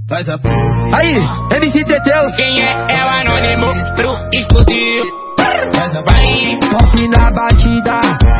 Faz a pose. Aí, MC Teteu. Quem é o anônimo pro explosivo. Vai Pop na batida,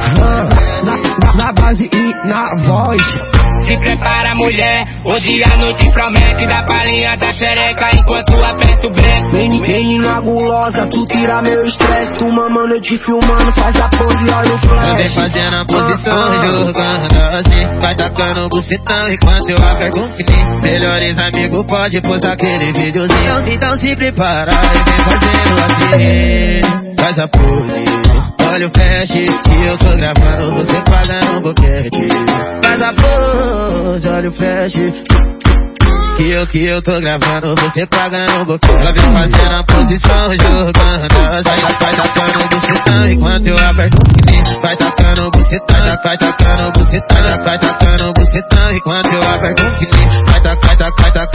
na base e na voz. Se prepara, mulher, hoje a noite promete. Da palhinha da xereca enquanto aperta o breque. Menina gulosa, tu tira meu estresse. Tu mamando, eu te filmando, faz a pose, olha o flash. Vem fazendo a posição, jogando assim. Vai tacando o bucetão enquanto eu aperto um fininho. Melhores amigos, pode postar aquele videozinho. Então se prepara e vem fazendo assim. Faz a pose, olha o flash que eu tô gravando, você pagando um boquete. Faz a pose, olha o flash que eu tô gravando, você pagando um boquete. Ela vem fazendo a posição, jogando vai tacando o bucetão enquanto eu aperto o fininho. Vai tacando o bucetão, vai tacando o bucetão, vai tacando o bucetão enquanto eu aperto o fininho. Vai tacando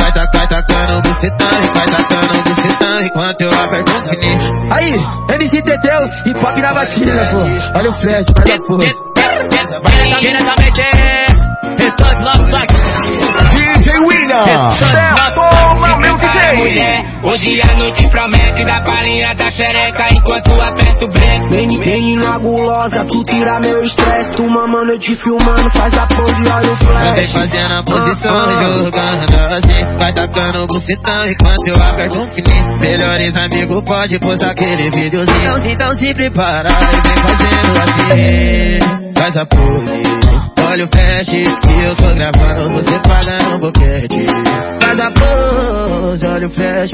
o bucetão, vai tacando o bucetão enquanto eu aperto o fininho. Aí, MC Teteu e pop na batida, pô. Olha o flash, faz a pose. Vai diretamente, estou logo aqui. DJ William, toma meu DJ. Mulher, hoje a noite promete. Da palhinha da xereca enquanto aperta o breque. Menina gulosa, tu tira meu estresse. Tu mamando, eu te filmando, faz a pose, olha o flash. Vem fazendo a posição, jogando assim. Vai tacando o bucetão enquanto eu aperto um fininho. Melhores amigos, pode postar aquele videozinho. Então se prepara e vem fazendo assim. Faz a pose, olha o flash que eu tô gravando, você pagando um boquete. Faz a pose, olha o flash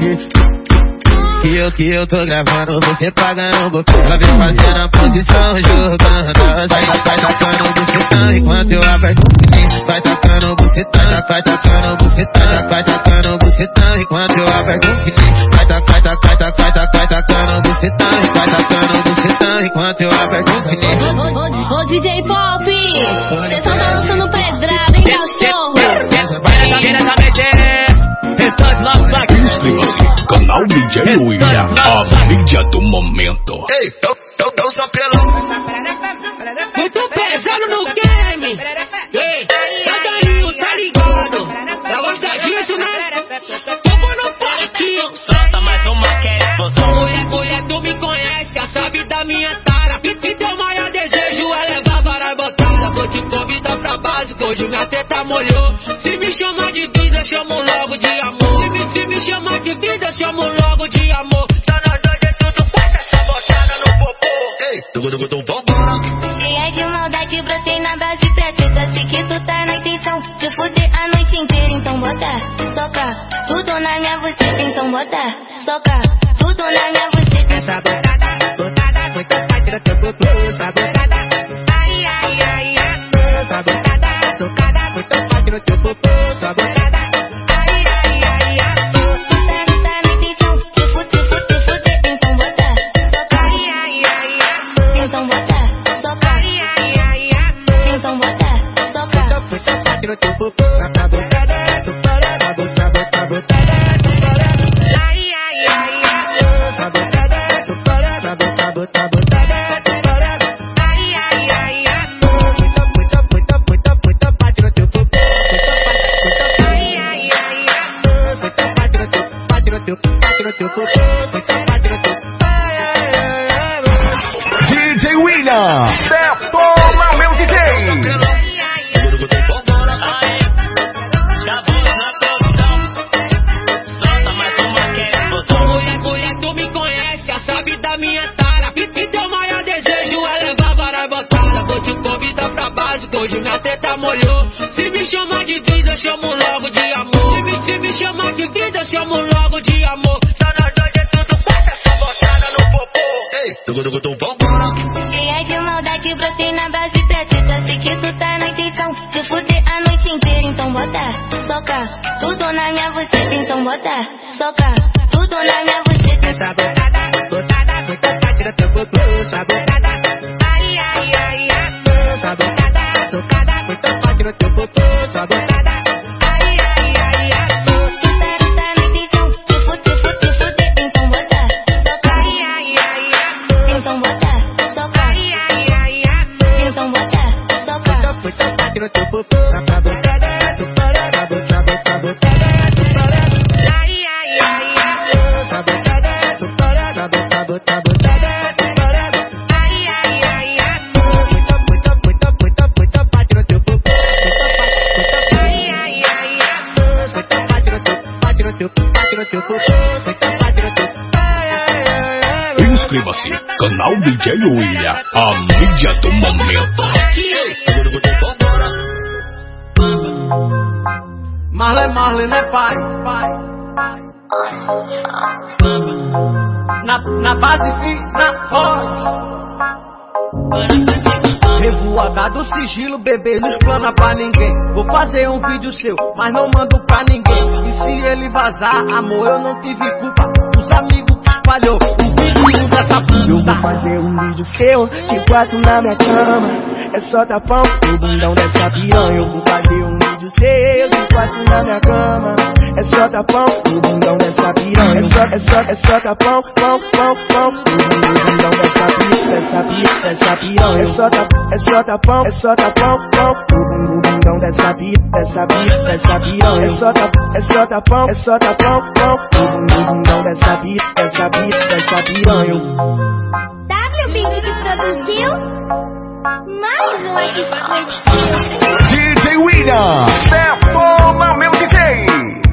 que eu tô gravando, você pagando um boquete. Ela vem fazendo a posição, jogando vai tacando o bucetão enquanto eu aperto o fininho. Vai tacando o bucetão, vai tacando o bucetão, vai tacando o bucetão enquanto eu aperto o fininho. Vai tacando o bucetão, vai tacando o bucetão enquanto eu aperto o fininho. Ô DJ Pop, cê só tá lançando pedrada, hein, cachorro? Vai diretamente, estou logo aqui. Canal DJ William, a mídia do momento. Ei, eu sou pelo. Muito pesado no game. Cadarinho, tá ligado? Pra gostar disso, né? Tamo no parquinho. Solta mais uma que é explosão. Mulher, tu me conhece, já sabe da minha tara. E teu maior desejo é levar várias botadas. Vou te convidar pra base, que hoje minha teta molhou. Se me chamar de vida, chamo logo de amor. Se me chamar de vida, chamo logo de amor. Tá nós dois é tudo, faz essa botada no popô. Ei, vambora. Cheia de maldade, brotei na base pra tu. Eu sei que tu tá na intenção de fuder a noite inteira. Então bota, soca, tudo na minha buceta. Então bota, soca, tudo na minha buceta. Essa botada, muito forte no teu popô. Essa botada, ai, essa botada, socada, muito forte no teu popô. Essa botada. DJ William, toma meu DJ. Mulher, tu me conhece, já sabe da minha tara. E teu maior desejo é levar várias botadas. Vou te convidar pra base, que hoje minha teta molhou. Se me chamar de vida, eu chamo logo de amor. Se me chamar de vida, eu chamo logo de amor. Tá nós dois é tudo, faz essa botada no popô. Ei, vambora. Cheia de maldade, brotei na base pra tu. Eu sei que tu tá na intenção de fuder a noite inteira. Então bota, soca, tudo na minha buceta. Então bota, soca, tudo na minha buceta. Essa botada, muito forte no teu popô. Essa botada, ai, essa botada, socada, muito forte no teu popô. Essa botada, ai, Tu tá na intenção de fuder. Então bota, soca, então bota, soca, então bota, soca. muito forte no teu popô. Essa botada, canal DJ William, a mídia do momento. Marley, né, pai? Na base e na voz. Revoada do sigilo, bebê, não explana pra ninguém. Vou fazer um vídeo seu, mas não mando pra ninguém. E se ele vazar, amor, eu não tive culpa. Os amigos que espalhou o vídeo dessa puta. Eu vou fazer um vídeo seu, te quatro na minha cama. É só tapão o bundão dessa piranha. Eu vou fazer um vídeo seu, te quatro na minha cama. É só tapão o bundão dessa piranha. É só tapão, pão, o bundão dessa piranha. É só tapão, pão, o bundão dessa piranha. É só tapão, pão, o bundão dessa piranha. WBeat que produziu mais um episódio. DJ William, detona meu DJ.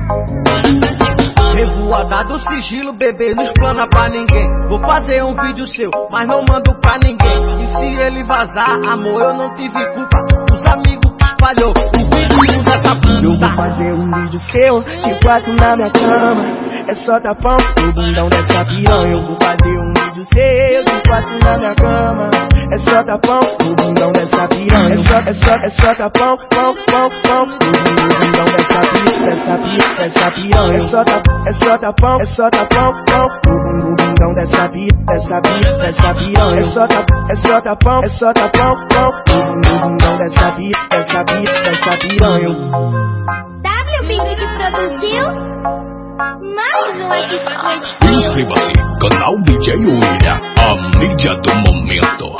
Revoada do sigilo, bebê, não explana pra ninguém. Vou fazer um vídeo seu, mas não mando pra ninguém. E se ele vazar, amor, eu não tive culpa. Os amigos que espalhou o vídeo dessa puta. Eu vou fazer um vídeo seu, te quatro na minha cama. É só tapão o bundão dessa piranha. Eu vou fazer um vídeo seu, te quatro na minha cama. É só tapão o bundão dessa piranha. É só tapão, pão, o bundão dessa piranha. É só tapão, pão, o bundão dessa piranha. É só tapão, pão, o bundão dessa piranha. WBeat que produziu mais um episódio. Inscreva-se, canal DJ William, a mídia do momento.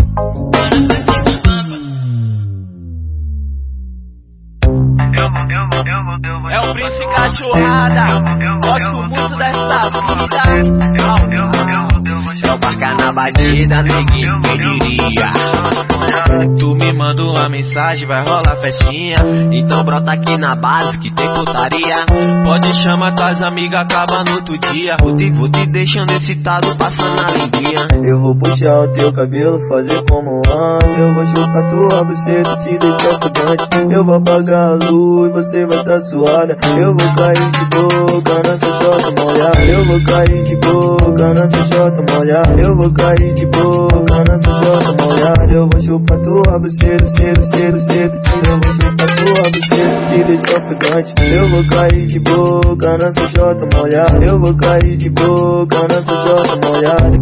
É o Príncipe Cachorrada, gosto muito dessa vida. É o barca na batida, neguinho, quem diria? Tu me manda uma mensagem, vai rolar festinha. Então brota aqui na base que tem putaria. Pode chamar tuas amigas, acaba no outro dia. Vou te deixando excitado, passando a linguinha. Eu vou puxar o teu cabelo, fazer como antes. Eu vou chupar tua buceta, te deixar fudante. Eu vou apagar a luz, você vai tá suada. Eu vou cair de boca nessa chota molhada. Eu vou cair de boca nessa chota molhada. Eu vou cair de boca nessa chota molhada. Eu vou chupar tua buceta, cedo. Eu vou chupar tua buceta, te deixar fudante. Eu vou cair de boca nessa chota molhada. Eu vou cair de boca nessa chota molhada.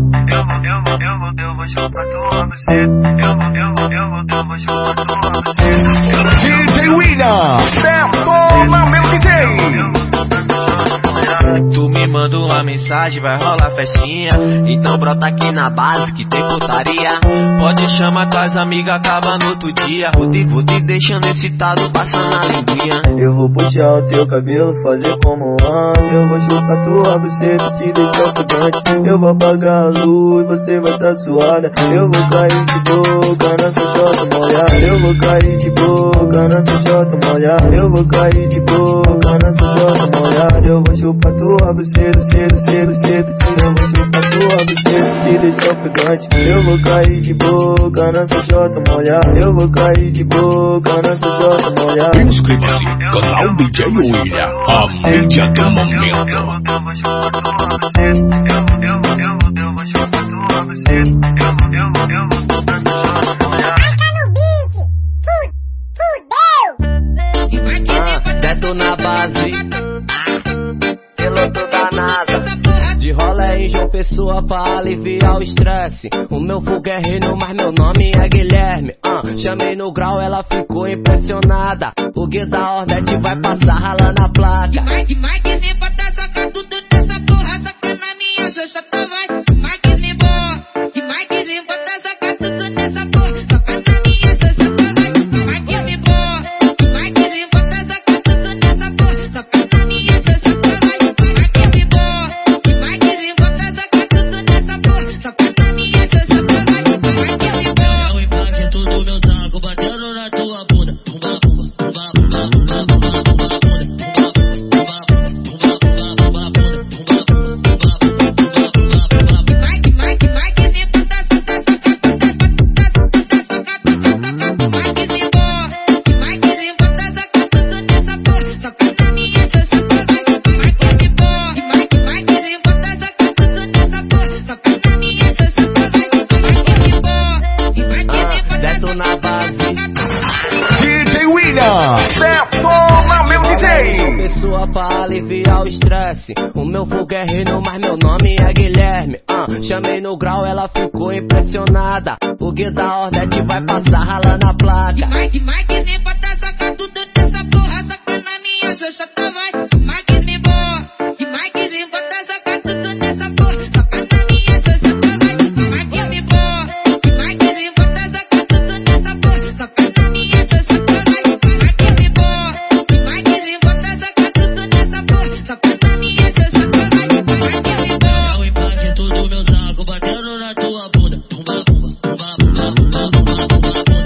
Eu vou chupar tua buceta. Eu vou chupar tua buceta. DJ William, detona meu DJ. Tu me manda uma mensagem, vai rolar festinha. Então brota aqui na base que tem putaria. Pode chamar tuas amigas, acaba no outro dia. Vou te deixando excitado, passando a linguinha. Eu vou puxar o teu cabelo, fazer como antes. Eu vou chupar tua buceta, te deixar fudante. Eu vou apagar a luz, você vai tá suada. Eu vou cair de boca nessa chota molhada. Eu vou cair de boca nessa chota molhada. Eu vou cair de boca nessa chota molhada. Eu vou chupar tua buceta, cedo. Eu vou chupar tua buceta, te deixar fudante. Eu vou cair de boca nessa chota molhada. Eu vou cair de boca nessa chota molhada. Inscreva-se, canal DJ William, a mídia do momento. Eu vou chupar tua buceta. Eu vou chupar tua buceta. Eu vou nessa chota molhada. Deto na base, piloto da NASA. De rolê em João Pessoa pra aliviar o estresse. O meu fogo é reino, mas meu nome é Guilherme. Chamei no grau, ela ficou impressionada. O guia da Ordete vai passar ralando a placa. Demais que nem botar saca tudo nessa porra. Saca na minha xoxota vai. Demais que nem boa. Demais que nem botar saca tudo nessa porra. Saca na minha xoxota vai. Demais que nem boa. Demais que nem botar saca tudo nessa porra. Saca na minha xoxota vai. Demais que nem boa. Demais que nem botar saca tudo nessa porra. Saca na minha xoxota vai. Demais que nem boa. É o impacto do meu saco batendo na tua bunda. Tumba, tumba, tumba, tumba, tumba, tumba, tumba, tumba. só pra aliviar o estresse. O meu fogo é Reno, mas meu nome é Guilherme. Chamei no grau, ela ficou impressionada. O Gui da Ordete vai passar ralando a placa. Demais que nem bota saca tudo nessa porra. Saca na minha xoxota vai. Demais que nem boa. Demais que nem bota saca tudo nessa porra. Saca na minha xoxota vai. Demais que nem boa. Demais que nem bota saca tudo nessa porra. Saca na minha xoxota vai. Demais que nem boa. Demais que nem bota saca tudo nessa porra. Saca na minha xoxota vai. Demais que nem boa. É o impacto do meu saco batendo na tua bunda. Tumba, tumba, tumba, tumba, tumba, tumba, tumba, tumba.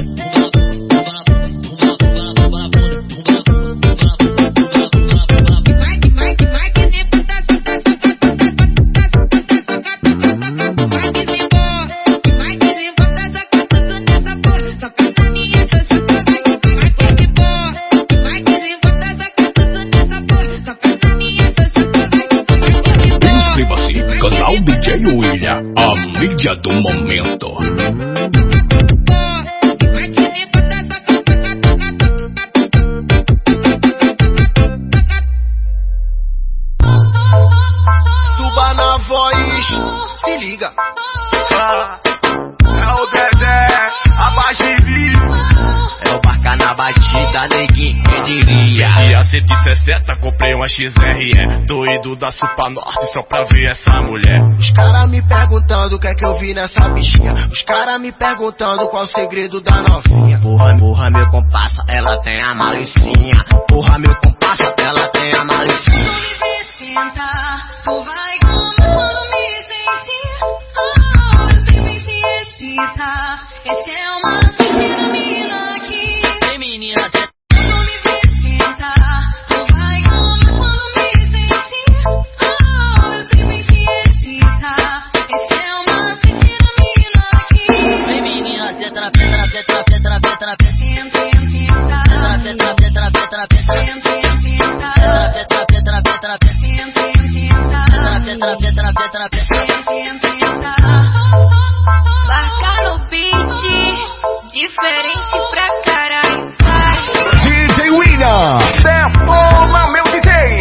Canal DJ William, a mídia do momento. Tuba na voz, se liga. É o Dedé, abaixa e vivo. É o Barca na batida, neguinho, quem diria? E a 160 comprei uma XRE. Doido da Supa Norte só pra ver essa mulher. Os caras me perguntando o que é que eu vi nessa bichinha. Os caras me perguntando qual o segredo da novinha. Porra, meu compassa, ela tem a malicinha. Porra, meu compassa, ela tem a malicinha. Quando me sentar, tu vai quando me sentir. Oh, eu sei se excitar. Esse é uma vitamina aqui. Ei, menina, Quando me sentar, tu vai quando me sentir. Oh, eu sei se excitar. Esse é uma vitamina aqui. ei, menina, senta na peta, na peta, na peta, na peta, na peta. Senta, senta, Na peta, na peta, na peta, na peta. senta, senta, Na peta, na peta, na peta, na peta. senta, Na senta. peta, na peta, na peta, na peta. Barca no beat, diferente pra caralho. Vai. DJ William, detona meu DJ.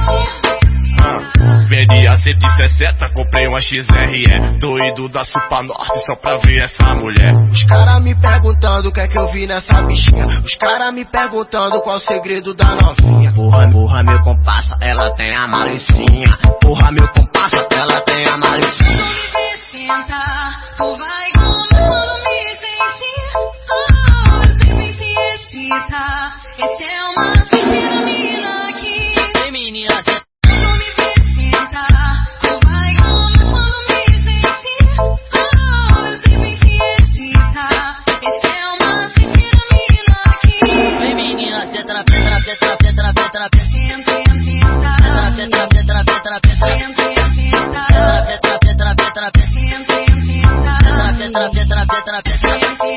Vendi a 160, comprei uma XRE. Doido da Supa Norte só pra ver essa mulher. Os caras me perguntando o que é que eu vi nessa bichinha. Os caras me perguntando qual o segredo da novinha. Porra, meu compassa, ela tem a malicinha. Porra, meu compassa, ela tem a malicinha. Quando me sentar, tu vai quando me sentir. Oh, eu sei se excitar. Esse é uma vitamina aqui. Ei, menina, senta. Quando me sentar, tu vai quando me sentir. Oh, eu sei se excitar. Esse é uma vitamina aqui. Ei, menina, senta na peta, na peta, na peta, na peta, na peta. Senta, senta, Na peta, na peta, na peta, na peta. senta, senta. Na peta, na peta, na peta, na peta. Senta, senta. Na peta, na peta, na peta, na peta.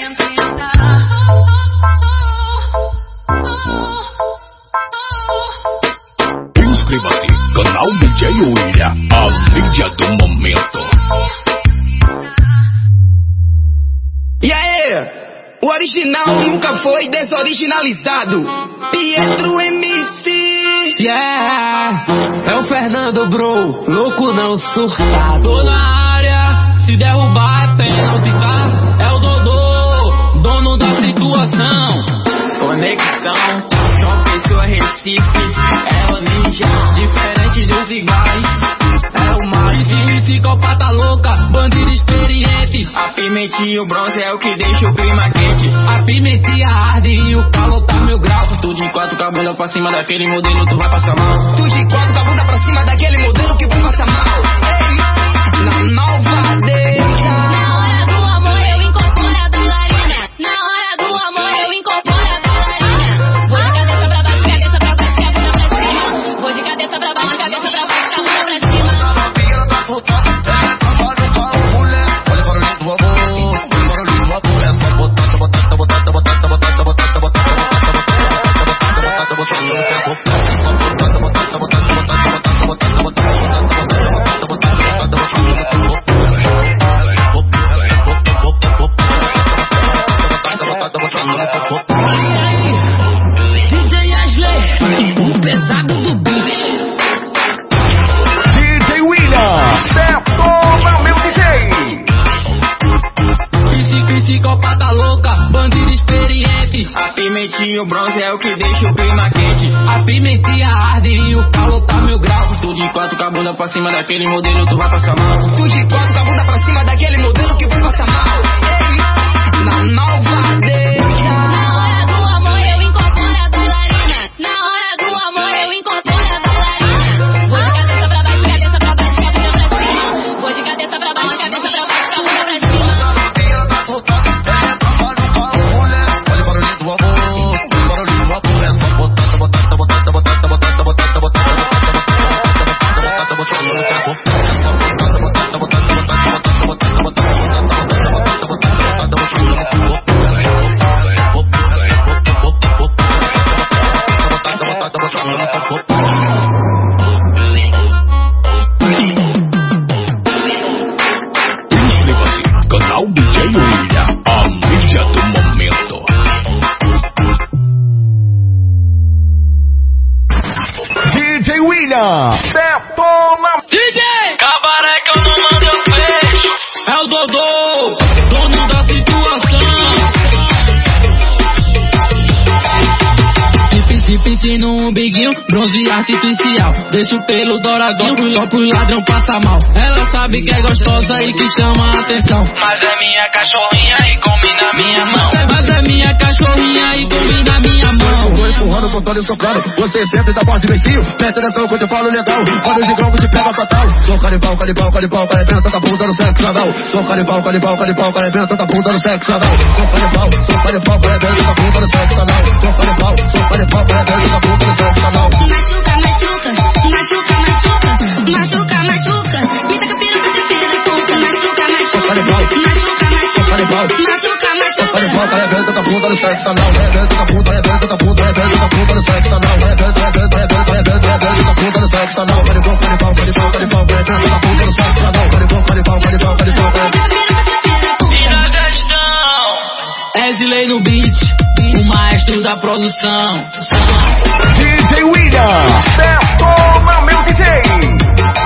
Inscreva-se, canal DJ William, a mídia do momento. E aí? O original nunca foi desoriginalizado. Pietro MC. Yeah, é o Fernando Bro, louco não surtado. Tô na área, se derrubar é pênalti, tá? É o Dodô, dono da situação. Conexão, João Pessoa, Recife. É o ninja, diferente dos iguais. É o mais psicopata louca, bandido experiente. A pimentinha e o bronze é o que deixa o clima quente. A pimentinha arde e o calor tá 1000 graus. Tu de 4 com a bunda pra cima daquele modelo, tu vai passar mal. Tu de 4 com a bunda pra cima daquele modelo que vai passar mal. Ei, na nova deixa. Na hora do amor eu incorporo a bailarina. Na hora do amor eu incorporo a bailarina. Vou de cabeça pra baixo, cabeça pra baixo, cabeça pra cima. Vou de cabeça pra baixo, cabeça pra baixo, cabeça pra cima. DJ Ashley, o pesado do beat. e o bronze é o que deixa o clima quente. A pimentinha arde e o calor tá 1000 graus. Tu de quatro com a bunda pra cima daquele modelo, tu vai passar mal. Tu de quatro com a bunda pra cima daquele modelo que vai passar mal. Na nova deixa. Na hora do amor eu incorporo a bailarina. Na hora do amor eu incorporo a bailarina. Vou de cabeça pra baixo, cabeça pra baixo, cabeça pra cima. Vou de cabeça pra baixo, cabeça pra baixo, cabeça pra cima. Canal DJ William, a mídia do momento. DJ William, detona. DJ! Cabaré que eu não mando, eu fecho. É o Dodô, dono da situação. Pense no umbiguinho, bronze artificial. Deixa o pelo douradão, pro ladrão passa mal. Ela sabe que é gostosa e que chama a atenção. Mas é minha cachorrinha e come na minha mão. Mas é minha cachorrinha e come na minha mão. Vou empurrando, contando e socando. Você senta e dá porte veicinho. Presta atenção que eu te falo legal. Quando o gigão te pega fatal. Sou canibal, canibal, canibal, carregando tanta bunda no sexo anal. Sou canibal, canibal, canibal, carregando tanta bunda no sexo anal. Sou canibal, carregando tanta bunda no sexo anal. Sou canibal, carregando tanta bunda no sexo anal. Machuca, machuca, machuca, machuca, machuca, machuca. Me taca piroca, você filha da puta. Machuca, machuca, machuca, machuca, machuca, machuca. Canibal, carregando tanta bunda no sexo anal. Carregando tanta bunda, carregando tanta bunda, carregando tanta bunda no sexo anal. Carregando tanta bunda no sexo anal. Canibal, canibal, canibal, canibal, carregando tanta bunda no sexo anal. Canibal, canibal, canibal, canibal, E na gestão, Esley no beat, o maestro da produção. DJ William, detona meu DJ.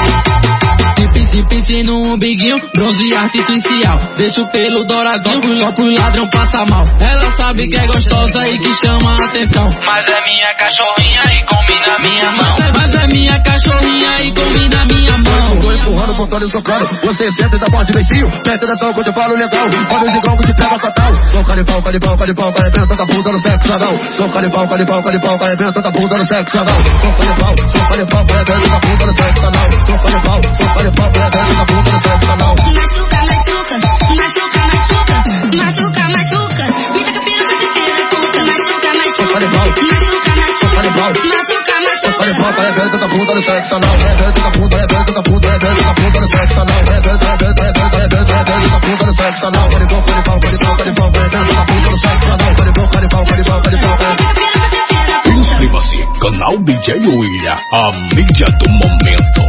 Pense no umbiguinho, bronze artificial. Deixa o pelo douradão, pro ladrão passa mal. Ela sabe que é gostosa e que chama a atenção. Mas é minha cachorrinha e come na minha mão. Mas é minha cachorrinha e come na minha mão. Vou empurrando, contando e socando. Você senta e dá porte veicinho. Presta atenção que eu te falo legal. Quando o gigão te pega fatal. Sou canibal, canibal, canibal, carregando tanta bunda no sexo anal. Sou canibal, canibal, canibal, carregando tanta bunda no sexo anal. Sou canibal, carregando tanta bunda no sexo anal. Sou canibal, carregando tanta bunda no sexo anal. Machuca, machuca, machuca, machuca, machuca, machuca. Me taca piroca, você filha da puta. Machuca, machuca, machuca, machuca, machuca, machuca. Canibal, carregando tanta bunda no sexo anal. Carregando tanta bunda, carregando tanta bunda, carregando tanta bunda no sexo anal. Carregando tanta bunda no sexo anal. Canibal, canibal, canibal, canibal, carregando tanta bunda no sexo anal. Canibal, canibal, canibal, canibal, canibal. Inscreva-se, canal DJ William, a mídia do momento.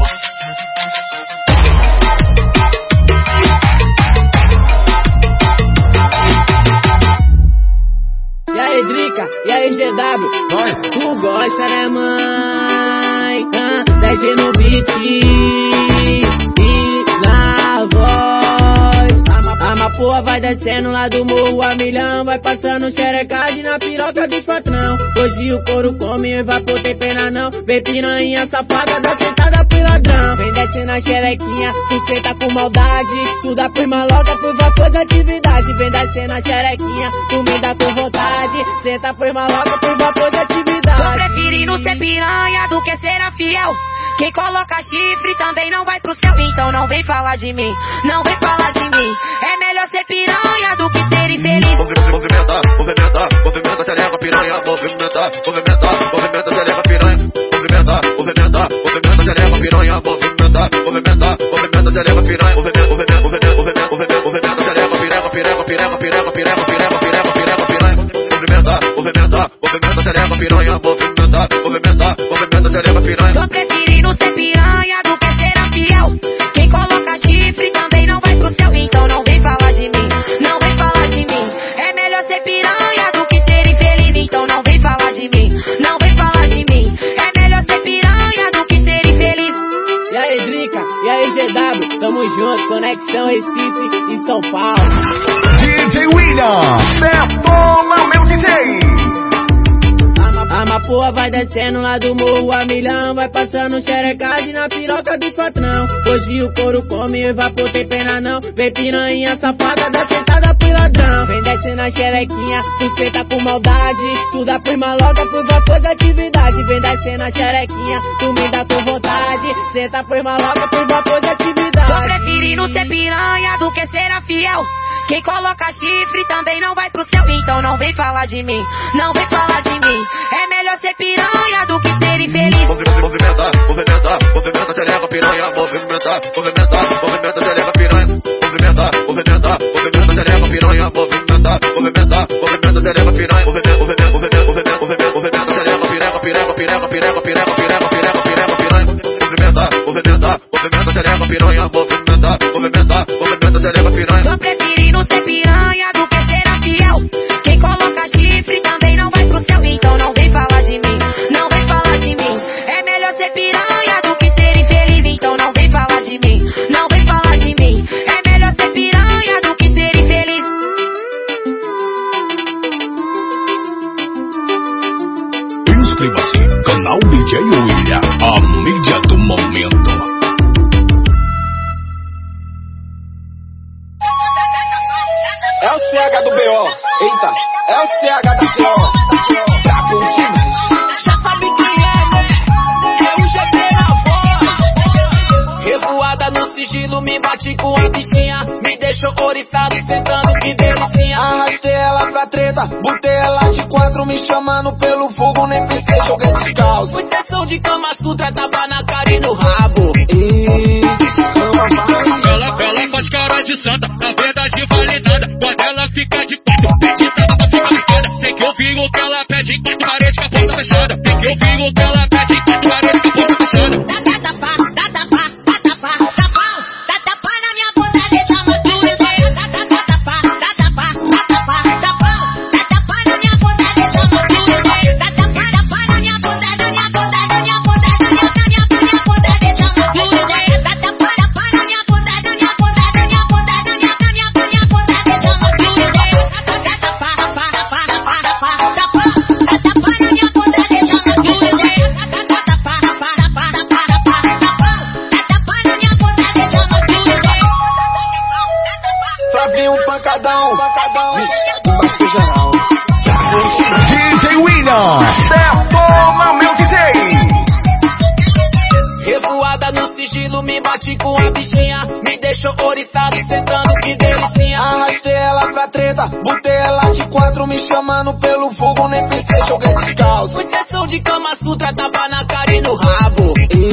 E aí, Drica, e aí, GW, tu gosta, né, mãe? 10G no beat e na voz. A mapoa vai descendo lá do morro a milhão. Vai passando xerecade na piroca do patrão. Hoje o couro come e vapor tem pena não. Vem piranha safada da sentada pro ladrão. Vem descendo a xerequinha, tu senta com maldade. Tu dá por maloca, por vapor da atividade. Vem descendo a xerequinha, tu me dá com vontade. Senta por maloca, por vapor da atividade. Tô preferindo ser piranha do que ser a fiel. Quem coloca chifre também não vai pro céu. Então não vem falar de mim, não vem falar de mim. É melhor ser piranha do que ser infeliz. Movimenta, movimenta, movimenta, xereca piranha. Movimenta, movimenta, movimenta, xereca piranha. Movimenta, movimenta, movimenta, xereca piranha. Movimenta, movimenta, movimenta, xereca piranha. Movimenta, movimenta, movimenta, movimenta, movimenta, xereca piranha, piranha, piranha, piranha, piranha, piranha, piranha, piranha, piranha. Movimenta, movimenta, movimenta, xereca piranha. Movimenta, movimenta, movimenta, xereca piranha. Tô preferindo ser piranha do que ser a fiel. Quem coloca chifre também não vai pro céu. Então não vem falar de mim, não vem falar de mim. É melhor ser piranha do que ser infeliz. Então não vem falar de mim, não vem falar de mim. É melhor ser piranha do que ser infeliz. E aí, Drica, e aí, GW, tamo junto, Conexão Recife e São Paulo. DJ William, detona meu DJ. A porra vai descendo lá do morro a milhão, vai passando xerecagem na piroca do patrão. Hoje o couro come, evapor tem pena não. Vem piranha safada da sentada pro ladrão. Vem descendo a xerequinha, tu feita com maldade. Tu dá por maloca por vapor de atividade. Vem descendo a xerequinha, tu me dá com vontade. Senta por maloca por vapor de atividade. Tô preferindo ser piranha do que ser a fiel. Quem coloca chifre também não vai pro céu. Então não vem falar de mim, não vem falar de mim. É melhor ser piranha do que ser infeliz. Movimenta, movimenta, movimenta, xereca piranha. Movimenta, movimenta, movimenta, xereca piranha. Movimenta, movimenta, movimenta, xereca piranha. Movimenta, movimenta, movimenta, xereca piranha. Movimenta, movimenta, movimenta, movimenta, movimenta, xereca pireca, pireca, pireca, pireca, pireca, pireca, pireca, pireca, piranha. Movimenta, movimenta, movimenta, xereca piranha. Movimenta, movimenta, movimenta, xereca piranha. Tô preferindo ser piranha do que ser a fiel. Quem coloca chifre também não vai pro céu. Então não vem falar de mim, não vem falar de mim. É melhor ser piranha do que ser infeliz. Então não vem falar de mim, não vem falar de mim. É melhor ser piranha do que ser infeliz. Inscreva-se, canal DJ William, a mídia do momento. É o CH do BO, eita, é o CH da CO. Brabo demais. Já sabe quem é, né? É o GT na voz. Revoada no sigilo, me bate com a bichinha. Me deixou oriçado, sentando que delicinha. Arrastei ela pra treta, botei ela de quatro, me chamando pelo fogo, nem pensei, joguei descalço. Fui sessão de Kama Sutra, tava na cara e no rabo. Ela faz cara de santa, na verdade validada. Quando ela fica de quatro, pede tava pra ficar picada. Tem que ouvir o que ela pede enquanto parede com a porta fechada. Tem que ouvir o que ela pede enquanto parede com a porta fechada. Dá tapa, dá tapa, dá tapa, tapão. Dá tapa na minha bunda, deixa matura. Dá tapa, dá tapa, dá tapa, tapão. Dá tapa na minha bunda, deixa matura. Dá tapa na minha bunda, da minha bunda, da minha bunda, da minha bunda, deixa matura. Dá tapa na minha bunda, da minha bunda, da minha bunda, da minha bunda, deixa matura. Dá tapa, tapa, tapa, tapa, tapão. Dá tapa na minha bunda, deixa matura. Dá tapa, tapa, tapa, tapão. Dá tapa na minha bunda, deixa matura. Flavinho pancadão, embaixo geral. DJ William, detona meu DJ. Revoada no sigilo, me bate com a bichinha. Me deixou oriçado, sentando que delicinha. Arrastei ela pra treta, botei ela de quatro, me chamando pelo fogo, nem pensei, joguei descalço. Fui sessão de Kama Sutra, tava na cara e no rabo.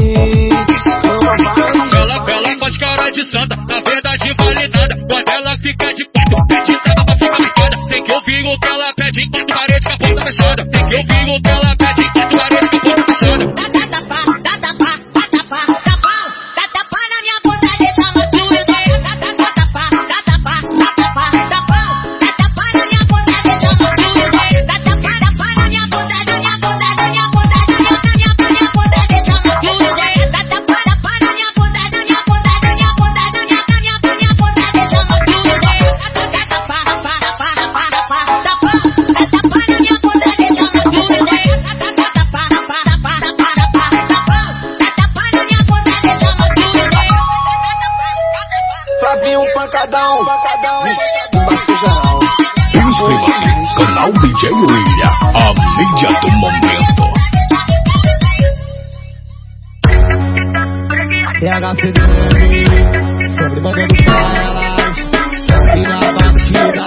Ela faz cara de santa, na verdade validada. Quando ela fica de quatro, pede tava pra ficar picada. Tem que ouvir o que ela pede enquanto parede com a porta fechada. Tem que ouvir o que ela pede enquanto parede com a porta fechada. Dá tapa, dá tapa, dá tapa, tapão. Dá tapa na minha bunda, deixa matura. Dá tapa, dá tapa, dá tapa, tapão. Dá tapa na minha bunda, deixa matura. Dá tapa na minha bunda, da minha bunda, da minha bunda, da minha bunda, deixa matura. Dá tapa na minha bunda, da minha bunda, da minha bunda, da minha bunda, deixa matura. Dá tapa, tapa, tapa, tapão. Dá tapa na minha bunda, deixa matura. Dá tapa, tapa, tapa, tapão. Dá tapa na minha bunda, deixa matura. Flavinho pancadão, embaixo geral. Inscreva-se, canal DJ William, a mídia do momento. PH Figueiredo, sempre mandando pra elas, e na batida,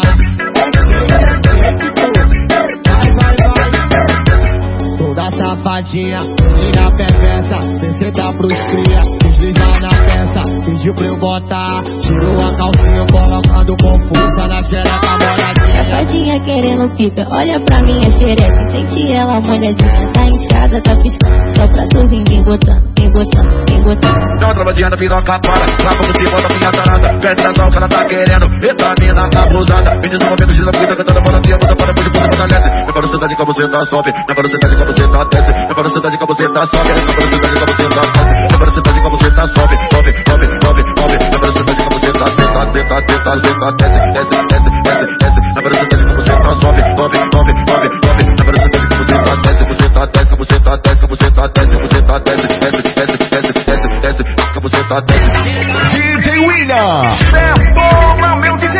vai. Toda safadinha, menina perversa, desceta pros cria, desliza na peça, pediu pra eu botar, tirou a calcinha, colocando confusa na xereca moradinha. Safadinha querendo pica, olha pra minha xereca, sente ela molhadinha, tá inchada, tá piscando, só pra tu vir botando, vem botando, vem botando. Dá uma travadinha da piroca para, lá como se bota minha tarada. Pede atenção que ela tá querendo, eita mina abusada. Pedindo um momento, gira a vida, cantando a monotia, bota para depois de puta na leste. Na velocidade que você tá sobe, na velocidade que você tá desce. Na velocidade que você tá sobe, na velocidade que você tá desce. Na velocidade que você tá sobe, sobe, sobe, sobe, sobe. Na velocidade que você tá desce. Na velocidade que você tá sobe, sobe, sobe, sobe, sobe. Na velocidade que você tá desce, você tá buceta desce, que buceta desce, buceta desce, desce, desce, desce, desce, desce, que buceta desce. DJ William, Tempo, meu DJ.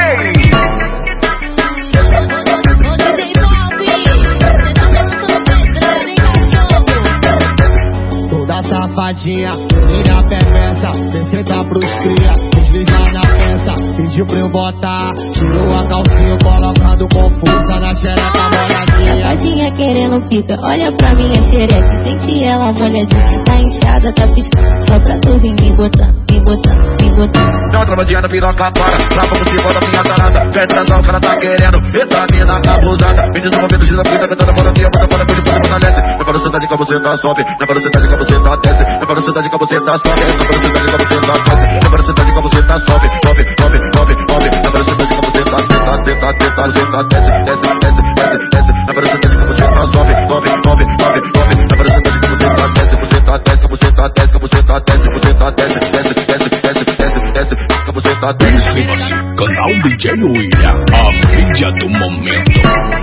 Toda safadinha, menina perversa, descenta pros cria, desliza na peça, pediu pra eu botar, tirou a calcinha, colocando com força na xereca molhadinha. Safadinha querendo pica, olha pra minha xereca, sente ela molhadinha, tá inchada, tá piscando, só pra tu vir me botar, me botar, me botar. Dá uma travadinha na piroca para, lá por cima da minha tarada, quer transar o cara tá querendo, eita mina abusada, menino movendo gira vida, cantando a moradia, bota para pedir pra você desce, na velocidade que você tá sobe, na velocidade que você tá desce, na velocidade que você tá sobe, na velocidade que você tá desce, na velocidade que você tá sobe, sobe, sobe, sobe, sobe, na velocidade que você tá tenta, tenta, tenta, tenta, desce, desce, desce, desce, desce, na velocidade que você tá sobe, sobe, sobe, sobe, sobe, na velocidade que você tá desce, você tá desce, você tá desce, você tá desce, você tá desce, desce, desce, desce, desce, desce, que você tá desce. Inscreva-se, canal DJ William, a mídia do momento.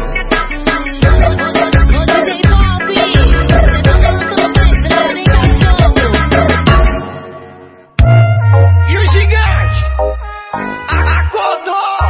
E o gigante acordou.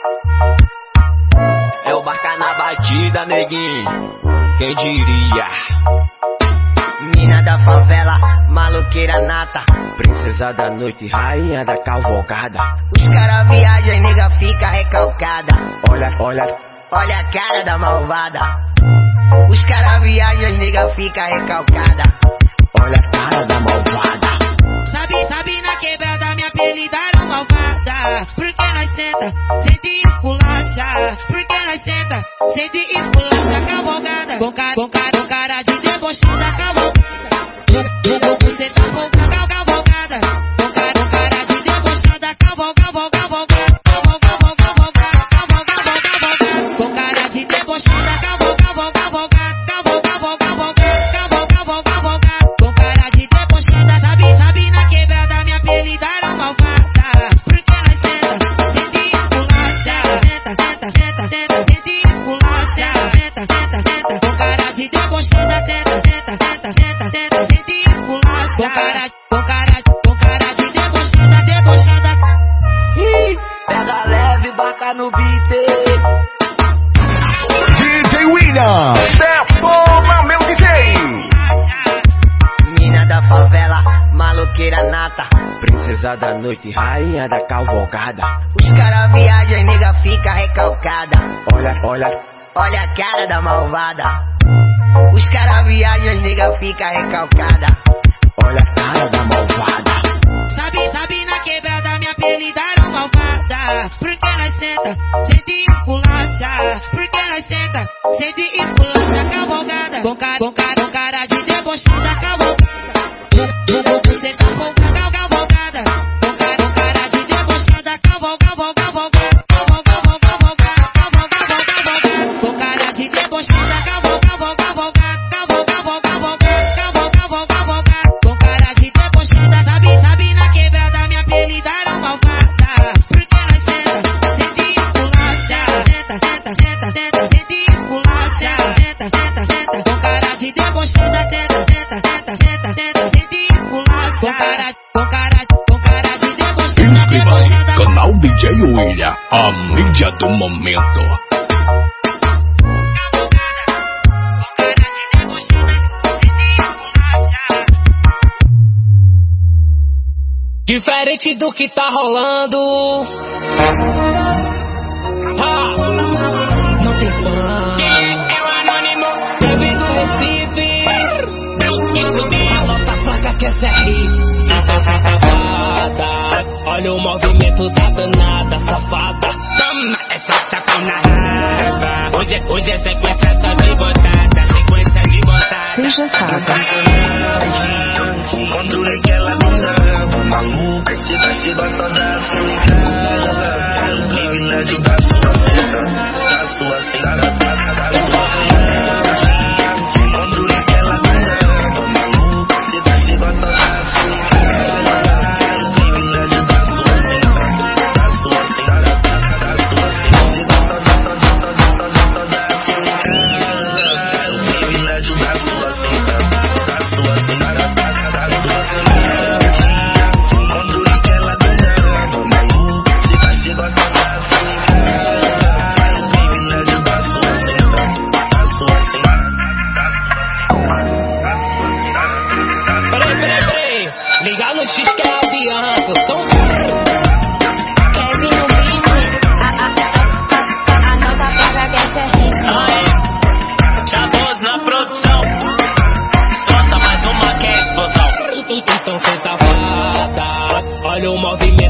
É o Barca na batida, neguinho, quem diria? Mina da favela, maloqueira nata, princesa da noite, rainha da cavalgada. Os cara viajam e nega fica recalcada. Olha, olha, olha a cara da malvada. Os cara viajam e nega fica recalcada. Olha a cara da malvada. Sabe na quebrada me apelidaram malvada. Porque nós senta, sente e esculacha. Porque nós senta, sente e esculacha cavalgada. Com cara de debochada cavalgada. Você tá cavalgada. Com cara de debochada cavalgada. Com cara de debochada cavalgada. Com cara de debochada, sabe na quebrada me apelidaram malvada. Porque nós senta, sente e esculacha. Sente e esculacha. Com cara de debochada, sente e esculacha. Com cara de debochada. Pega leve, vaca no beat. DJ William, Tempo, meu DJ. Mina da favela, maloqueira nata, princesa da noite, rainha da cavalgada. Os cara viajam e nega fica recalcada. Olha, olha, olha a cara da malvada. Os cara viajam e nega fica recalcada. Olha a cara da malvada. Sabe na quebrada me apelidaram malvada. Porque nós senta, sente e esculacha. Porque nós senta, sente e esculacha cavalgada. Com cara de debochada cavalgada. Você tá cavalgada. Com cara de debochada cavalgada. Com cara de debochada cavalgada. Com cara de debochada, sabe na quebrada me apelidaram malvada. Porque nós senta, sente e esculacha. Sente e esculacha. Com cara de debochada, sente e esculacha. Com cara de debochada. Inscreva-se, canal DJ William, a mídia do momento. Diferente do que tá rolando. Não tem fã. É o anônimo, bebê do Recife. Anota a placa que essa é hit. Então safada, olha o movimento da danada, safada. Toma essa tapa na raba. Hoje é sequência só de botada. Sequência de botada. Seja fada. Controle que ela dominava, maluca, se gosta da sua casa. O privilégio da sua seta, da sua seta, da sua seta. Controle que ela dominava, maluca, se gosta da sua casa. O privilégio da sua seta, da sua seta, da sua seta. Se gosta da sua casa, o privilégio da sua seta.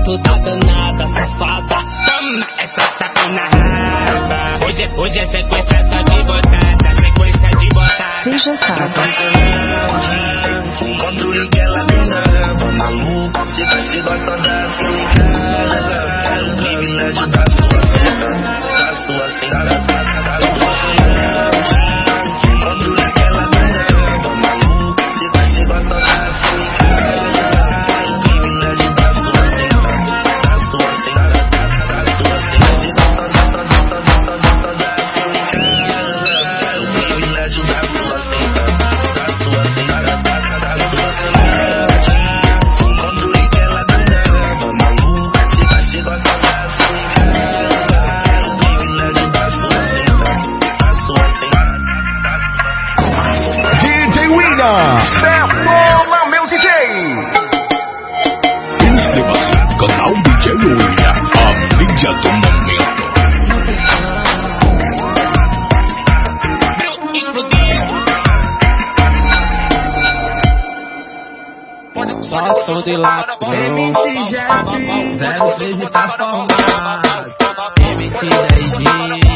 tu tá danada, safada. Toma essa tapa na raba. Hoje é sequência só de botada, sequência de botada. Seja enquanto liguei ela bem brava, maluca, se gosta da sua cara. Quero o privilégio da sua cena, da sua cena, da sua cena. Enquanto liguei ela bem brava, maluca, se gosta da sua cara. Quero o privilégio da sua cena, da sua cena, da sua cena. Se gosta da sua cara. Quero o privilégio da sua cena, da sua cena, da sua cena. Enquanto liguei ela bem brava, maluca, se gosta da sua cara. Quero o privilégio da sua cena, da sua cena. DJ William, detona meu DJ. Inscreva-se no canal DJ William, a mídia do momento. Só que sou de lá, MC Jeff, 013 tá formado, MC 10G.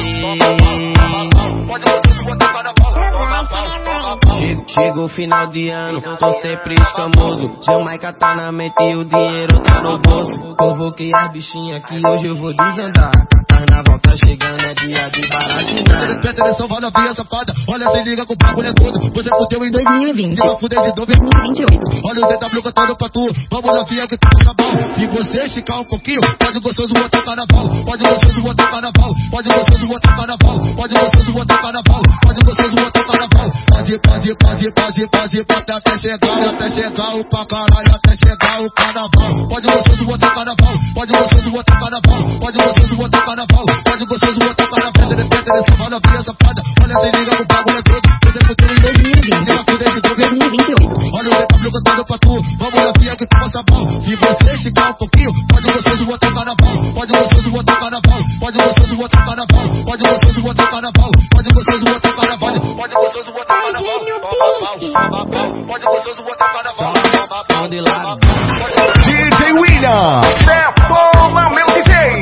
Chega o final de ano, tô sempre escamoso. Jamaica tá na mente e o dinheiro tá no bolso. Convoquei as bichinhas que hoje eu vou desandar. Carnaval tá chegando, é dia de baratinar. Presta atenção, vai novinha safada. Olha, se liga com o bagulho é todo. Você fudeu em 2020, vai fuder de novo 2028. Olha o DW cantando pra tu. Vamos novinha que tu tá bom. Se você esticar um pouquinho, pode gostoso botar carnaval. Pode gostoso botar carnaval. Pode gostoso botar carnaval. Pode gostoso botar carnaval. Pode gostoso botar carnaval. Pode até chegar o pra caralho, até chegar o carnaval. Pode gostoso botar carnaval. Pode gostoso botar carnaval. Pode gostoso botar carnaval. Pode gostoso botar carnaval. Presta atenção, vai novinha safada. Olha, se liga com o bagulho é todo. Você fudeu em 2020, 2028. Olha o DW cantando pra tu. Vamos novinha que tu passa bom. Se você esticar um pouquinho, pode gostoso botar carnaval. Pode gostoso botar carnaval. Pode gostoso botar carnaval. Pode gostoso botar carnaval. Pode gostoso botar carnaval. Pode gostoso botar carnaval. Pode gostoso botar carnaval. Só de lá. DJ William, detona meu DJ.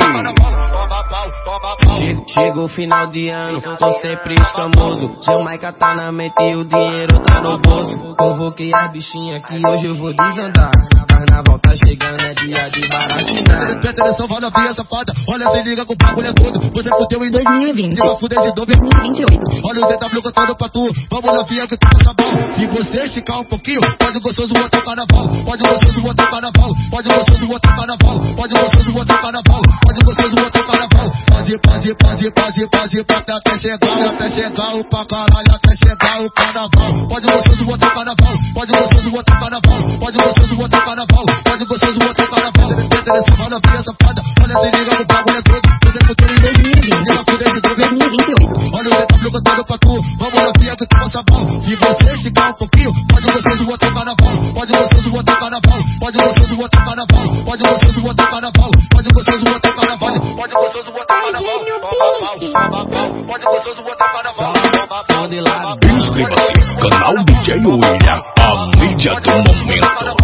Chega o final de ano, tô sempre escamoso. Jamaica tá na mente e o dinheiro tá no bolso. Convoquei as bichinhas que hoje eu vou desandar. Carnaval tá chegando, é dia de baratinar. Presta atenção, vai novinha safada. Olha, se liga com o bagulho é todo. Você fudeu em 2020, vai fuder de novo 2028. Olha o DW cantando pra tu. Vamos novinha que tu tá bom. Se você esticar um pouquinho, pode gostoso botar carnaval. Pode gostoso botar carnaval. Pode gostoso botar carnaval. Pode gostoso botar carnaval. Pode gostoso botar carnaval. Pode até chegar o pra caralho, até chegar o carnaval. Pode gostoso botar carnaval. Pode gostoso botar carnaval. Pode gostoso botar carnaval. Pode gostoso botar carnaval. Presta atenção, vai novinha safada. Olha, se liga no bagulho é todo. Você fudeu em 2020, 2028. Olha o DW cantando pra tu. Vamos novinha que tu passa bom. Se você esticar um pouquinho, pode gostoso botar carnaval. Pode gostoso botar carnaval. Pode gostoso botar carnaval. Pode gostoso botar carnaval. Pode gostoso botar carnaval. Pode gostoso botar carnaval. Pode gostoso botar carnaval. Só de lá. Inscreva-se, canal DJ William, a mídia do momento.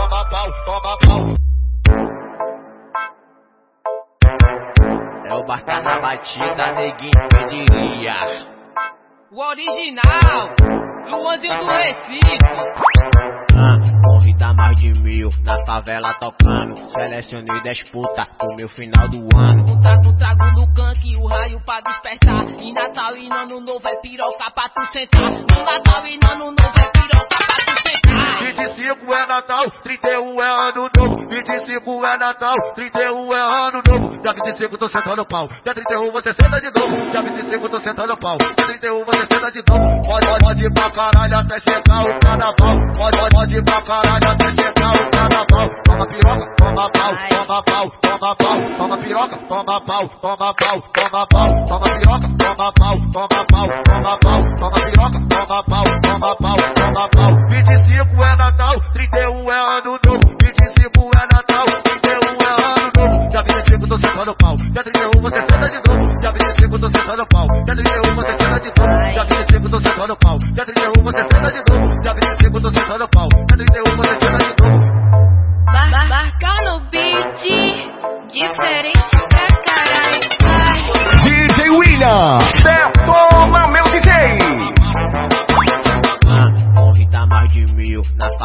É o Barca na batida, neguinho, quem diria? O original, Luanzinho do Recife. Corrida mais de 1000, na favela tocando. Selecionei 10 puta pro meu final do ano. Tu tá com trago no canque, o raio pra despertar. E Natal e Ano Novo é piroca pra tu sentar. No Natal e Ano Novo é piroca pra tu sentar. 25 é Natal, 31 é Ano Novo. 25 é Natal, 31 é Ano Novo. Dia 25 tô sentando pau. Dia 31 você senta de novo. Dia 25 tô sentando pau. Dia 31 você senta de novo. Pode ir pra caralho até chegar o carnaval. Pode ir pra caralho até chegar o carnaval. Toma piroca, toma pau, toma pau, toma pau. Toma piroca, toma pau, toma pau, toma pau. Toma piroca, toma pau, toma pau, toma pau. Toma piroca, toma pau, toma pau, toma pau. 25 é Natal, 31 é Ano Novo. 25 é Natal, 31 é Ano Novo. Dia 25 tô sentando pau. Dia 31 você senta de novo. Dia 25 tô sentando pau. Dia 31 você senta de novo. Dia 25 tô sentando pau. Dia 31 você senta de novo. Dia 25 tô sentando pau. Dia 31 você senta de novo. Barca no beat.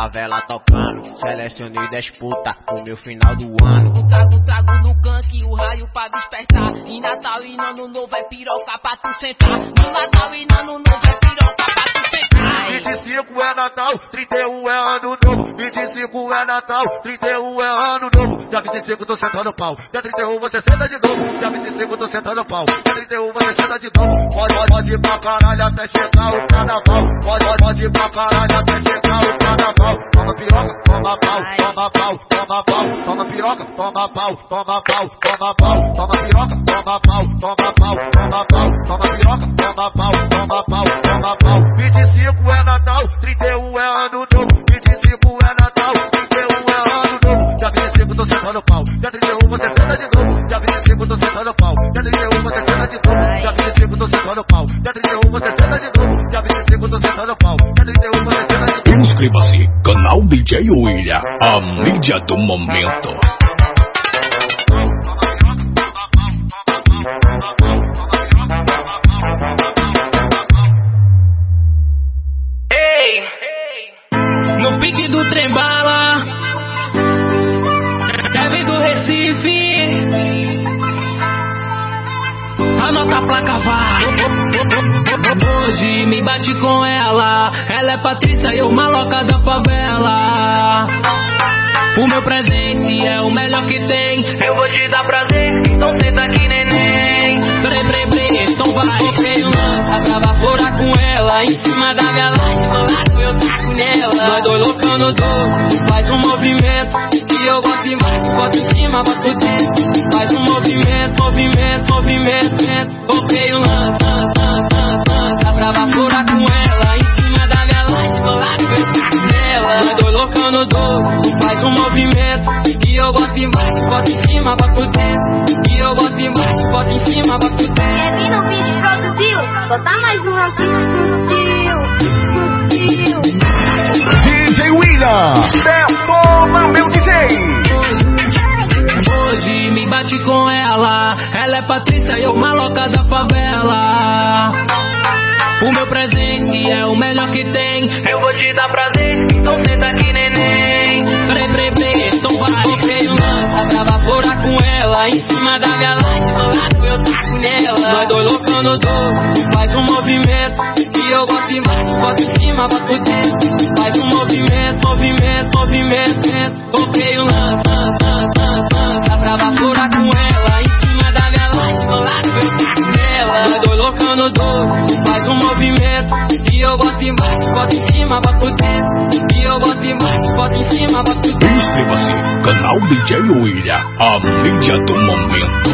favela tocando, selecionei 10 puta pro meu final do ano. Trago no canque o raio pra despertar. Em Natal e Ano Novo é piroca pra tu sentar. No Natal e Ano Novo é piroca pra tu sentar. 25 é Natal, 31 é Ano Novo. 25 é Natal, 31 é Ano Novo. Dia 25 tô sentando pau, dia 31 você senta de novo. Dia 25 tô sentando pau, dia 31 você senta de novo. Pode ir pra caralho até chegar o carnaval. Pode ir pra caralho até chegar o carnaval. Toma piroca, toma pau, toma pau, toma pau. Toma piroca, toma pau, toma pau, toma pau. Toma piroca, toma pau, toma pau, toma pau. Toma piroca, toma pau, toma pau, toma pau. 25 é Natal, 31 é Ano Novo. 25 é Natal, 31 é Ano Novo. Dia 25 tô sentando pau, dia 31 você senta de novo. Dia 25 tô sentando pau, dia 31 você senta de novo. Dia 25 tô sentando pau, dia 31 você senta de novo. Dia 25 tô sentando pau, dia 31 você senta de novo. Inscreva-se, canal DJ William, a mídia do momento. No pique do trem-bala, Kevin do Recife, anota a placa, vá. Hoje me bate com ela é Patrícia e eu maloca da favela. O meu presente é o melhor que tem, eu vou te dar prazer, então senta aqui neném. Então vai, eu lança pra vaporar com ela. Em cima da minha live, do lado eu taco nela. Nós dois loucando doce, faz um movimento que eu gosto demais. Bota em cima, bota dentro, faz um movimento. Ok, o lança pra vaporar com ela. Em cima da minha live, do lado eu taco nela. Nós dois loucando doce, faz um movimento que eu gosto demais. Bota em cima, bota dentro, que eu gosto demais. Bota em cima, bota dentro. Kevin no vídeo produziu, só tá mais um ranquinho fuzil. DJ William, detona meu DJ. Hoje me bate com ela é Patrícia e eu maloca da favela. O meu presente é o melhor que tem, eu vou te dar prazer, então senta aqui neném. Então vai, ok, lança pra vaporar com ela. Em cima da minha live, do lado eu taco nela. Nós dois loucando doce, faz um movimento que eu gosto demais. Bota em cima, bota dentro, faz um movimento. Ok, lança pra vaporar com ela. Em cima da minha live, do lado eu taco nela. Nós dois loucando doce, faz um movimento que eu gosto demais. Bota em cima, bota dentro, que eu gosto demais. Bota em cima, bota dentro. Inscreva-se, canal DJ William, a mídia do momento.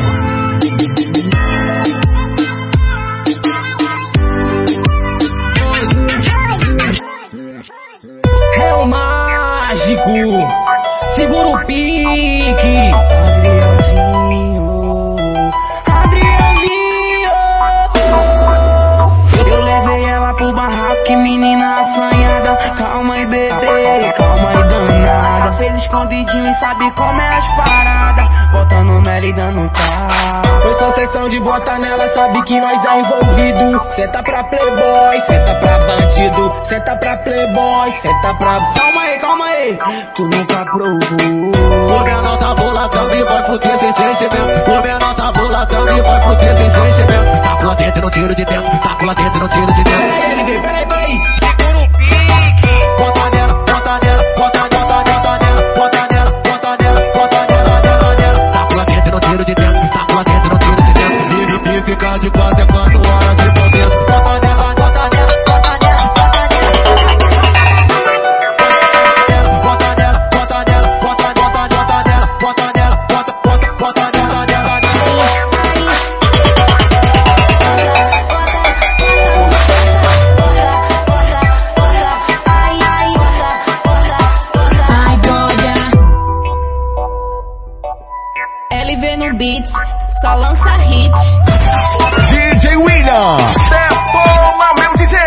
É o mágico, segura o pique. Adrianzinho. Eu levei ela pro barraco, que menina assanhada. Calma aí, bebê, calma aí, danada. Fez escondidinho e sabe como é as paradas. Botando nela e dando carro. Foi só sessão de bota nela, sabe que nós é envolvido. Senta pra playboy, senta pra bandido. Senta pra playboy, senta pra... Calma aí, tu nunca provou. O menor tá boladão e vai fuder sem sentimento. O menor tá boladão e vai fuder sem sentimento. Tá com a dentro e não tiro de dentro, tá com a dentro e não tiro de dentro. Peraí, segura o pique. Bota nela, bota nela, bota nela, bota nela, bota nela, bota nela. Tá com a dentro e não tiro de dentro, tá com a dentro e não tiro de dentro. E fica de 4 é 4 horas de momento. Bota nela, bota nela, bota nela, bota nela. Bota nela, bota nela, bota nela, bota nela, bota nela, LV no beat, só lança hit. DJ William, detona meu DJ.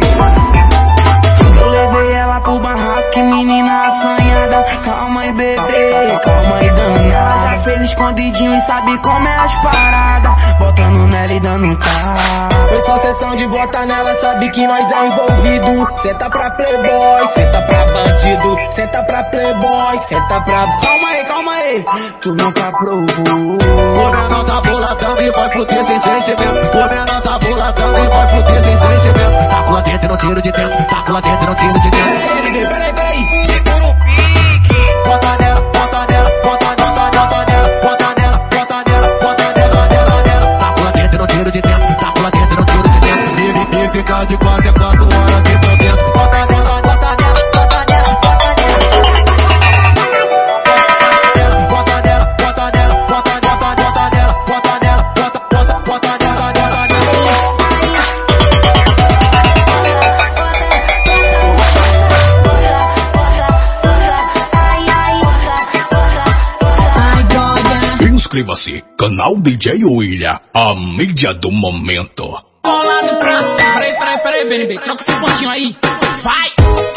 Eu levei ela pro barraco, que menina assanhada. Calma aí, bebê, calma aí, danada. Já fez escondidinho e sabe como é as paradas. Botando nela e dando um carro. Foi só sessão de bota nela, sabe que nós é envolvido. Senta pra playboy, senta pra bandido. Senta pra playboy, senta pra... Calma aí, tu nunca provou. O menor tá boladão e vai fuder sem sentimento. O menor tá boladão e vai fuder sem sentimento. Tá com lá dentro e não tiro de dentro. Tá com lá dentro e não tiro de dentro. Peraí. Segura o pique. Bota nela, bota nela, bota nela, bota nela, bota nela, bota nela, bota nela, nela. Tá com lá dentro e não tiro de dentro. Tá com lá dentro e não tiro de dentro. E fica de 4 em 4 horas aqui por dentro. Bota nela, bota nela, bota nela, bota nela. Inscreva-se, canal DJ William, a mídia do momento. Bolado pra... Peraí, BNB, troca esse pontinho aí. Vai!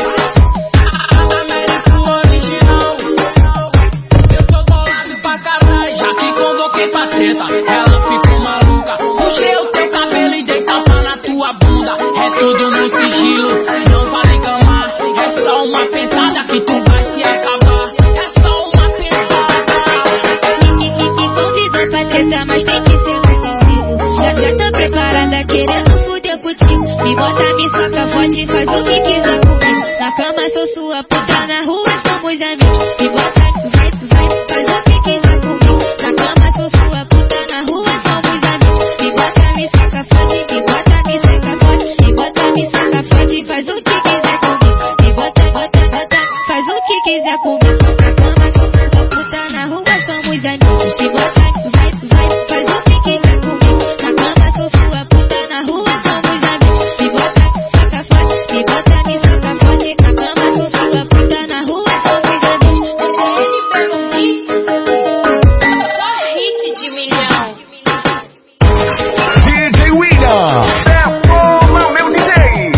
Américo original. Eu tô bolado pra caralho, já que convoquei pra treta. Ela ficou maluca. Puxei o teu cabelo e dei tapa na tua bunda. É tudo no sigilo, não vale gamar. É só uma pensada que tu vai se acabar. É só uma pensada. Me convidou pra treta, mas tem que ser mais estilo. Já tô preparada, querendo fuder contigo. Me bota, me saca forte, faz o que quiser comigo. Na cama sou sua puta, na rua somos amigos. Me bota, vai, faz o que quiser comigo. Na cama sou sua puta, na rua somos amigos. Me bota, me saca forte, me bota, me saca forte. Me bota, me saca forte, faz o que quiser comigo. Me bota, faz o que quiser comigo. Na cama sou sua puta, na rua somos amigos. Me bota, vai, faz o que quiser comigo. Na cama sou sua puta, na rua somos amigos. Me bota, saca forte, me bota, me saca forte. Na cama sou sua puta, na rua somos amigos. Ele pelo hit, só hit de milhão. DJ William, Detona meu DJ.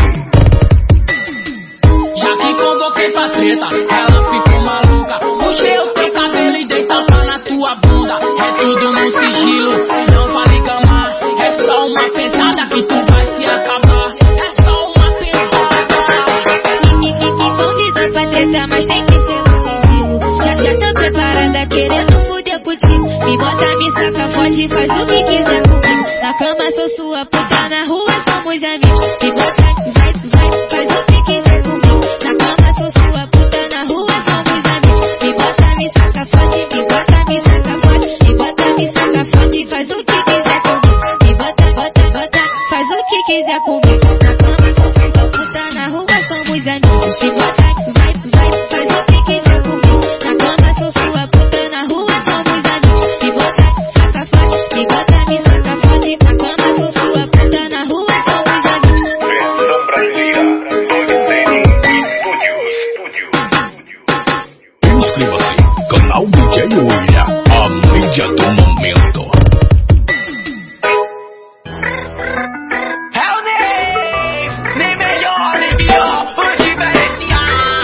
Já que convoquei pra treta, ela ficou maluca. Puxei o teu cabelo e dei tapa na tua bunda. É tudo no sigilo, não vale gamar. É só uma pensada que tu vai se acabar. É só uma pensada. Me convidou pra treta, mas tem que ser um estilo. Já tô preparada, querendo fuder contigo. Me bota, me saca forte, faz o que quiser comigo. Na cama sou sua puta, na rua somos amigos. Me bota, vai, faz o que quiser comigo. Na cama sou sua puta, na rua somos amigos. Me bota, me saca forte, me bota, me saca forte. Me bota, me saca forte, faz o que quiser comigo. Me bota, faz o que quiser comigo. Na cama sou sua puta, na rua somos amigos. Me bota, vai, faz o que quiser comigo. Na cama sou sua puta, na rua somos amigos. Me bota, saca forte, me bota, me saca forte. Na cama sou sua puta, na rua somos amigos. Versão brasileira, inscreva-se, canal DJ William, a mídia do momento. É o Ney, nem melhor, nem pior, o diferencial.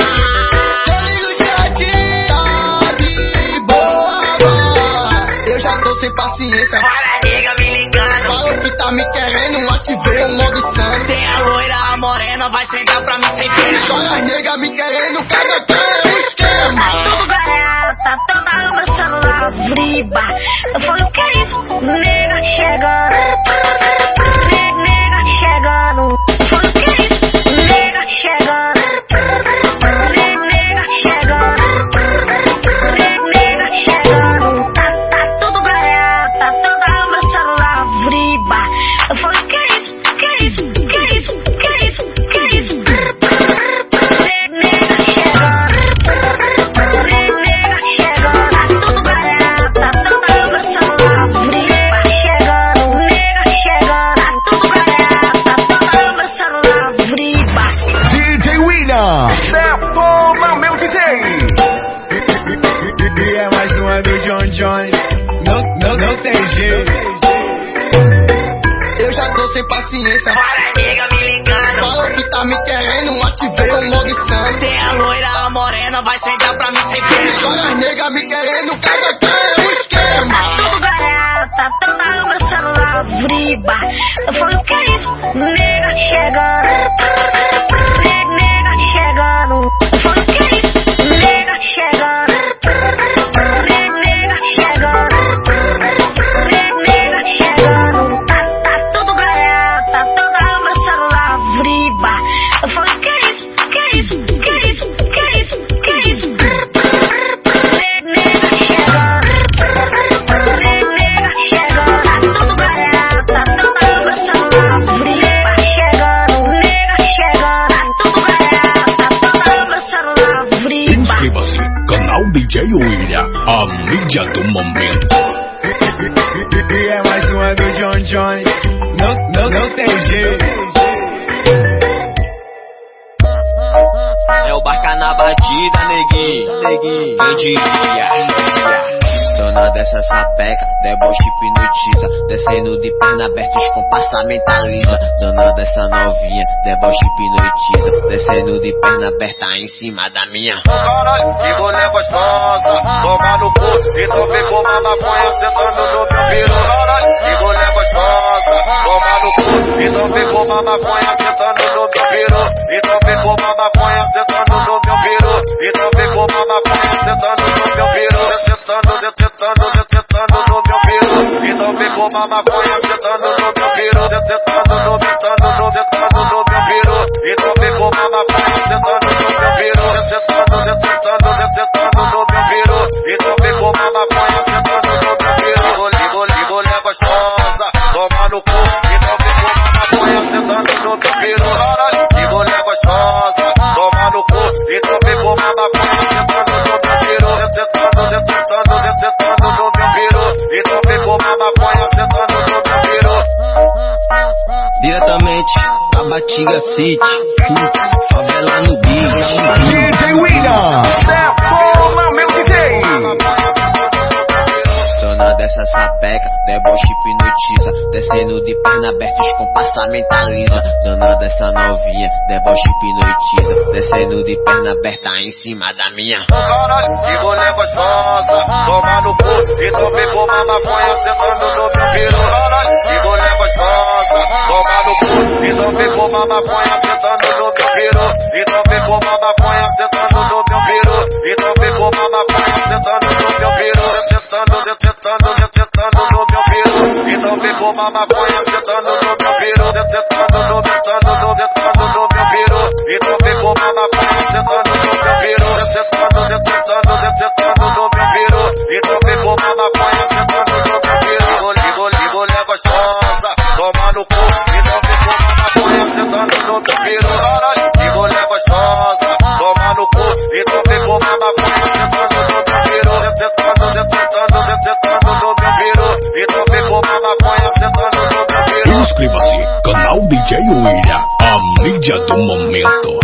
de boa. Eu já tô sem paciência. Para nega me ligando. Falou que tá me querendo, ativei o modo santo. Tem a loira, a morena, vai sentar pra mim sem pena. Olha as nega me querendo, cada quem é um esquema. Tudo garota, toda no meu celular, vriba. Eu falei, o que é isso? Nega chegando. Nega chegando. Eu falei, o que é isso? Nega chegando. Nega chegando. Nega chegando. Tá tudo garota, toda no meu celular, vriba. Eu falei, o que é isso? O que é isso? O que é isso? O que é isso? O que é isso? Nega chegando. Nega chegando. Tá tudo garota, toda no meu celular, vriba. Chegando. Nega chegando. Tá tudo garota, toda no meu celular, vriba. DJ William, Detona meu DJ. E é mais uma do John John. Não tem jeito. Eu já tô sem paciência. Para nega me ligando. Falou que tá me querendo, ativei o modo santo. Tem a loira, a morena, vai sentar pra mim sem pena. Olha as nega me querendo, cada quem é um esquema. friba. Eu falei, o que é isso? Nega chegando. Nega chegando. Eu falei, o que é isso? Nega chegando. Nega chegando. Nega chegando. Tá tudo ganhado, tá toda meu celular friba. Eu falei, o que é isso? Que é isso? Que é isso? Que é isso? Que é isso? Nega chegando. Nega chegando. Tá tudo ganhado, tá toda meu celular friba. Chegando. Nega chegando. Tá tudo ganhado, tá toda meu celular friba. Inscreva-se, canal DJ William, a mídia do momento. E é mais uma do John Johnny. Não tem jeito. É o barca na batida, neguinho. Quem diria? Dona dessa sapeca, deboche hipnotiza. Descendo de perna aberta, os compassa mentaliza. Dona dessa novinha, deboche hipnotiza. Descendo de perna aberta em cima da minha. Caralho, que mulher gostosa, toma no cu. Então vem com uma maconha sentando no meu piru. Caralho, que mulher gostosa, toma no cu. Então vem com uma maconha sentando no meu piru. Então vem com uma maconha sentando no meu piru. Então vem com uma maconha sentando no meu piru. Sentando no meu piru. Então vem com uma maconha sentando no meu piru. Sentando no meu piru. Então vem com uma maconha sentando no meu piru. Sentando no meu piru. Então vem com uma maconha sentando no meu piru. Mulher gostosa, toma no cu. Então vem com uma maconha sentando no meu piru. Caralho, que mulher gostosa, toma no cu. Então vem com uma maconha sentando no meu piru. Sentando no meu piru. Então vem com uma maconha sentando no meu piru. Diretamente da Batinga City, favela no beat. DJ William, toma meu DJ. Dona dessa sapeca, deboche hipnotiza. Descendo de perna aberta, os compassa mentaliza. Dona dessa novinha, deboche hipnotiza. Descendo de perna aberta em cima da minha. Caralho, que mulher gostosa, toma no cu. Então vem com uma maconha sentando no meu piru. Caralho, que mulher gostosa, toma no cu. Então vem com uma maconha sentando no meu piru. Então vem com uma maconha sentando no meu piru. Então vem com uma maconha sentando no meu piru. Sentando no meu piru. Então vem com uma maconha sentando no meu piru. Sentando no meu piru. Então vem com uma maconha sentando no meu piru. Sentando no meu piru. Então vem com uma maconha sentando no meu piru. Mulher gostosa, toma no cu. Então vem com uma maconha sentando no meu piru. Caralho, que mulher gostosa, toma no cu. Então vem com uma maconha sentando no meu piru. Sentando no meu piru. Então vem com uma maconha sentando no meu piru. Inscreva-se, canal DJ William, a mídia do momento.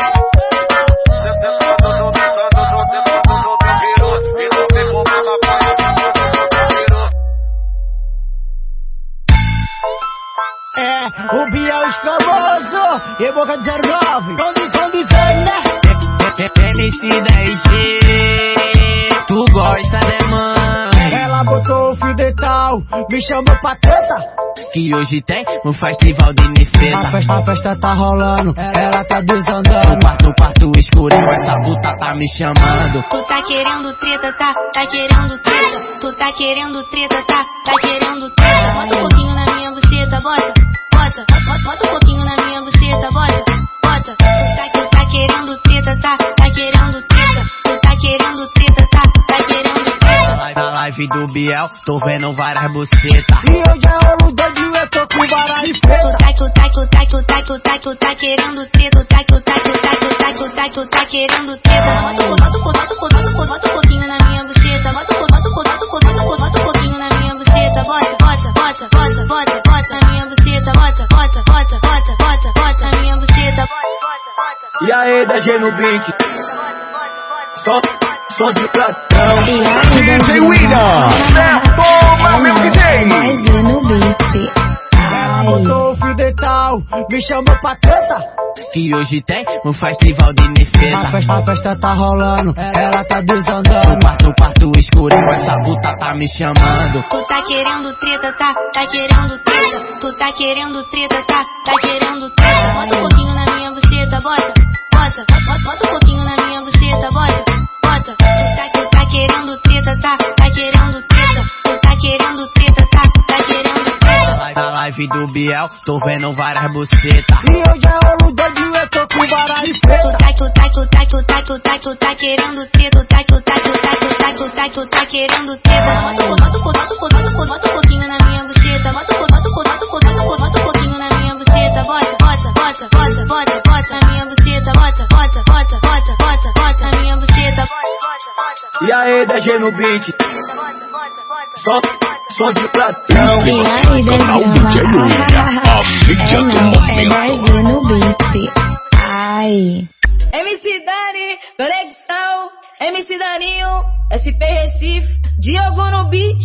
É, o Biel escamoso e boca de 09. Condizendo, né? MC10G, tu gosta, né, mãe? Ela botou o fio dental, me chamou pra treta. Que hoje tem um festival de nefeta. A festa tá rolando, ela tá desandando. No quarto escuro, essa puta tá me chamando. Tu tá querendo treta, tá querendo treta. Tu tá querendo treta, tá querendo treta. Bota um pouquinho na minha buceta, bota. Bota um pouquinho na minha buceta, bota. Tu tá querendo treta, tá querendo treta. Tu tá querendo treta, tá querendo treta. Na live do Biel, tô vendo várias bucetas. E hoje é rolo doidinho, eu tô com várias de preta. Tu tá querendo treta, tu tá querendo treta. Bota um pouquinho na minha buceta, bota um pouquinho na minha buceta, bota na minha buceta, bota na minha buceta. E aí, da G no beat, som de platão. DJ William, toma meu DJ. Mais no beat. Ela botou o fio dental, me chamou pra treta. que hoje tem um festival de nefeta. A festa tá rolando, ela tá desandando. No quarto escurinho, essa puta tá me chamando. Tu tá querendo treta, tá querendo treta. Tu tá querendo treta, tá querendo treta. Bota um pouquinho na minha buceta, bota. Bota um pouquinho na minha buceta, bota. Tu tá querendo treta, tá querendo treta. Tu tá querendo treta, tá querendo treta. Na live do Biel, tô vendo várias bucetas. E hoje é o doidinho, eu tô com várias pretas. Tu tá querendo treta, tu tá querendo treta. Bota um pouquinho na minha buceta, bota um pouquinho na minha buceta, bota na minha buceta, bota na minha buceta. E aí, DG no beat, som de platão. Canal DJ William, a mídia do momento. DG no beat, ai. MC Dani, Conexão, MC Daninho, SP Recife, Diogo no beat.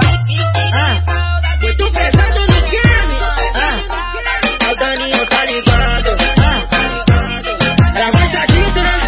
Muito pesado no game. O Daninho tá ligado. Ela gosta disso, né?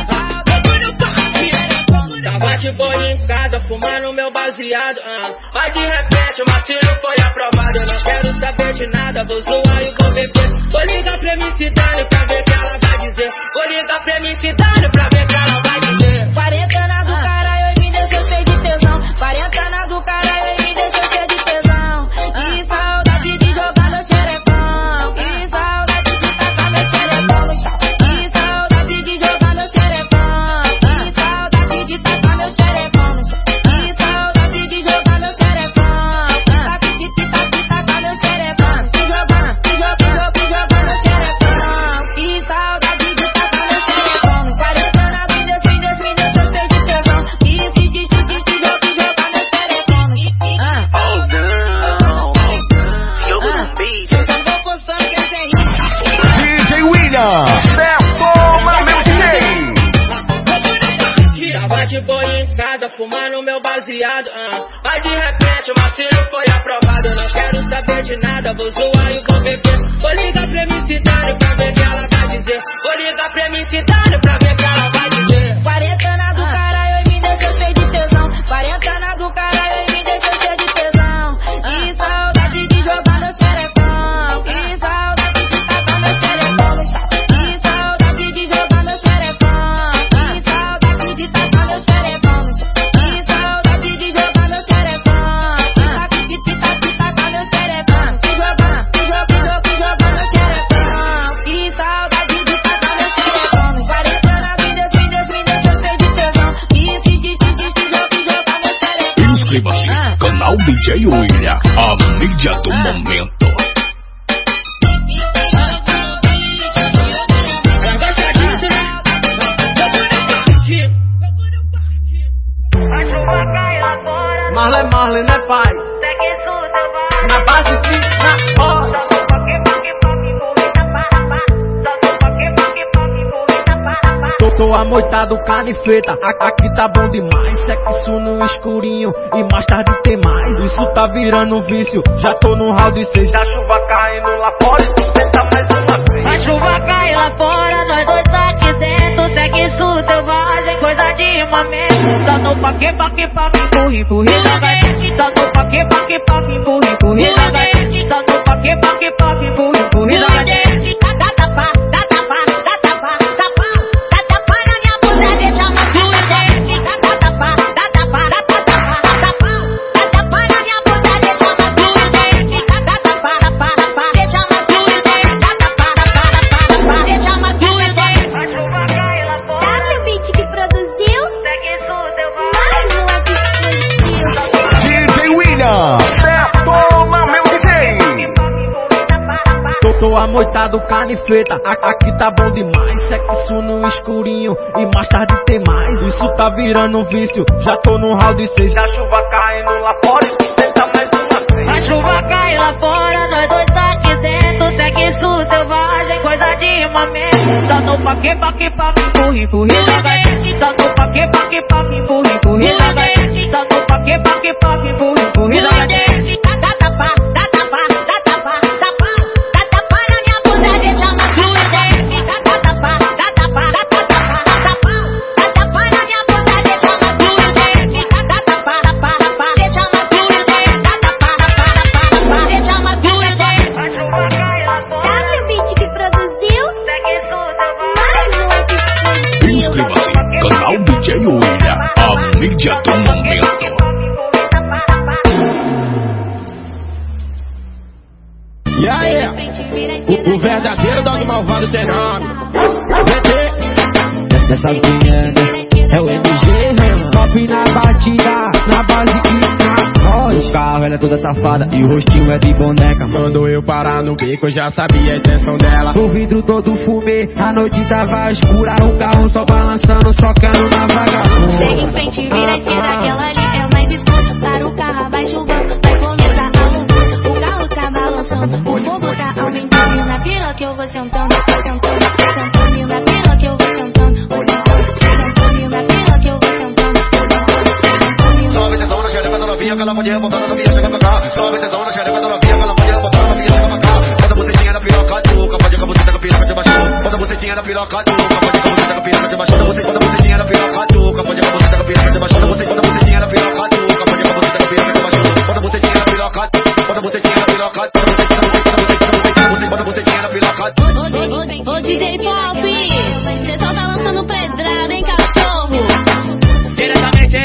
Tava de boa em casa, fumando meu baseado. Mas de repente o vacilo foi aprovado. Eu não quero saber de nada, vou zoar e vou beber. Vou ligar pra MC Dani pra ver o que ela vai dizer. Vou ligar pra MC Dani pra ver o que ela vai dizer. Quarentena do caralho, me deixou cheio de tesão. Quarentena do caralho, me deixou cheio de tesão. Que saudade de jogar meu xerecão. Que saudade de tacar meu xerecão no chão. Que saudade de jogar meu xerecão. Que saudade de tacar meu xerecão no chão. Que saudade de jogar meu xerecão. Que tacar meu xerecão. Se jogar meu xerecão. Que saudade de tacar meu xerecão. Quarentena me deixou cheio de tesão. Que jogar meu xerecão. Eu só vou postando que essa é hit. DJ William, detona meu DJ. Tava de boa em casa, fumando meu baseado. Mas de repente o vacilo foi aprovado. Eu não quero saber de nada, vou zoar e vou beber. Vou ligar pra MC Dani pra ver o que ela vai dizer. Vou ligar pra MC Dani pra ver o que ela vai dizer. Quarentena do caralho, me deixou cheio de tesão. Quarentena do caralho, me deixou cheio de tesão. Que saudade de jogar meu xerecão. Que saudade de tacar meu xerecão no chão. Que saudade de jogar meu xerecão. Que saudade de tacar meu xerecão no chão. Que saudade de jogar meu xerecão. Que tacar meu xerecão. Se jogar meu xerecão. Que saudade de tacar meu xerecão no chão. Quarentena me deixou cheio de tesão. Que jogar meu xerecão. Inscreva-se, canal DJ William, a mídia do momento. Ela gosta disso, né? Marley, né, pai? Na base fixa, na hora. Tô amoitado, canifeta, aqui tá bom demais. Sexo no escurinho e mais tarde tem mais. Isso tá virando um vício, já tô no round 6. Da chuva caindo lá fora, isso tenta mais uma vez. A chuva cai lá fora, nós dois aqui dentro. Sexo selvagem, coisa de mamento. Só no paque, empurri, lá vai. Só no paque, empurri, lá vai. Só no paque, empurri, lá vai. Tô amoitado, canifeta, aqui tá bom demais. Sexo no escurinho e mais tarde tem mais. Isso tá virando um vício, já tô no round 6. Da chuva caindo lá fora, isso tenta mais uma vez. A chuva cai lá fora, nós dois aqui dentro. Sexo selvagem, coisa de mamento. Só no paque, empurri, lá vai. Só no paque, empurri, lá vai. Só no paque, empurri, lá vai. mídia do momento. E aí, o verdadeiro dog malvado tem nome. Cê sabe quem é, né? É o MG, top na batida, na base que na voz. O carro ela é toda safada e o rostinho é de boneca. Quando eu parar no beco eu já sabia a intenção dela. O vidro todo fumê, a noite tava escura. O carro só balançando, socando na vagabunda. Segue em frente, vira a esquerda, aquela ali é mais escura. Para o carro, abaixa o banco, vai começar a loucura. O carro tá balançando, o fogo tá aumentando. Na piroca eu vou sentando, sentando na piroca eu vou sentando, sentando na piroca eu vou sentando. Sobe tesão na xereca da novinha, que ela pode rebotar na novinha, chega pra cá. Sobe tesão na xereca da novinha, que ela pode rebotar na novinha, chega pra cá. Bota a bucetinha na piroca, tuca, pode com a buceta com a piroca de baixo. Bota a bucetinha na piroca, tuca, pode com a buceta com a piroca de baixo. Bota a bucetinha na piroca, tuca, pode com a buceta com a piroca de baixo. Bota a bucetinha na piroca, tuca, pode com a buceta com a piroca de baixo. Bota a bucetinha na piroca, bota a bucetinha na piroca, bota a bucetinha na piroca. Ô DJ Pop, cê só tá lançando pedrada, hein, cachorro? Diretamente,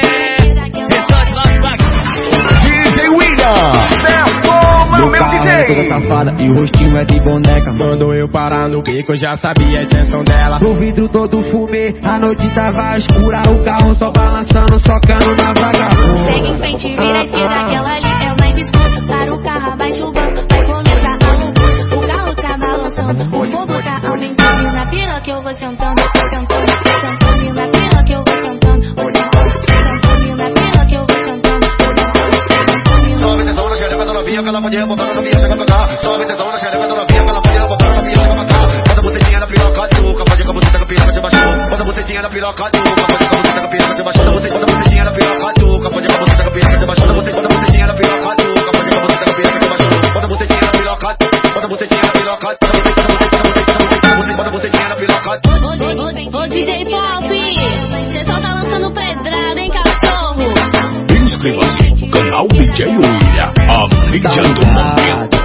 DJ William, meu carro é toda safada e o rostinho é de boneca. Quando eu parar no beco eu já sabia a intenção dela. O vidro todo fumê, a noite tava escura. O carro só balançando, socando na vagabunda. Segue em frente, vira a esquerda, aquela ali é o mais escuro. Para o carro, abaixa o banco, vai começar a loucura. O carro tá balançando, o fogo tá aumentando. Na piroca eu vou sentando, sentando na piroca eu vou sentando, sentando na piroca eu vou sentando. Sobe tesão na xereca da novinha, que ela pode rebotar na novinha, chega pra cá. Sobe tesão na xereca da novinha, que ela pode rebotar na novinha, chega pra cá. Bota a bucetinha na piroca, tuca, pode com a buceta com a piroca de baixo. Bota a bucetinha na piroca, tuca, pode com a buceta com a piroca de baixo. Bota a bucetinha na piroca, tuca, pode com a buceta com a piroca de baixo. Bota a bucetinha na piroca, tuca, pode com a buceta com a piroca de baixo. Bota a bucetinha na piroca, bota a bucetinha na piroca, bota a bucetinha na piroca. Ô DJ Pop, cê só tá lançando pedrada, hein, cachorro? inscreva-se, canal DJ William, a mídia do momento.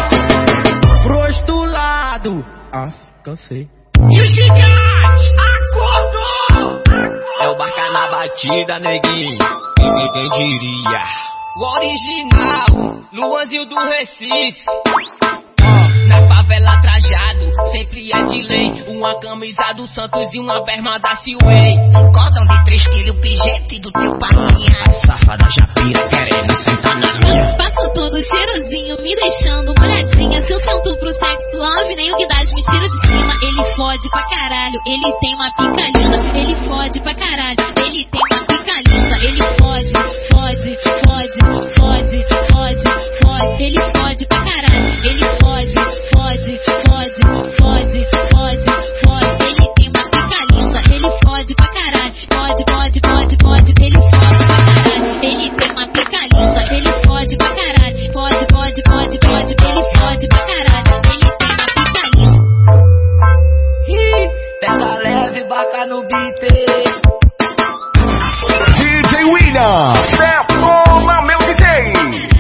Prostulado. Ah, cansei. Gigante, acordou! É o barca na batida, neguinho. Quem diria? O original, Luanzinho do Recife. Na favela trajado, sempre é de lei. Uma camisa do Santos e uma berma da Silway. Um cordão de 3 quilos, pijete do teu parrinha. Safada já pira, querendo sentar na minha. Passo todo cheirosinho, me deixando molhadinha. Se eu sento pro sexo love, nem o Guidage me tira de cima. Ele fode pra caralho, ele tem uma pica linda. Ele fode pra caralho, ele tem uma pica linda. Ele fode, fode, fode, fode, fode, fode. Ele fode pra caralho, ele fode, fode, fode, fode, fode, fode. Ele tem uma pica linda, ele fode pra caralho. Fode, fode, fode, fode. Ele fode pra caralho, ele tem uma pica linda. Ele fode pra caralho, fode, fode, fode, fode. Ele fode pra caralho, ele tem uma pica linda. Pega leve, baca no beat. DJ William, performa meu DJ.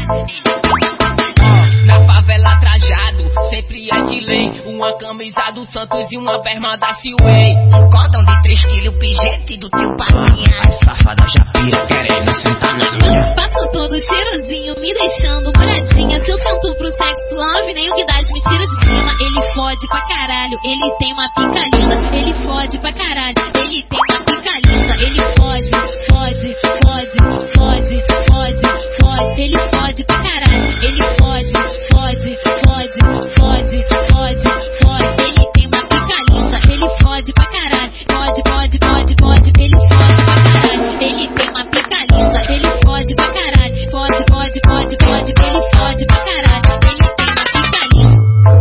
Na favela trajado, sempre é de lei. Uma camisa do Santos e uma berma da Silway. Um cordão de 3 quilos, pijete do teu parrinha. Safada já pira, querendo sentar na minha. Passo todo cheirosinho, me deixando molhadinha. Se eu sento pro sexo love, nem o Guidage me tira de cima. Ele fode pra caralho, ele tem uma pica linda. Ele fode pra caralho, ele tem uma pica linda. Ele fode, fode, fode, fode, fode, fode. Ele fode pra caralho, ele fode, fode, fode, fode, fode, fode. Ele tem uma pica linda, ele fode pra caralho. Fode, fode, fode, fode. Ele fode pra caralho, ele tem uma pica linda. Ele fode pra caralho. Fode, fode, fode, fode. Ele fode pra caralho, ele tem uma pica linda.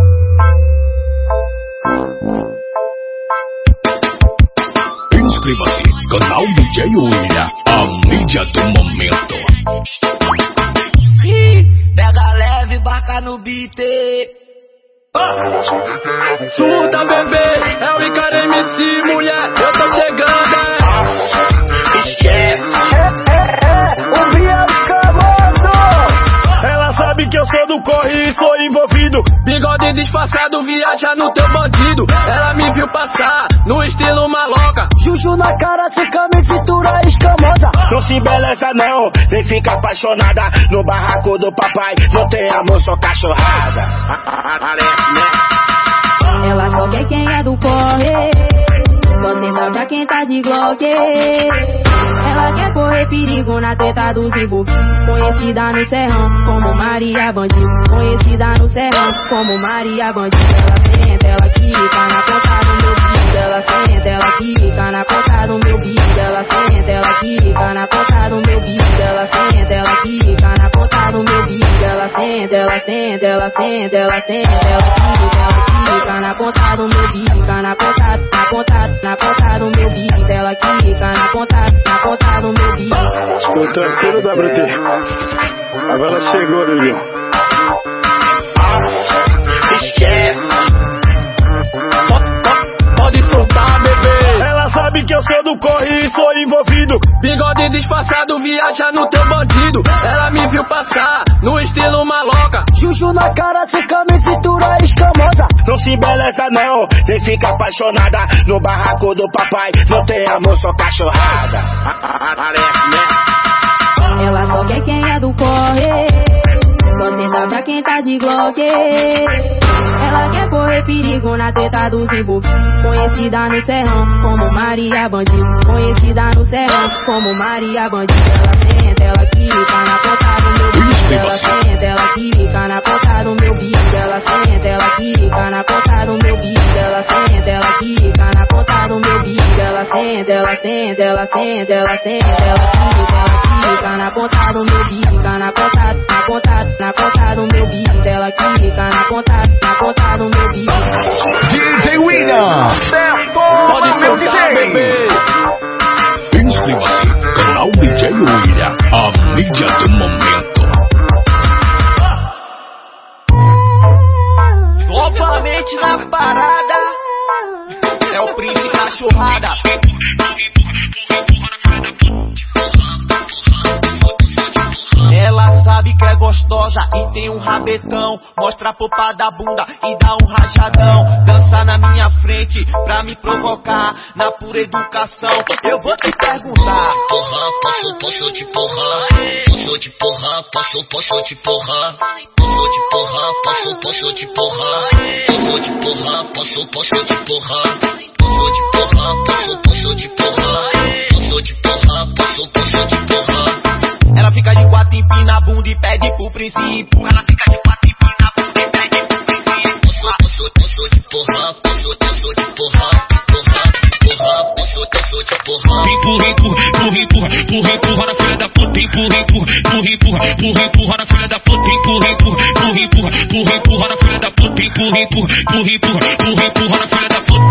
Inscreva-se, canal DJ William, a mídia do momento. Pega leve, barca no beat. Surda, bebê, é o Icaro MC, mulher, eu tô chegando. Esquece. O viado famoso. Ela sabe que eu sou do corre e sou envolvido. Bigode disfarçado, viaja no teu bandido. Ela me viu passar, no estilo maloca. Juju na cara, sem camisa, cintura escamosa. Não embeleza não, nem fica apaixonada. No barraco do papai não tem amor, só cachorrada. Parece, né? Ela só quer quem é do corre, só tenta pra quem tá de Glock. Ela quer correr perigo na treta dos envolvidos. Conhecida no serrão como Maria Bandido. Conhecida no serrão como Maria Bandido. Ela senta, ela quica na ponta do meu bico. Ela senta, ela quica na ponta do meu bico. Ela senta, ela quica na ponta do meu bico. Ela senta, ela quica na ponta do meu bico. Ela senta, ela senta, ela senta, ela senta, ela quica na ponta do meu bico. Na ponta do meu bico. Ela quica na ponta do meu bico. Tô tranquilo, WT. Agora ela chegou, Lilian. Esquece. Pode soltar, bebê. Ela sabe que eu sou do corre e sou envolvido. Bigode disfarçado, viaja no teu bandido. Ela me viu passar, no estilo maloca. Juju na cara, sem camisa, cintura escamosa. Não se embeleza não, nem fica apaixonada. No barraco do papai não tem amor, só cachorrada. Parece, né? Ela só quer quem é do corre, só tenta pra quem tá de Glock. Ela quer correr perigo na treta dos envolvidos. Conhecida no serrão como Maria Bandido. Conhecida no serrão como Maria Bandido. Ela senta, ela quica na ponta do meu bico. Ela senta, ela quica na ponta do meu bico. Ela senta, ela quica na ponta do meu bico. Ela senta, ela quica na ponta do meu bico. Ela senta, ela senta, ela senta, ela senta, ela quica na ponta do meu bico. Na ponta do meu bico. Ela quica na ponta do meu bico. DJ William, pode meu DJ, bebê. Inscreva-se, canal DJ William, a mídia do momento. Novamente na parada, é o príncipe cachorrada. Ela sabe que é gostosa e tem um rabetão. Mostra a popa da bunda e dá um rajadão. Dança na minha frente pra me provocar. Na pura educação eu vou te perguntar. Posso te porrar? Posso te porrar? Posso te porrar? Posso te porrar? Posso te porrar? Posso te porrar? Posso te porrar? Posso te porrar? Posso te porrar? Posso te porrar? Posso te porrar? Ela fica de quatro, empina a bunda e pede pro princípio. Ela fica de quatro, empina a bunda e pede pro princípio. Posso te porrar? Posso te porrar? Posso te porrar? Empurra na filha da puta. Empurra na filha da puta. Empurra na filha da puta. Empurra na filha da puta.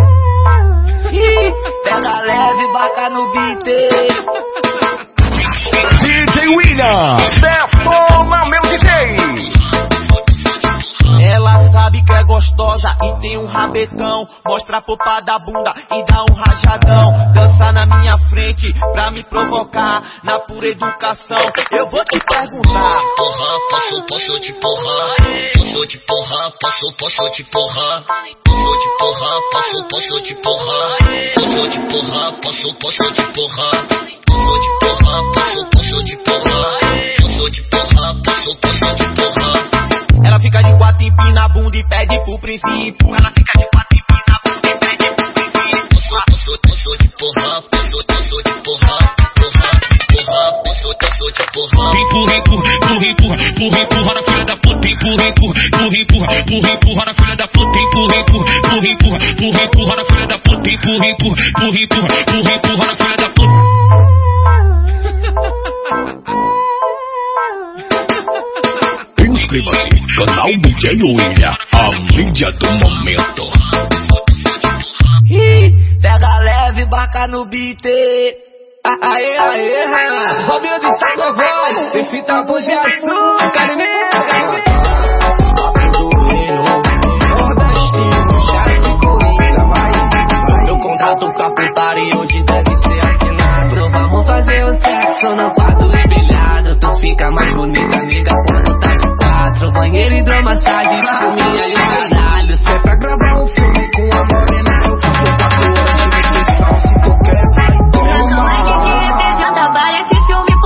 Pega leve, baca no beat. DJ William, detona meu DJ. Ela sabe que é gostosa e tem um rabetão. Mostra a popa da bunda e dá um rajadão. Dança na minha frente pra me provocar. Na pura educação eu vou te perguntar. Posso te porrar? Posso te porrar? Posso te porrar? Posso te porrar? Posso te porrar? Posso te porrar? Posso te porrar? Posso te porrar? Posso te porrar? Posso te porrar? Posso te porrar? Ela fica de quatro, empina a bunda e pede pro princípio. Ela fica de quatro, empina a bunda e pede pro princípio. Posso te porrar? Posso te porrar? Posso te porrar? Empurra na filha da puta. Empurra na filha da puta. Empurra na filha da puta. Empurra na filha da puta. Inscreva-se, canal DJ William, a mídia do momento. Pega leve, baca no beat. Aê, Robinho de Sangue Voz, esse tá por Jesus, Carinho. Meu contrato com a putaria hoje deve ser assinado. Vamos fazer o sexo no quarto espelhado. Tu fica mais bonita, amiga, quando tá de quatro. Banheiro, hidromassagem, minha e o caralho. Cê é pra gravar um filme com a morena. Eu faço 4 horas de reflexão, se tu quer vai tomar. Essa noite te representa, parece filme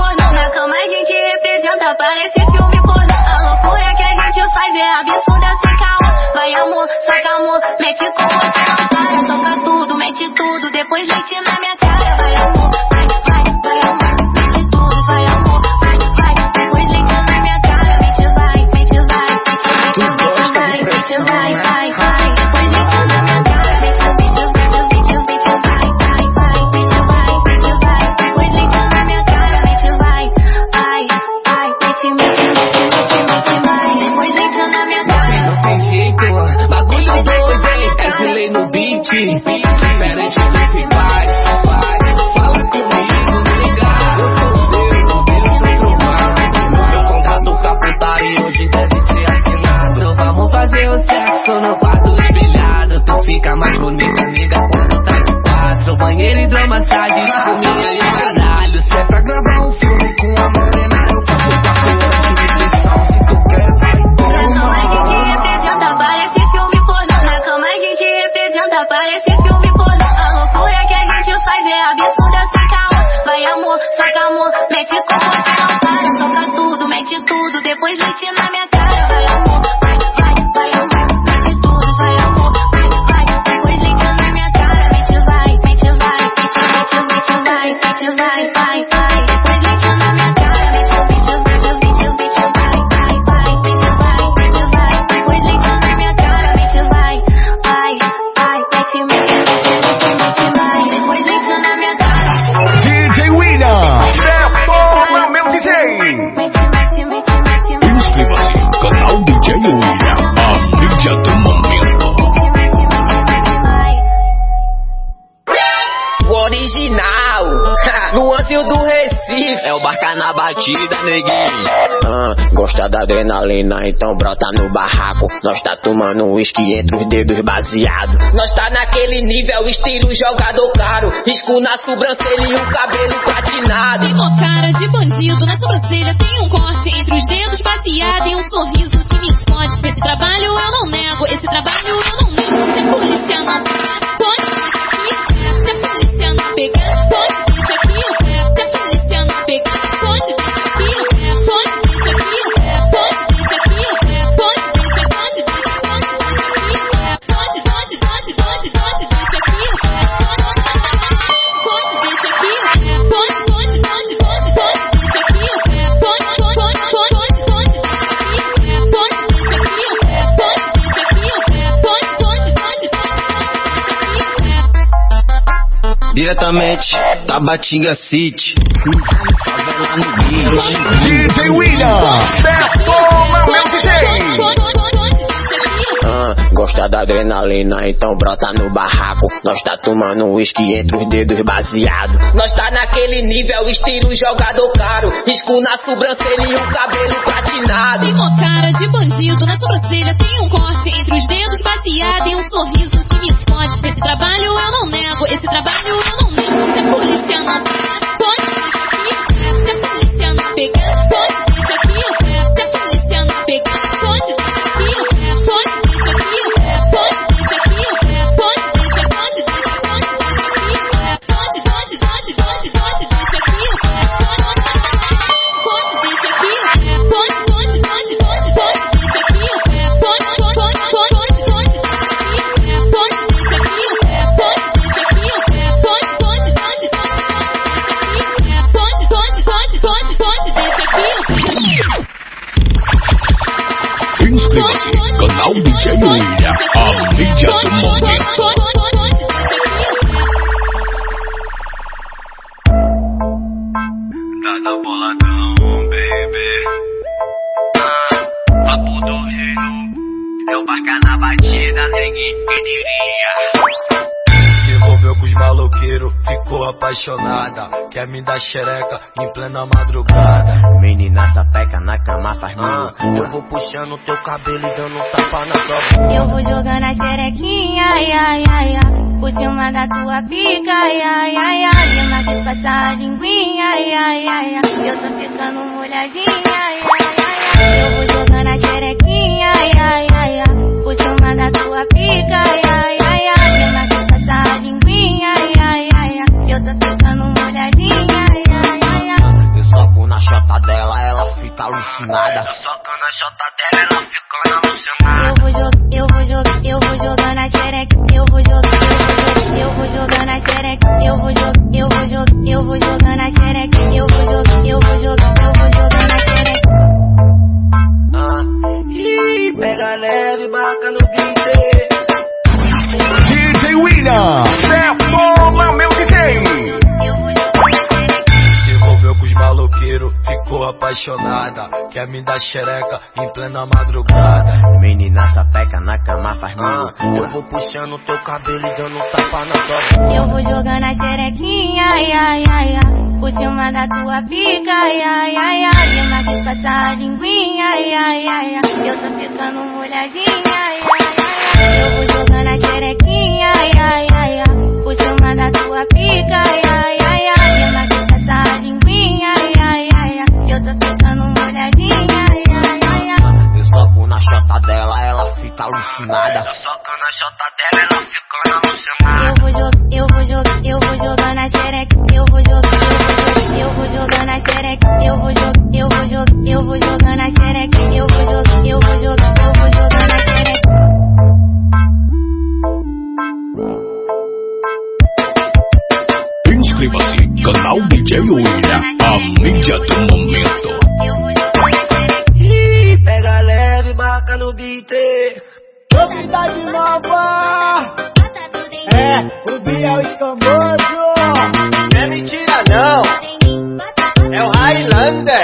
Foto no quarto espelhado, tu fica mais bonita, nega, quando tá de quatro. Banheiro, hidromassagem, cominha e caralho. Se é pra gravar um filme com a morena, eu faço tatuagem de pressão. Se tu quer, vai toma. Na cama a gente representa, parece filme pornô. Na cama a gente representa, parece filme pornô. A loucura que a gente faz é absurda, sem calma. Vai amor, soca amor, mete tudo, não para. Toca tudo, mete tudo, depois mete na minha cara. Vai amor, vai amor, mete tudo, vai amor, vai, depois mete na minha cara. Mete vai, mete vai, depois mete na minha cara. Mete vai, depois mete na minha cara. Mete vai, depois mete na minha cara. DJ William, detona meu DJ. Inscreva-se, canal DJ William, a mídia do momento. O original, Luanzinho do Recife. É o barca na batida, neguinho. Gosta da adrenalina, então brota no barraco. Nós tá tomando um uísque entre os dedos baseado. Nós tá naquele nível, estilo jogador caro. Risco na sobrancelha e o cabelo platinado. Tem uma cara de bandido, na sobrancelha tem um corte entre os dedos baseado e um sorriso que me esconde. Esse trabalho eu não nego, esse trabalho eu não nego. Se a polícia não pode, deixa aqui, se a polícia não pegar, pode, deixa aqui, se a polícia não pegar, pode, deixa aqui, pode, deixa aqui, pode, deixa aqui, pode, deixa, pode, deixa, pode, deixa aqui, pode, deixa aqui, Diretamente Tabatinga City. Favela no beat. DJ William, detona meu DJ. Gosta da adrenalina, então brota no barraco. Nós tá tomando um uísque entre os dedos baseado. Nós tá naquele nível, estilo jogador caro. Risco na sobrancelha e o cabelo platinado. Tem uma cara de bandido, na sobrancelha tem um corte entre os dedos baseado e um sorriso que me esconde. Esse trabalho eu não nego, esse trabalho eu não nego. Se a polícia não pode, deixa aqui, se a polícia não pegar, pode, deixa aqui, se a polícia não pegar, pode, deixa aqui, pode, deixa aqui, pode, deixa aqui, pode, deixa, pode, deixa, pode, deixa aqui, pode, deixa aqui, Inscreva-se, canal DJ William, a mídia do momento. Cada boladão, baby. Papo do reino. É o barca na batida, neguinho, quem diria? Se envolveu com os maloqueiros, ficou apaixonada. Quer me dar xereca em plena madrugada. Menina sapeca na cama faz mil. Eu vou puxando teu cabelo e dando tapa na tua. Eu vou jogando a xerequinha, ai, ai, ai, ai. Por cima da tua pica, ai, ai, ai, ai. Lima que passa a linguinha, ai, ai, ai, ai. Eu tô ficando molhadinha, ai, ai, ai, ai. Eu vou jogando a xerequinha, ai, ai, ai, ai. Por cima da tua pica, ai, ai, ai, ai. Lima que passa a linguinha, ai, ai, ai, ai. Eu tô ficando molhadinha, ai, ai, ai, ai. Eu soco na chota dela, ela fica alucinada. Eu soco na chota dela, ela fica alucinada. Eu vou jogando a xereca, eu vou jogando a xereca, eu vou jogando a xereca, eu vou jogando a xereca. Pega leve, barca no beat. DJ William, detona meu DJ. Se envolveu com os maloqueiros, ficou apaixonada. Quer me dar xereca em plena madrugada. Menina sapeca na cama faz mil. Eu vou puxando teu cabelo e dando tapa na tua. Eu vou jogando a xerequinha, ai, ai, ai, ai. Por cima da tua pica, ai, ai, ai, ai. Lima que passa a linguinha, ai, ai, ai, ai. Eu tô ficando molhadinha, ai, ai, ai. Eu vou jogando a xerequinha, ai, ai, ai, ai. Por cima da tua pica, ai, ai, ai, ai. Eu nasci essa linguinha, ai, ai, ai, ai. Eu tô ficando molhadinha, ai, ai, ai, ai. Eu soco na chota dela, ela fica alucinada. Eu soco na chota dela, ela fica alucinada. Eu vou jogando a xereca, eu vou jogando a xereca, eu vou jogando a xereca, eu vou jogando a xereca. Inscreva-se, canal DJ William, a mídia do momento. Pega leve, barca no beat. Novidade nova. O Biel Escamoso. Não é mentira não, é o Highlander.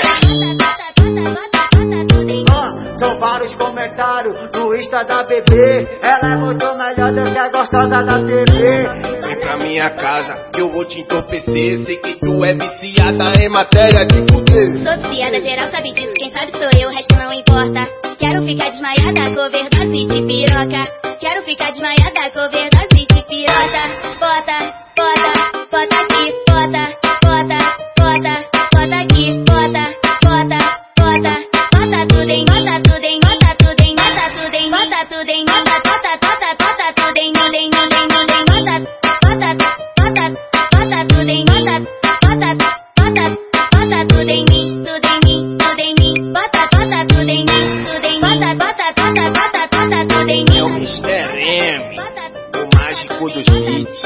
São vários comentários no Insta da bebê. Ela é muito melhor do que a gostosa da TV. Vem pra minha casa que eu vou te entorpecer. Sei que tu é viciada em matéria de fuder. Sou viciada, geral sabe disso, quem sabe sou eu, o resto não importa. Quero ficar desmaiada com overdose de piroca. Quero ficar desmaiada com overdose de piroca. Bota, bota, bota aqui, bota, bota, bota, bota aqui, bota, bota, bota, bota tudo em, bota tudo em, bota tudo em, bota tudo em, bota tudo em, bota, bota, bota, bota tudo em, bota, bota, bota, bota tudo em, bota, bota, bota, bota tudo em mim, tudo em mim, tudo em mim, bota, bota tudo em mim, tudo em mim, bota, bota, bota, bota, bota tudo em mim. É o Mr. M, o mágico dos hits.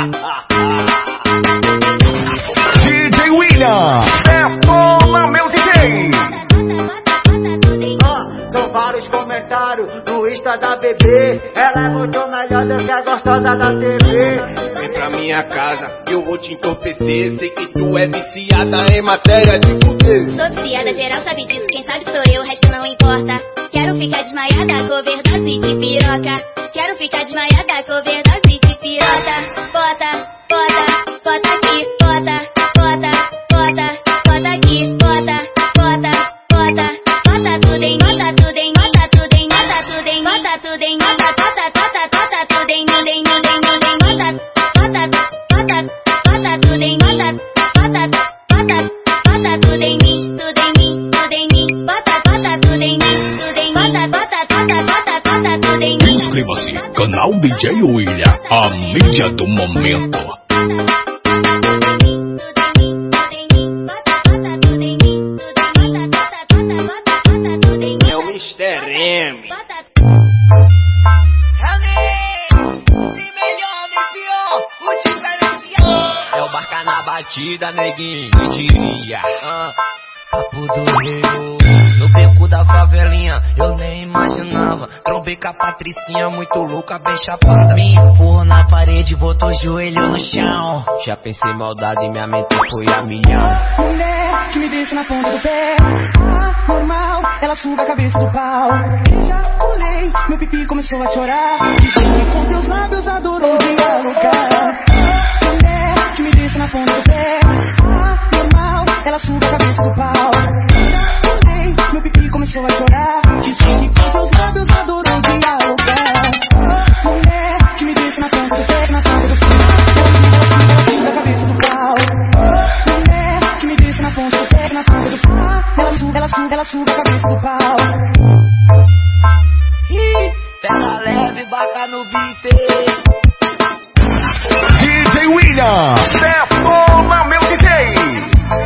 DJ William, detona meu DJ. São vários comentários no Insta da bebê. Ela é muito melhor do que a gostosa da TV. Vem pra minha casa que eu vou te entorpecer. Sei que tu é viciada em matéria de fuder. Sou viciada, geral sabe disso, quem sabe sou eu, o resto não importa. Quero ficar desmaiada com overdose de piroca. Quero ficar desmaiada com overdose de piroca. Bota, bota, bota aqui, bota, bota, bota, bota aqui, bota, bota, bota, bota tudo em, bota tudo em, bota tudo em, bota tudo em, bota tudo em, bota, bota, bota, bota tudo em, bota, bota, bota, bota tudo em, bota, bota, bota, bota tudo em mim, tudo em mim, tudo em mim, bota, bota tudo em mim, tudo em mim, bota, bota, bota, bota, bota tudo em mim. Inscreva-se, canal DJ William, a mídia do momento. É o Mr. M. É o barca na batida, neguinho, quem diria? Papo do Rio, no beco da favelinha, eu nem imaginava. Trombei com a Patricinha, muito louca, bem chapada. Me empurrou na parede, botou o joelho no chão. Já pensei maldade e minha mente foi a milhão. Mulher que me deixa na ponta do pé, normal, ela suga a cabeça do pau. Já olhei, meu pipi começou a chorar. Disse com teus lábios adorou dialogar. Mulher que me deixa na ponta do pé, normal, ela suga a cabeça do pau. Já olhei, meu pipi começou a chorar. Disse que com teus lábios adorou dialogar. Mulher que me deixa na ponta do pé, na ponta do pé, ela suga a cabeça do pau. Mulher que me deixa na ponta do pé, na ponta do pau, ela suga a cabeça do pau. Pega leve, baca no beat. DJ William, detona meu DJ.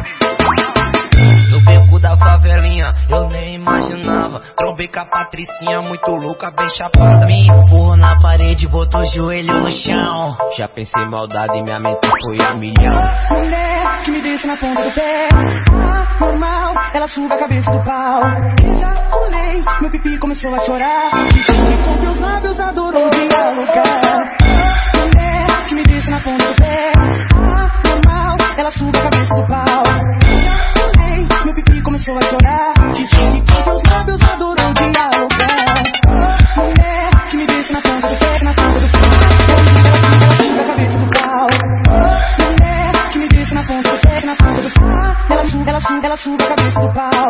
No beco da favelinha, eu nem imaginava. Trombei com a Patricinha, muito louca, bem chapada. Me empurrou na parede, botou o joelho no chão. Já pensei maldade e minha mente foi a milhão. Mulher que me deixa na ponta do pé, normal, ela suga a cabeça do pau. Já olhei, meu pipi começou a chorar. Disse que com teus lábios adorou dialogar. Mulher que me deixa na ponta do pé, normal, ela suga a cabeça do pau. Já olhei, meu pipi começou a chorar. Disse que com teus lábios adorou dialogar. Mulher que me deixa na ponta do pé, na ponta do pau, ela suga a cabeça do pau. Mulher que me deixa na ponta do pé, na ponta do pau, ela suga a cabeça do pau.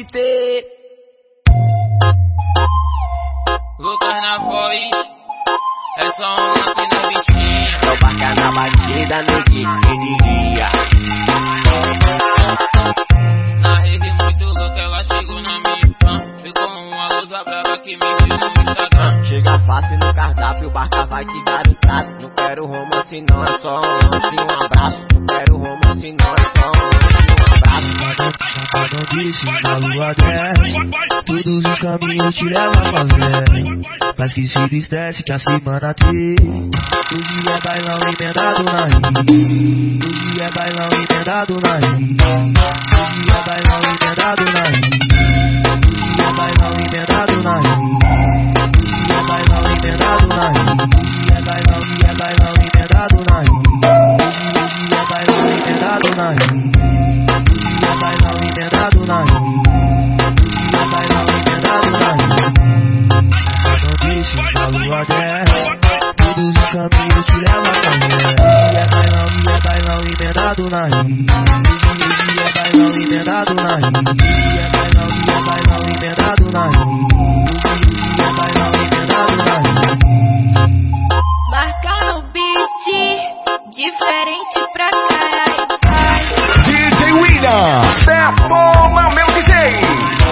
beat. Lucas na voz, é só um lance na bichinha. É o barca na batida, neguinho, quem diria? Na rede muito louca, ela chegou na minha fã. Ficou uma lusa brava que me viu no Instagram. Chega fácil no cardápio, o barca vai te dar o trato. Não quero romance não, é só um lance e um abraço. Não quero romance não, é só um lance e um abraço. Não disse, na lua desce, todos os caminhos te levam a favela. Mas que se esquece que a semana tem. Hoje é bailão emendado na rim. Hoje é bailão emendado na rim. Hoje é bailão emendado na rim. Hoje é bailão emendado na rim. Hoje é bailão emendado na rim. Hoje é bailão emendado na rim. Hoje é bailão emendado na rim. Hoje é bailão emendado na rim. Hoje é bailão emendado na rim. Não disse, na lua desce, todos os caminhos te levam a favela. Hoje é bailão emendado na rim. Hoje é bailão emendado na rim. Hoje é bailão emendado na rim. Hoje é bailão emendado na rim. Barca no beat, diferente pra caralho. DJ William, detona meu DJ.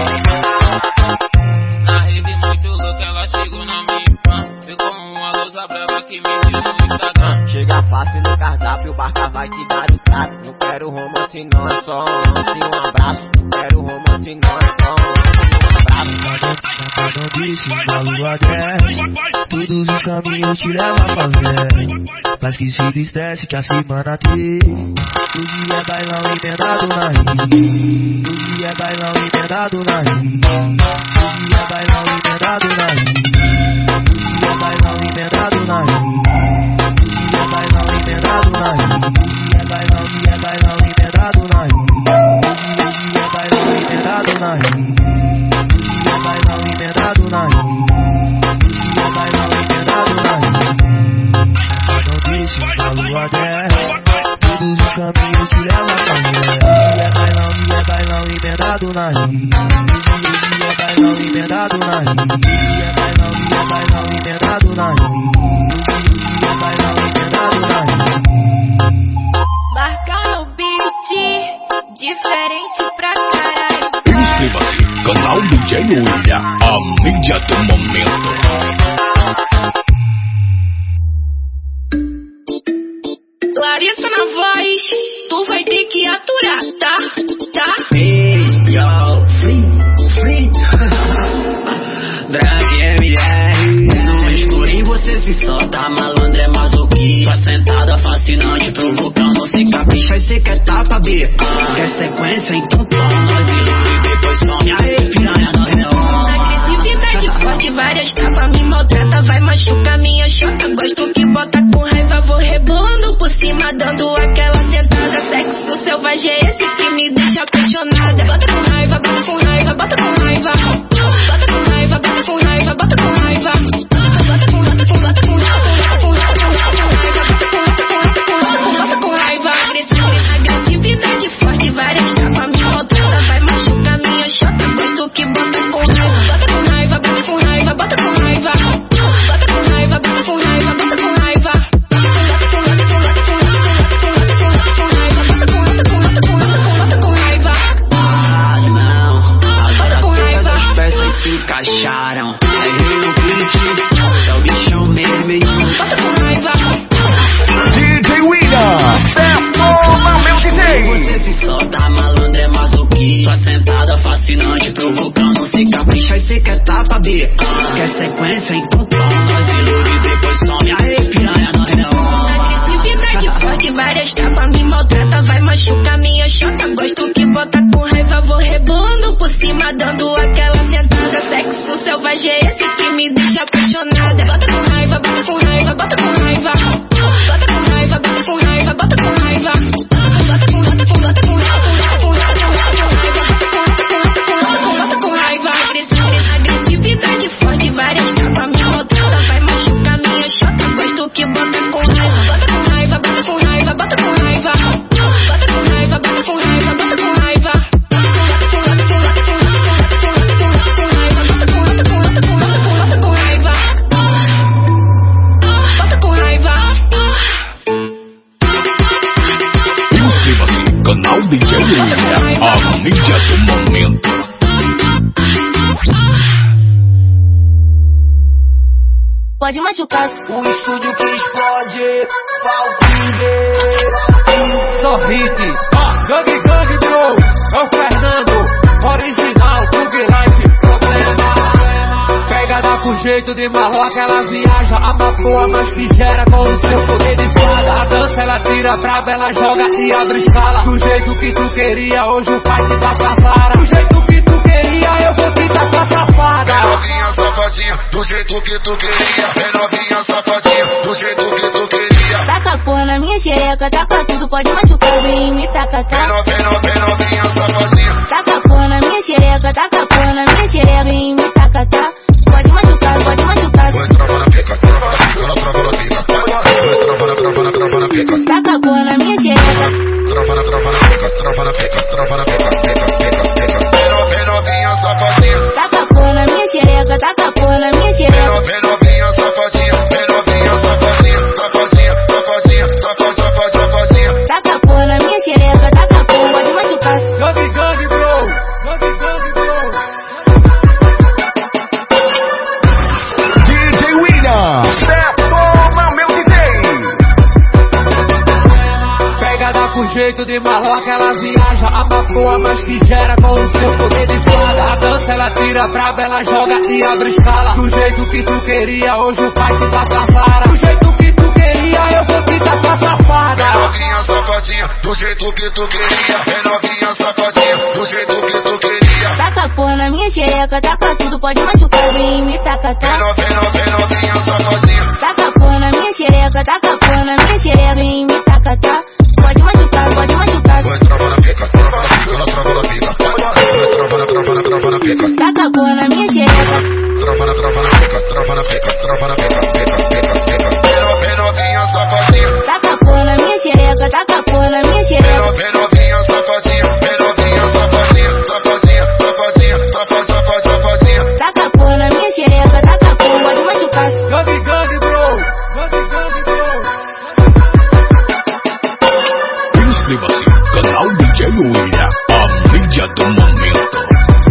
Na rede muito louca, ela chegou na minha fã. Ficou uma lusa brava que me viu no Instagram. Chega fácil no cardápio, o barca vai te dar o trato. Não quero romance não, é só um lance e um abraço. Não quero romance não, é só um lance e um abraço. Não disse, na lua desce, todos os caminhos te levam a favela. Mas que se esquece que a semana tem. Hoje é bailão emendado na rim. Hoje é bailão emendado na rim. Hoje é bailão emendado na rim. Hoje é bailão emendado na rim. Hoje é bailão emendado na rim. Hoje é bailão emendado na rim. Hoje é bailão emendado na rim. Hoje é bailão emendado na rim. Hoje é bailão emendado na rim. Não disse, na lua desce, todos os caminhos te levam a favela. Hoje é bailão emendado na rim. Hoje é bailão emendado na rim. Hoje é bailão emendado na rim. Hoje é bailão emendado na rim. Barca no beat, diferente pra caralho. Inscreva-se, canal DJ William, a mídia do momento. Larissa na voz, tu vai ter que aturar, tá? Hey, yo, free. Drag MR, no escurinho você se solta, malandro é masoquista. Sentada fascinante, provocando, se capricha e se quer tapa, B. Quer sequência, então toma, e depois some, aê, piranha, nós não. Agressividade forte, várias tapas, me maltrata, vai machucar minha chota. Gosto que bota com raiva, vou rebolando por cima, dando aquela sentada. Sexo selvagem é esse que me deixa apaixonada. Bota com raiva, bota com raiva, bota com raiva. Bota com raiva, bota com raiva, bota com raiva. Bota com raiva. Agressividade forte, várias tapas, me maltrata, vai machucar minha chota. Gosto que bota com raiva. Bota com raiva, bota com raiva, bota com raiva. Bota com raiva, bota com raiva, bota com raiva. Encaixaram, aí no beat, é o bichão mesmo. Bota com raiva. DJ William, detona meu DJ. Você se solta, malandro é masoquista. Sentada fascinante, provocando, se capricha e se quer tapa, B. Quer sequência, então toma, e depois some, aê, piranha, nós não. Agressividade forte, várias tapas, me maltrata, vai machucar minha chota. Gosto que bota com raiva, vou rebolando por cima, dando aquela sentada. Sexo selvagem é esse que me deixa apaixonada. Bota com raiva, bota com raiva, bota com raiva. Bota com raiva, bota com raiva, bota com raiva. Bota com raiva, bota com raiva. Agressividade forte, várias tapas, me maltrata, vai machucar minha chota. Gosto que bota com raiva. Bota com raiva, bota com raiva, bota com raiva. Bota com raiva, bota com raiva, bota com raiva. pode machucar. O estúdio que explode, Valkyrie. Só hit, gangue, gangue, bro. É o Fernando, original, Bug Life, problema. Pegada com jeito de maloca, ela viaja. Amapoa, mas que gera com o seu poder de espada. A dança ela tira braba, ela joga e abre escala. Do jeito que tu queria, hoje o pai te dá pra vara. Do jeito que tu queria, eu vou te dar pra safada. É novinha safadinha, do jeito que tu queria. É novinha safadinha, do jeito que tu queria. Taca porra na minha xereca, taca tudo, pode machucar, vem me taca, tá? É novinha safadinha. Taca porra na minha xereca, taca porra na minha xereca, vem me taca, tá? Pode machucar, pode machucar. Vai trava na pica, trava na pica, ela trava na pica. Vai trava na pica. Taca porra na minha xereca. Trava na pica, trava na pica, trava na pica, pica. É novinha safadinha. Taca porra na minha xereca, taca porra na minha xereca. É novinha safadinha, é novinha safadinha, safadinha. Taca porra na minha xereca, taca porra, pode machucar. Gangue, gangue, bro. Gangue, gangue, bro. DJ William, detona meu DJ. Pegada com jeito de maloca, ela viaja. Amapoa, mas que gera com o seu poder de espada. A dança ela tira braba, ela joga e abre escala. Do jeito que tu queria, hoje o pai te dá pra vara. Do jeito que tu queria, eu vou te dar pra safada. É novinha safadinha, do jeito que tu queria. É novinha safadinha, do jeito que tu queria. Taca porra na minha xereca, taca tudo, pode machucar, vem me taca, tá? É novinha safadinha. Taca porra na minha xereca, taca porra na minha xereca, vem me taca, tá? Pode machucar, pode machucar. Vai trava na pica, ela trava na pica. Vai trava na pica. Taca porra na minha xereca. Trava na pica, trava na pica. É novinha safadinha. Taca porra na minha xereca, taca porra na minha xereca. É novinha safadinha, é novinha safadinha. Taca porra na minha xereca, taca porra, pode machucar. Gangue, gangue, bro. Gangue, gangue, bro. Inscreva-se, canal DJ William, a mídia do momento.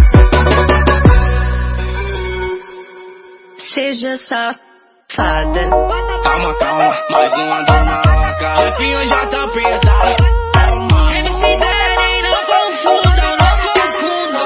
Seja safada. Calma, calma, mais uma do maloca. Chefinho já tá apertado. MC Dani, não confundam, não confundam.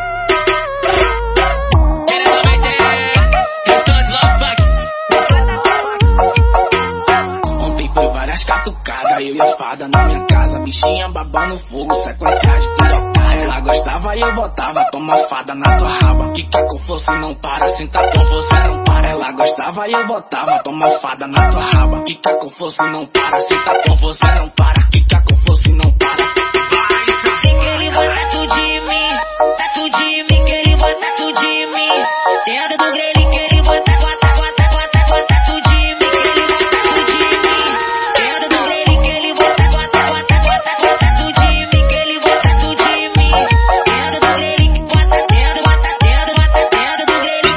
Ontem foi várias catucadas, eu e a fada na minha casa. Bichinha babando fogo, sequência de piroca. Ela gostava e eu botava, toma fada na tua raba. Que com força não para, senta com você não para. Ela gostava e eu botava, toma fada na tua raba. Que com força não para, senta com você não para. Que com força não para. Sei que ele bota tudo de mim, tá tudo de mim, que ele bota tudo de mim. Tem a do grelho que ele bota tudo de mim, que ele bota tudo de mim. Tem a do grelho que ele bota tudo de mim, que ele bota tudo de mim. Tem a do grelho que bota do grelho. Bota do grelho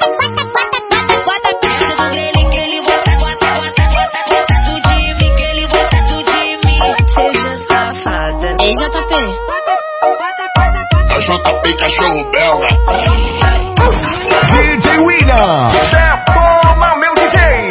que ele bota tudo de mim, que ele bota tudo de mim. Seja safada. Ei, JP. A JP cachorro belga. DJ William, detona meu DJ.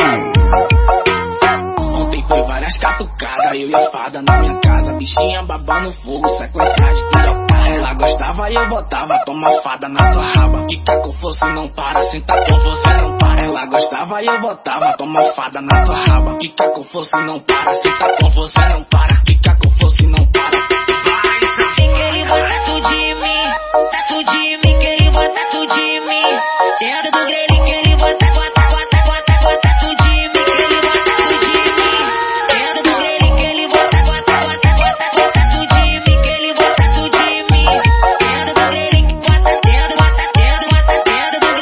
Ontem foi várias catucadas, eu e a fada na minha casa. Bichinha babando fogo, sequência de piroca. Ela gostava e eu botava, toma fada na tua raba. Que com força não para, senta com você não para. Ela gostava e eu botava, toma fada na tua raba. Que com força não para, senta com você não para. Que com força não para. Sei que ele bota tudo de mim, tá tudo de mim, que ele bota tudo de mim. Tem a do grelho que ele bota tudo de mim, que ele bota tudo de mim. Tem a do grelho que ele bota tudo de mim, que ele bota tudo de mim. Tem a do grelho que bota do grelho. Bota do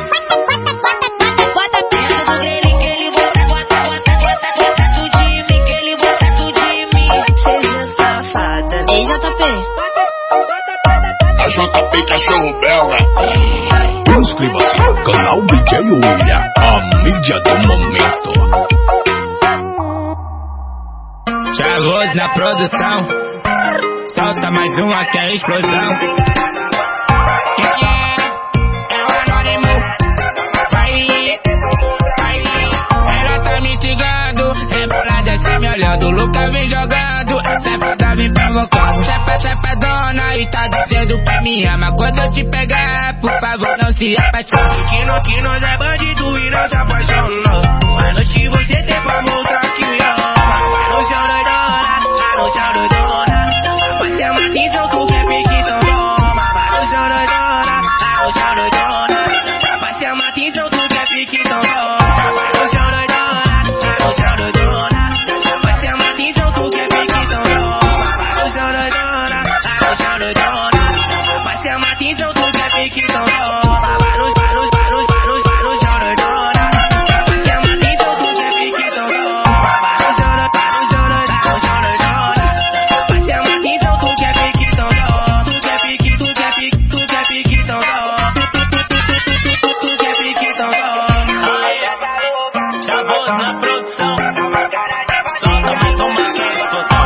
grelho que ele bota tudo de mim, que ele bota tudo de mim. Seja safada. Ei, JP. A JP cachorro belga. Inscreva-se, canal DJ William, a mídia do momento. Chavoso na produção. Solta mais uma que é explosão. É o anônimo. Vai. Luca vem jogando, safada vem provocando. Safadona e tá dizendo que me ama. Quando eu te pegar, por favor, não se apaixone. Que nós é bandido e não se apaixona. Mas noite você tem pra mostrar que me ama. Vai no chão doidona, vai no chão doidona. Vai ser uma atenção, tu quer pique, então toma. Vai no chão doidona, vai no chão doidona. Vai ser uma atenção, tu quer pique, então toma. Vai no chão doidona, vai no chão doidona. Vai ser uma atenção, tu quer pique, então toma. Vai no chão doidona, vai no chão doidona. Vai ser uma atenção, tu quer pique, então toma. Vai no chão doidona. Vai ser uma atenção, tu quer pique, então toma. Vai no chão doidona. Vai ser uma atenção, tu quer pique, então toma. Tu quer pique, tu quer pique, tu quer pique, então toma. Tu quer pique, então toma. Chavoso na produção. Solta mais uma vez,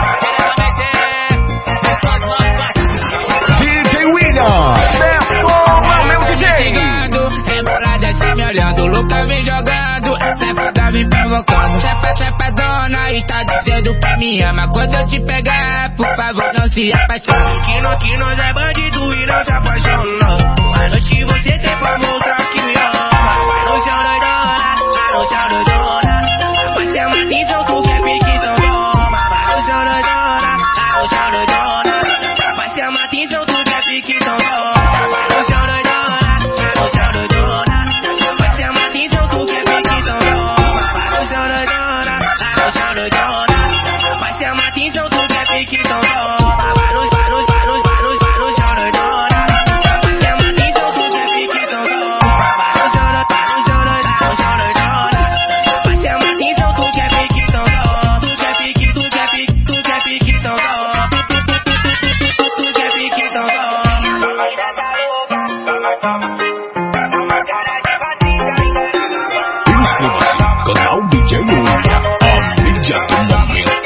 DJ William, Toma meu DJ. Rebolada assim me olhando, Luca vem jogando, safada vem provocando. Safadona e tá dizendo que me ama. Quando eu te pegar, por favor, não se apaixone. Que nós é bandido e não se apaixona. Mas noite você tem pra mostrar que me ama. Vai no chão doidona, vai no chão doidona. Vai ser uma atenção, tu quer pique, então toma. Vai no chão doidona, vai no chão doidona. Vai ser uma atenção, tu quer pique, então toma. Vai no chão doidona, vai no chão doidona. Vai ser uma atenção, tu quer pique, então toma. Vai no chão doidona, vai no chão doidona. Vai ser uma atenção, tu quer pique, então toma. Vai no chão doidona. Vai ser uma atenção, tu quer pique, então toma. Vai no chão doidona. Vai ser uma atenção, tu quer pique, então toma. Tu quer pique, tu quer pique, tu quer pique, então toma. Tu quer pique, então toma. Inscreva-se, canal DJ William, a mídia do momento.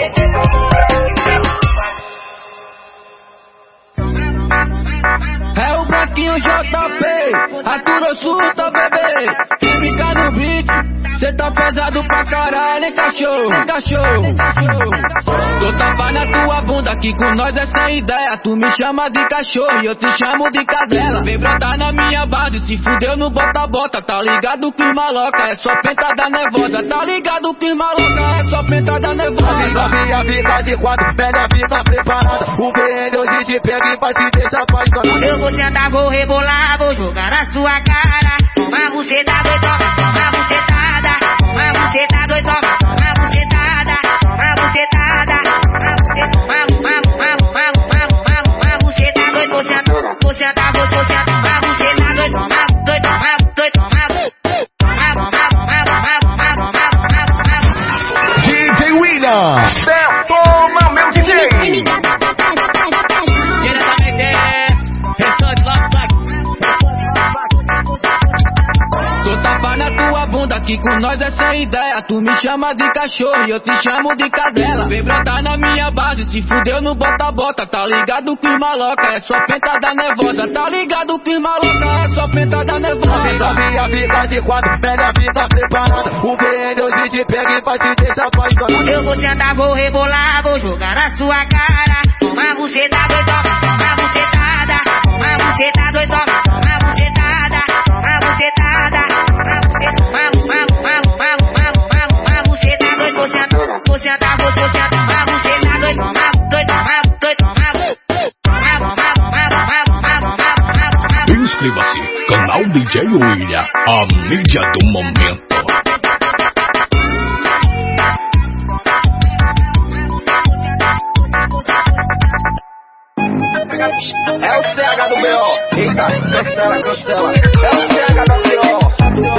É o Branquinho JP, Arthur Ossuta, bebê. Fica no beat, cê tá pesado pra caralho, hein, cachorro. Tô tapa na tua bunda, que com nós é sem ideia. Tu me chama de cachorro e eu te chamo de cadela. Vem brotar na minha base, se fudeu no bota-bota. Tá ligado que maloca é só pentada nervosa. Tá ligado que maloca é só pentada nervosa. Novinha fica de quatro, velha fica preparada. O BN hoje te pega e vai te deixar apaixonado. Eu vou sentar, vou rebolar, vou jogar na sua cara. Toma buceta, dois, toma bucetada. Toma buceta, dois, toma bucetada. Toma bucetada. Toma buceta, dois, vou sentar, vou sentar, vou sentar. Toma buceta, dois, toma, dois, toma, dois, toma. DJ William, toma meu DJ. Tô tapa na tua bunda, que com nós é sem ideia. Tu me chama de cachorro e eu te chamo de cadela. Vem brotar na minha base, se fudeu no bota-bota. Tá ligado que maloca é só pentada nervosa. Tá ligado que maloca é só pentada nervosa. Novinha fica de quatro, velha fica preparada. O BN hoje te pega e vai te deixar apaixonado. Eu vou sentar, vou rebolar, vou jogar na sua cara. Toma buceta, dois, toma bucetada. Toma buceta, dois, toma bucetada. Toma bucetada. Toma buceta, dois, vou sentar, vou sentar, vou sentar. Toma buceta, dois, toma, dois, toma, dois, toma. Inscreva-se, canal DJ William, a mídia do momento. É o CH do BO. Eita, cancela, cancela. É o CH da BO.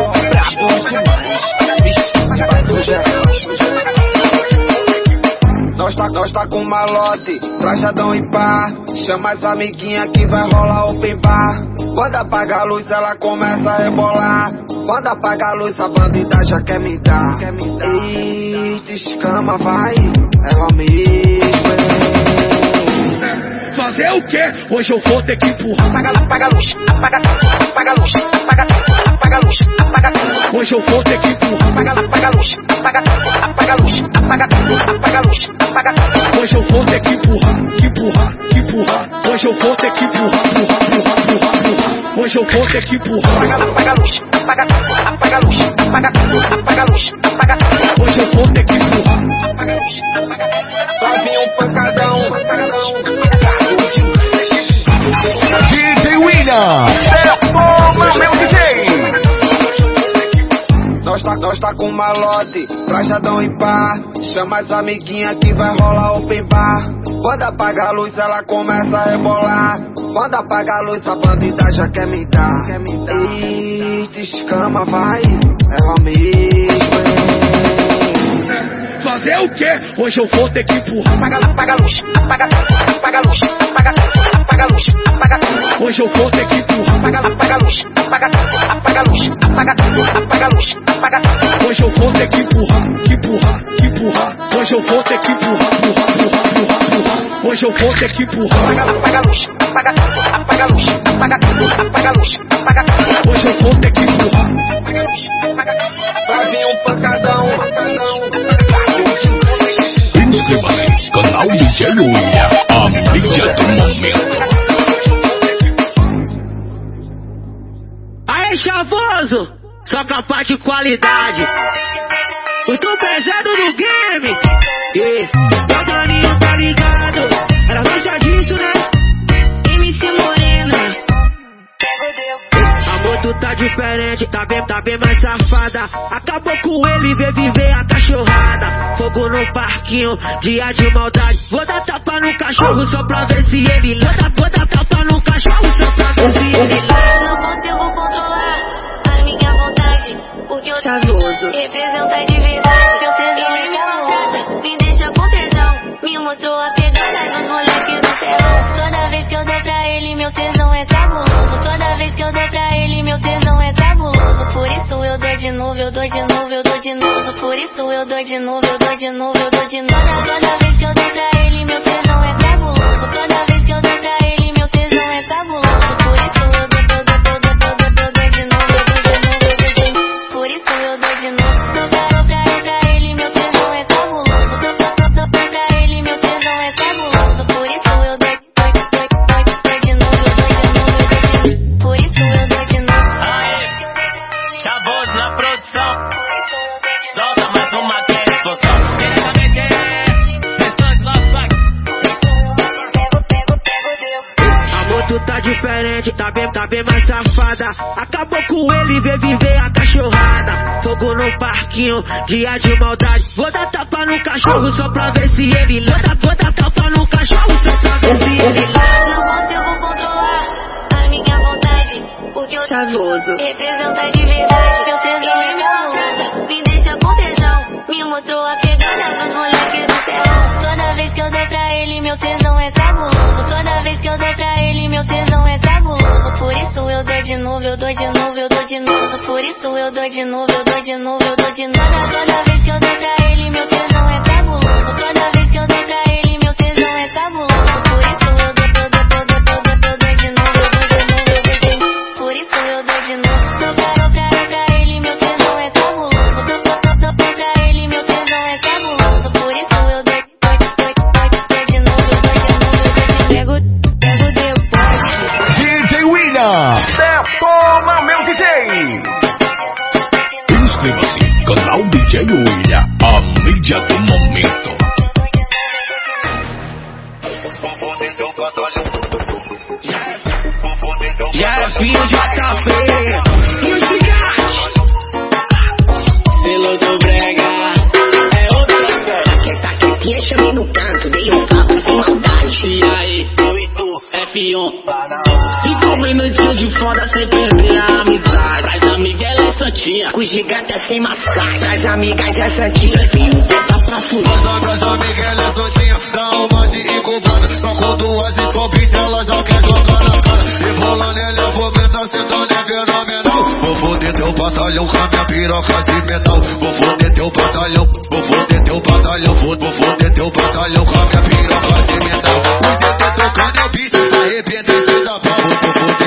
Nós tá com malote, trajadão e pá. Chama as amiguinhas que vai rolar open bar. Quando apaga a luz ela começa a rebolar. Quando apaga a luz a bandida já quer me dar. Eita, escama vai, ela mesma. Fazer o quê? Hoje eu vou ter que empurrar. Apaga a luz, apaga tudo, apaga a luz, apaga tudo, apaga a luz, apaga tudo. Hoje eu vou ter que empurrar. Apaga a luz, apaga tudo, apaga a luz, apaga tudo, apaga a luz. Hoje eu vou ter que empurrar, empurrar, empurrar. Hoje eu vou ter que empurrar, empurrar, empurrar, empurrar. Hoje eu vou ter que empurrar. Apaga a luz, apaga a luz, apaga a luz, apaga. Hoje eu vou ter que empurrar. Apaga a luz, apaga a luz. Vai vir um pancadão, DJ William, toma meu DJ. Nós tá com malote, trajadão e pá. Chama as amiguinhas que vai rolar open bar. Quando apaga a luz ela começa a rebolar. Quando apaga a luz a bandida já quer me dar. Eita, escama vai, ela mesmo. Fazer o quê? Hoje eu vou ter que empurrar. Apaga a luz, apaga a luz, apaga a luz, apaga. Hoje eu vou ter que empurrar. Apaga a luz, apaga a luz, apaga a luz, apaga. Hoje eu vou ter que empurrar, empurrar, empurrar. Hoje eu vou ter que empurrar, empurrar, empurrar, empurrar. Hoje eu vou ter que empurrar. Apaga a luz, apaga a luz, apaga a luz, apaga. Hoje eu vou ter que empurrar. Apaga a luz, vai vir um pancadão. Inscreva-se, canal DJ William, a mídia do momento. Aê, chavoso, só capaz de qualidade. Muito pesado no game. Meu Daninho tá ligado. Ela gosta disso, né? MC Morena. Amor, tu tá diferente, tá bem mais safada. Acabou com ele, vem viver a cachorrada. Fogo no parquinho, dia de maldade. Vou dar tapa no cachorro só pra ver se ele lata. Vou dar tapa no cachorro só pra ver se ele lata. Não consigo controlar a minha vontade, porque eu Chavoso representa de verdade. Meu tesão é minha vontade, me deixa com tesão. Me mostrou a pegada dos moleques do terrão. Toda vez que eu dou pra ele, meu tesão é cabuloso. Toda vez que eu dou pra ele, meu tesão é cabuloso. Por isso eu dou de novo, eu dou de novo, eu dou de novo. Por isso eu dou de novo, eu dou de novo, eu dou de novo. Toda vez que eu dou pra ele, meu tesão é cabuloso. Toda vez que eu dou pra ele, meu tesão é cabuloso. Por isso eu dou de novo, eu dou de novo, eu dou de novo. Por isso eu dou de novo. Dou pra ele, meu tesão é cabuloso. Dou pra ele, meu tesão é cabuloso. Por isso eu dou de novo, eu dou de novo. Por isso eu dou de novo. Aê, Chavoso na produção. Solta mais uma que é explosão. Diretamente Restante Love Pack. Amor, tu tá diferente, tá bem mais safada. Acabou com ele, vem viver a cachorrada. Fogo no parquinho, dia de maldade. Vou dar tapa no cachorro só pra ver se ele lata. Vou dar tapa no cachorro só pra ver se ele lata. Não consigo controlar a minha vontade, porque eu Chavoso representa de verdade. Meu tesão é minha vontade, me deixa com tesão. Me mostrou a pegada dos moleques do terrão. Toda vez que eu dou pra ele, meu tesão é cabuloso. Toda vez que eu dou pra ele, meu tesão é cabuloso. Por isso eu dou de novo, eu dou de novo, eu dou de novo. Por isso eu dou de novo, eu dou de novo, eu dou de novo. Toda vez que eu dou pra ele, meu tesão é cabuloso. Toda vez que eu dou pra ele, meu tesão é cabuloso. Por isso eu dou de novo, eu dou de novo, eu dou de novo. Por isso eu dou de novo. Dou pra ele, meu tesão é cabuloso. Dou pra ele, meu tesão é cabuloso. Por isso eu dou de novo, eu dou de novo. Pego depois. DJ William, toma meu DJ. Inscreva-se, canal DJ William, a mídia do momento. Jefinho JP e o gigante. Selo do Brega é outra coisa. Quem tá quietinha, chamei no canto, dei um papo sem maldade. E aí, eu e tu, F1. 5 minutinhos de foda sem perder a amizade. Traz amiga, ela é santinha, Com os gigantes é sem massagem. Traz amigas é santinha, F1 tenta pra fuder. As amigas, ela é soltinha, dá uma de incubana. Só com duas escobitas, ela já quer jogar na cara. E rolando, ela é fogueta, sentando é fenomenal. Vou foder teu batalhão com a minha piroca de metal. Vou foder teu batalhão, vou foder teu batalhão. Vou foder teu batalhão com a minha piroca de metal. Você tá tocando é o beat, arrebenta esse da pau. Vou foder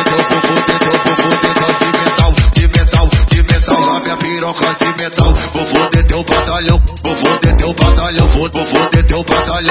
de metal, com a minha piroca de metal. Vou foder teu batalhão, vou foder teu batalhão. Vou foder teu batalhão.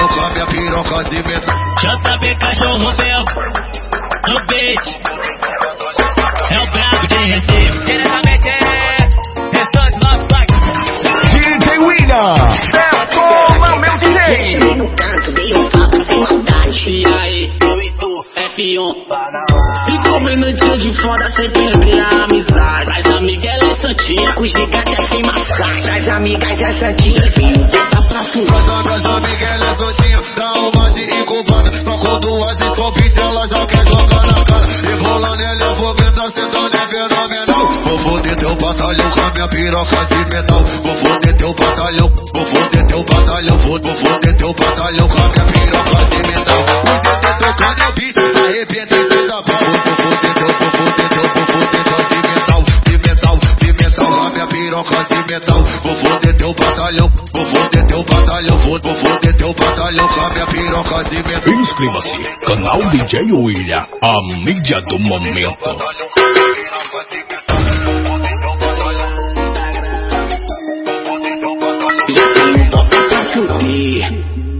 beat. É o brabo de Recife. Diretamente restante Love Black. DJ William, toma meu DJ. Cheguei no canto, dei um papo sem maldade. E aí, eu e tu, F1. Fica um minutinho de foda sem perder a amizade. Mas amiga, ela é santinha, O gigante é sem massagem. Traz amigas, é santinha. Filho, tá pra fumar. Mas a Miguel é docinho, dá uma de incubana. Só com duas escopis, ela já quer jogar na cara. E rolando ele, eu vou gritar, sentando é fenomenal. Vou foder teu batalhão com a minha piroca de metal. Vou foder teu batalhão, vou foder teu batalhão. Vou foder teu batalhão com a minha piroca de metal. O DT tocando é o bicho, arrebenta e sai da pau. Vou foder teu de metal com a minha piroca de metal. Vou foder teu batalhão, vou foder teu batalhão. Vou foder teu batalhão com a minha piroca de metal. Inscreva-se, canal DJ William, a mídia do momento. Já tem um toque pra fuder.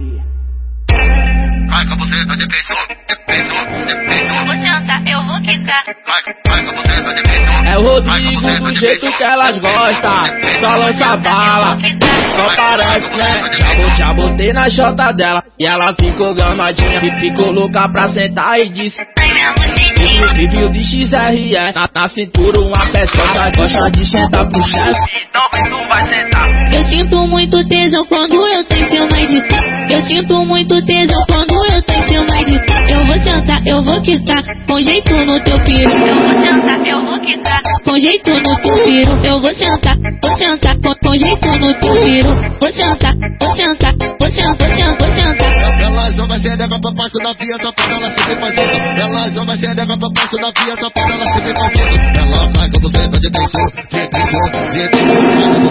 Vai com você, tá de peito, Eu vou sentar, eu vou quicar. vai com você, tá de peito. É o Rodrigo do jeito que elas gostam. Só lança bala, só parece, né? Já botei na chota dela e ela ficou gamadinha. E ficou louca pra sentar e disse: Viviu de XRE, na cintura uma peça. Gosta de sentar pro chefe. então vem tu vai sentar. Eu sinto muito tesão quando eu tô em cima de. Eu sinto muito tesão quando eu tô em cima de. Eu vou sentar, eu vou quitar, com jeito no teu piru. Eu vou sentar, eu vou quicar. Com jeito no teu piru. Eu vou sentar, com jeito no teu piru. Vou sentar, vou sentar, vou sentar, vou sentar. Ela joga xereca pra baixo da via, só pra ela se ver fazendo. Ela joga xereca pra baixo da via, só pra ela se ver fazendo. Ela vai com você, tá de beijo, de beijo.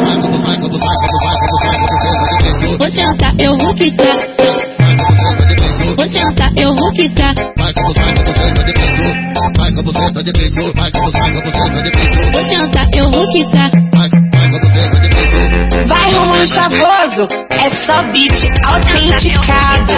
Vou sentar, eu vou quitar. Vou sentar, eu vou quitar. Vai com você, tá de beijo. Vai com você, tá de beijo. Vai com você, tá de beijo. Vou sentar, eu vou quitar. Vai com você, tá de beijo. Vai rolando chavoso, é só beat autenticado.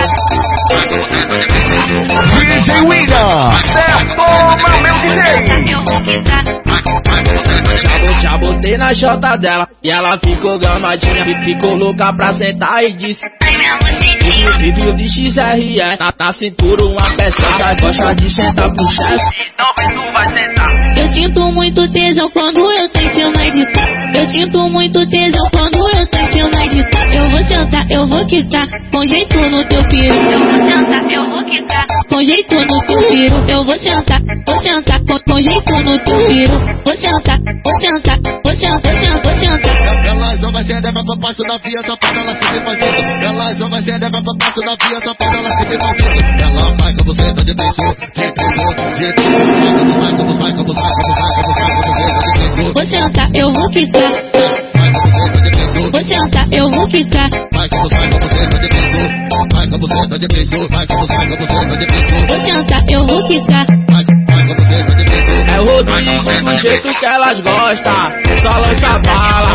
DJ William, toma meu DJ. Eu vou quicar. Já botei na chota dela e ela ficou gamadinha. E ficou louca pra sentar e disse: Viviu de XRE, na cintura uma peça. Gosta de sentar pro chefe. então vem tu vai sentar. Eu sinto muito tesão quando eu tô em cima de. Eu sinto muito tesão quando eu tô em cima de. Eu vou sentar, eu vou quitar, com jeito no teu piru. Eu vou sentar, eu vou quicar. Com jeito no teu piru. Eu vou sentar, com jeito no teu piru. Vou sentar, vou sentar, vou sentar, vou sentar. Ela joga xereca pra baixo da via, só pra ela se ver fazendo. Ela joga xereca pra baixo da via, só pra ela se ver fazendo. Ela vai com você, tá de beijo, de beijo. Vai com você. Vou sentar, eu vou quitar. Vou sentar, eu vou quitar. Vai com você, tá de beijo. Vai com você, tá de beijo. Vai com você, tá de beijo. Vou sentar, eu vou quitar. Vai com você, tá de beijo. É o Rodrigo do jeito que elas gostam. Só lança bala.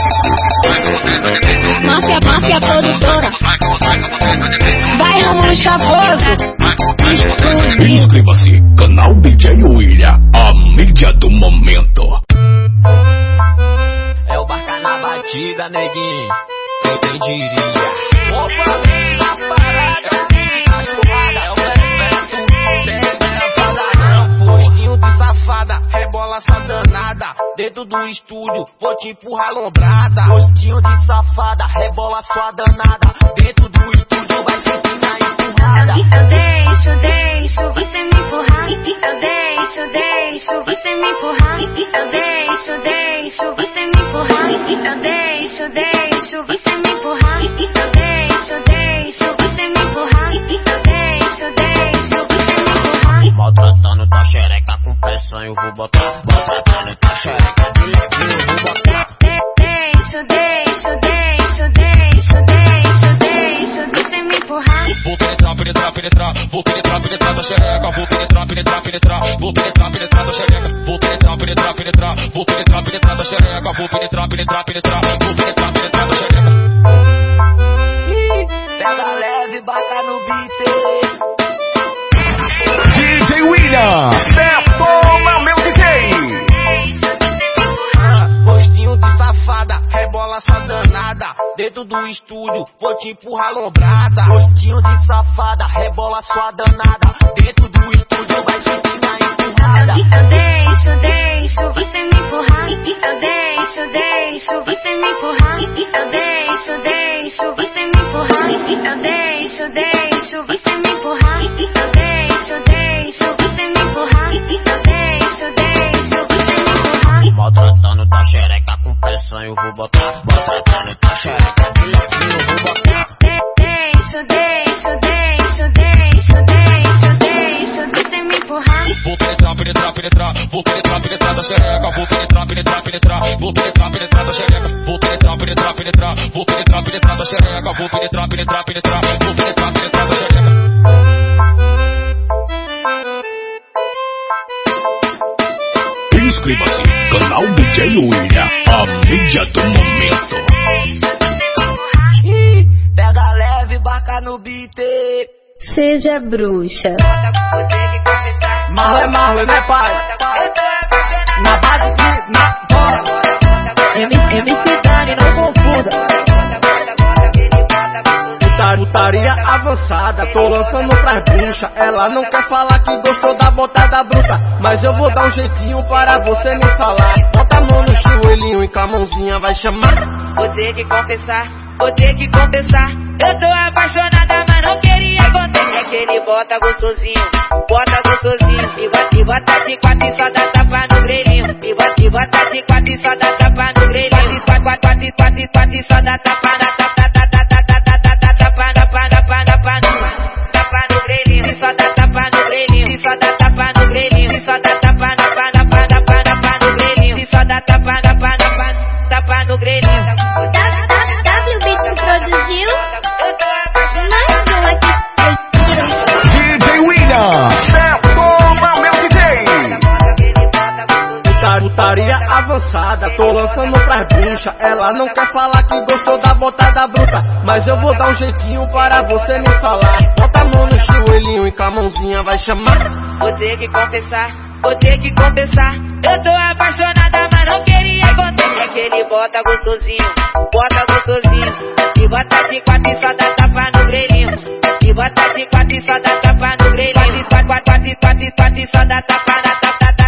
Máfia produtora. Vai rolando chavoso. Inscreva-se, canal DJ William, a mídia do momento. É o barca na batida, neguinho. Quem diria? Ô família, parada, a churrada. É o verso, tem reservada não. Postinho de safada, rebola só danada. Dentro do estúdio, vou te empurrar lombrada. Postinho de safada, rebola só danada. Dentro do estúdio, vai sentir na empurrada. Eu deixo você me empurrar. Eu deixo você me empurrar. Eu deixo você me empurrar. Eu deixo você me empurrar. Eu deixo você me empurrar. Eu deixo você me empurrar. Maltratando tua xereca com pressão, eu vou botar. Maltratando tua xereca de levinho, eu vou botar. Deixo você me empurrar. Vou penetrar tua xereca. Vou penetrar tua xereca. Vou penetrar tua xereca. Vou penetrar tua xereca. Pega leve, bata no beat. DJ William, do estúdio, vou te empurrar lombrada. Gostinho de safada, rebola sua danada. Dentro do estúdio vai sentir na empurrada. Eu deixo você me empurrar. Eu deixo você me empurrar. Eu deixo você me empurrar. Eu deixo você me empurrar. Eu deixo você me empurrar. Eu deixo você me empurrar. Maltratando tua xereca com pressão eu vou botar. Maltratando tua xereca de ladinho eu vou botar. Deixo você me empurrar. Vou penetrar da xereca. Vou penetrar da xereca. Vou penetrar da xereca. Vou penetrar da xereca. Inscreva-se, canal DJ William, a mídia do momento. Pega leve, barca no beat. Seja bruxa. Marley é Marley, né pai? Na base de... MC Dani, não confunda. Putaria avançada, tô lançando pras bruxas. Ela não quer falar que gostou da botada bruta, mas eu vou dar um jeitinho para você me falar. Bota a mão no joelhinho e com a mãozinha vai chamar. Vou ter que confessar. Eu tô apaixonada, mas não queria contar. É que ele bota gostosinho. E bota de quatro e só dá tapa no grelhinho. E bota de quatro e só dá tapa no grelhinho. Quatro e só dá tapa na tapa no grelhinho. E só dá tapa no grelhinho. E só dá tapa no grelhinho. E só dá tapa no grelhinho. E só dá tapa no grelhinho. Produziu mais um aqui. DJ William, toma meu DJ. Putaria avançada, tô lançando pras bruxas. Ela não quer falar que gostou da botada bruta, mas eu vou dar um jeitinho para você me falar. Bota a mão no joelhinho e com a mãozinha vai chamar. Vou ter que confessar. Eu tô apaixonada, mas não queria contar. É que ele bota gostosinho. E bota de quatro e só dá tapa no grelhinho. E bota de quatro e só dá tapa no grelhinho. E quatro e só dá tapa na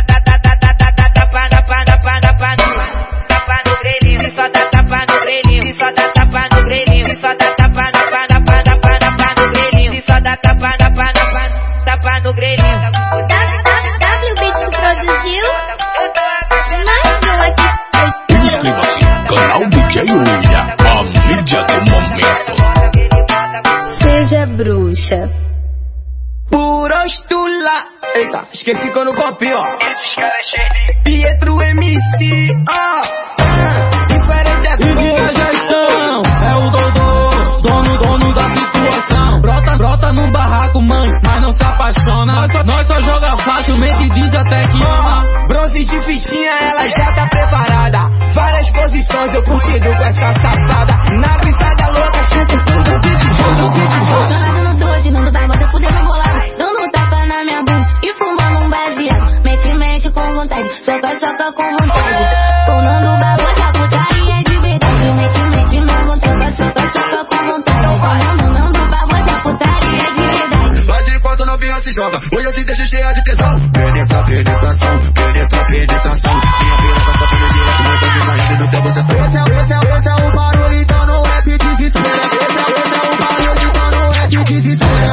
tapa no grelhinho. E só dá tapa no grelhinho. E só dá tapa no grelhinho. E só dá tapa no grelhinho. E só dá tapa no grelhinho. WBeat produziu mais um aqui. Inscreva-se, canal DJ William, a mídia do momento. Seja bruxa. Purostula. Eita, esqueci quando copio, ó. Pietro MC, ó. Diferente é E já estão, é o dono da situação. Brota no barraco, mãe, mas não se apaixona. Nós só joga facilmente e diz até que ama. Bronze de fichinha, ela já tá preparada. Várias posições eu curtindo com essa safada. Na brisada louca, sinto tudo Jogado no doce, não dá, bota fuder meu bolado. Dando tapa na minha bunda e fumando um baseado. Mete com vontade, soca com vontade. Tornando babosa, putaria de verdade. Mete minha vontade, soca com vontade. Tornando babosa, putaria de verdade. Vai de quatro novinha se joga, hoje eu te deixo cheia de tesão. Penetração. Minha pira tá sofrendo direto, mas eu me imagino até você tá. Esse é o barulho, então não é pedir desespero. Esse é o barulho, então não é pedir desespero.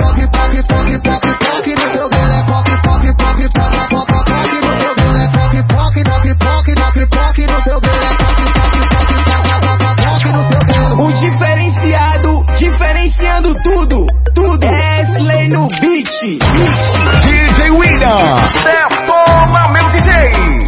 Poc no teu gole, poc no teu gole, O diferenciando tudo. É Slay no beat. DJ William, toma meu DJ.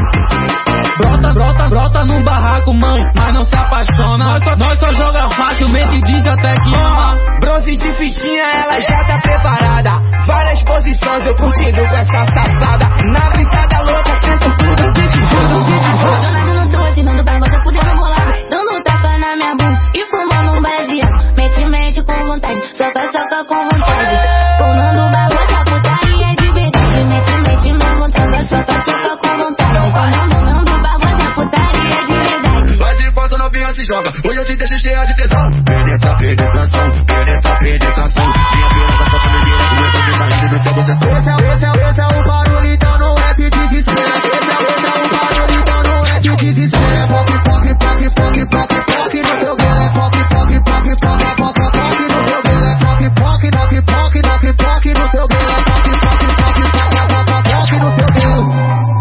Brota no barraco, mãe, mas não se apaixona. Nós só joga facilmente e diz até que ama. Bronze de fichinha, ela já tá preparada. Várias posições eu curtindo com essa safada. Na brisada louca, sinto tudo. Jogado no doce, dando pra você fuder meu bolado. Dando tapa na minha bunda e fumando um baseado. Mete com vontade, soca com vontade. Tornando babosa, putaria de verdade. Mete minha vontade, soca com vontade. Tornando babosa, putaria de verdade. Vai de quatro novinha se joga. Hoje eu te deixo cheia de tesão. Penetra, penetração, penetra, penetração. Minha piroca só come direto, meu toque tá indo no teu bocetão. Esse é o barulho, então não é pedir que espera. Esse é o barulho, então não é pedir que espera. É poque, poque, poque, poque, poque, poque no teu gelo. É poque, poque, poque, poque, poque, poque no teu gelo. É poque, poque, poque, poque, poque, poque no teu gelo. É poque, poque, poque, poque, poque no teu gelo.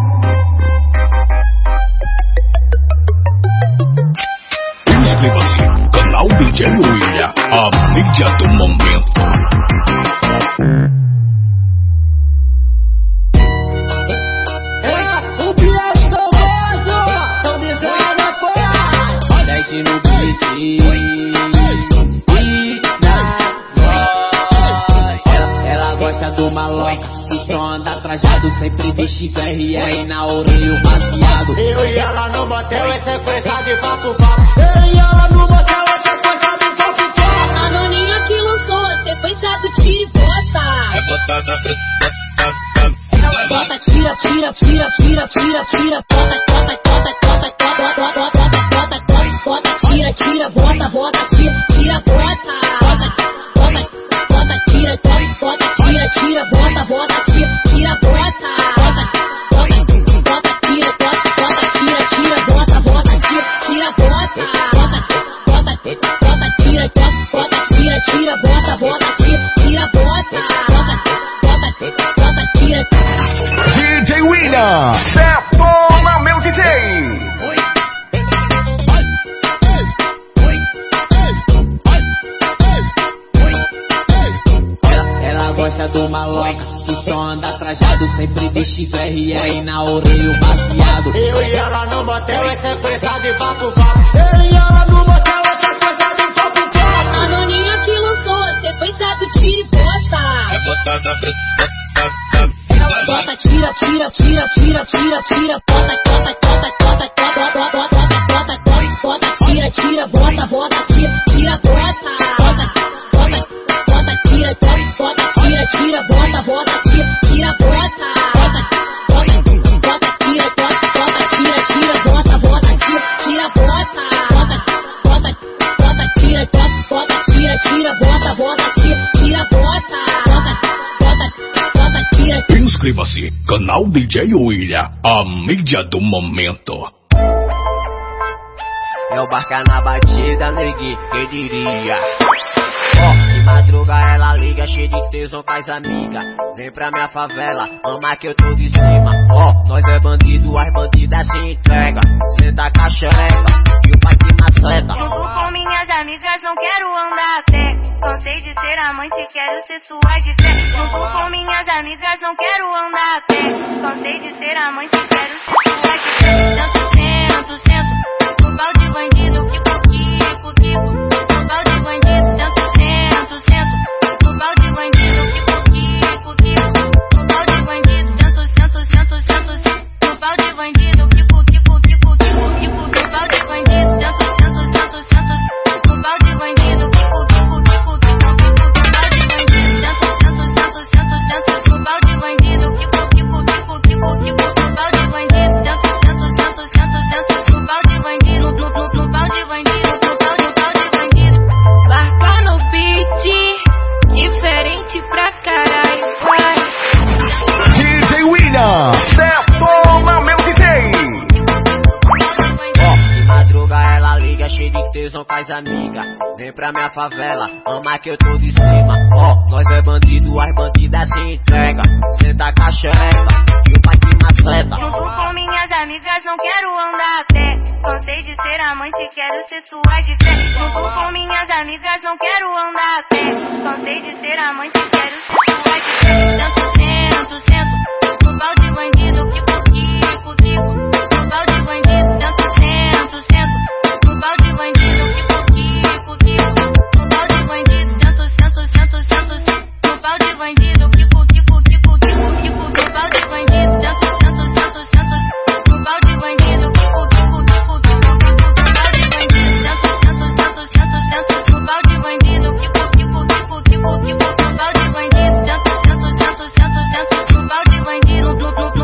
Inscreva-se, canal DJ William, a mídia do momento. O que é que eu gosto? Tão bizarro na porra. Desce no beat e na voz. Ela gosta do maloca, que só anda trajado, sempre veste FRR na orelha maquiado. Eu e ela no motel, é sequência de papo papo. Eu e ela no motel, é sequência de papo papo. A maninha que lançou a sequência do tira e bota. É botada, Bota, tira, tira, tira, tira, tira, tira, bota, bota, bota, bota, bota, bota, bota, bota, bota, tira, tira, bota, bota, tira, tira, bota, bota, bota, bota, tira, bota, tira, tira, bota, bota, tira, tira, bota, bota, bota, bota, tira, bota, tira, tira, bota, bota, tira, tira, bota, bota, bota, bota, tira, bota, tira, tira, bota, bota, tira, tira, bota, bota, bota, bota, tira. DJ William, detona meu DJ. Ela gosta do maloca, que só anda trajado, sempre veste FRR na orelha baseado. Eu e ela no motel, é sequência de papo papo. Eu e ela no motel, é sequência de papo papo. A maninha que lançou a sequência do tira e bota. É botada, Bota, tira, tira, tira, tira, tira, tira, bota, bota, bota, bota, bota, bota, bota, bota, bota, tira, tira, bota, bota, tira, tira, bota, bota, bota, bota, tira, bota, tira, tira, bota, bota, tira, tira, bota, bota, bota, bota, tira, bota, tira, tira, bota, bota, tira, tira, bota, bota, bota, bota, tira, bota, tira, tira, bota, bota, tira, tira, bota, bota, bota, bota, tira. Inscreva-se, canal DJ William, a mídia do momento. É o barca na batida, neguinho, quem diria? Ó, de madruga ela liga, cheia de tesão com as amigas. Vem pra minha favela, ama que eu tô de cima. Ó, nós é bandido, as bandidas se entrega. Senta com a xereca, e o pai te maceta. Junto com minhas amigas não quero andar a pé. Cansei de ser amante, quero ser sua de fé. Junto com minhas amigas não quero andar a pé. Cansei de ser amante, quero ser sua de fé. Tanto sento, no pau de bandido, Kiko, Kiko. No pau de bandido, tanto sento, no pau de bandido, Kiko. No pau de bandido, tanto sento, no pau de bandido, Kiko. No pau de bandido, tanto sento, no pau de bandido, Kiko. No pau de bandido, no pau de bandido, Kiko. No pau de bandido, no pau de bandido, no pau de bandido. Barca no beat, diferente pra caralho, vai. DJ William, detona meu DJ. Ó, de madruga ela liga, cheia de tesão com as amigas. Vem pra minha favela, ama que eu tô de cima. Ó, nós é bandido, as bandidas se entrega. Senta com a xereca, e o pai te maceta. Junto com minhas amigas não quero andar a pé. Cansei de ser amante, quero ser sua de fé. Junto com minhas amigas não quero andar a pé. Cansei de ser amante, quero ser sua de fé. Tanto sento, no pau de bandido, Kiko. No pau de bandido, tanto sento, no pau de bandido, Kiko. No pau de bandido, tanto sento, no pau de bandido, Kiko. No pau de bandido, tanto sento, no pau de bandido, Kiko. No pau de bandido, tanto no pau de bandido, Kiko. No pau de bandido, tanto no pau de bandido,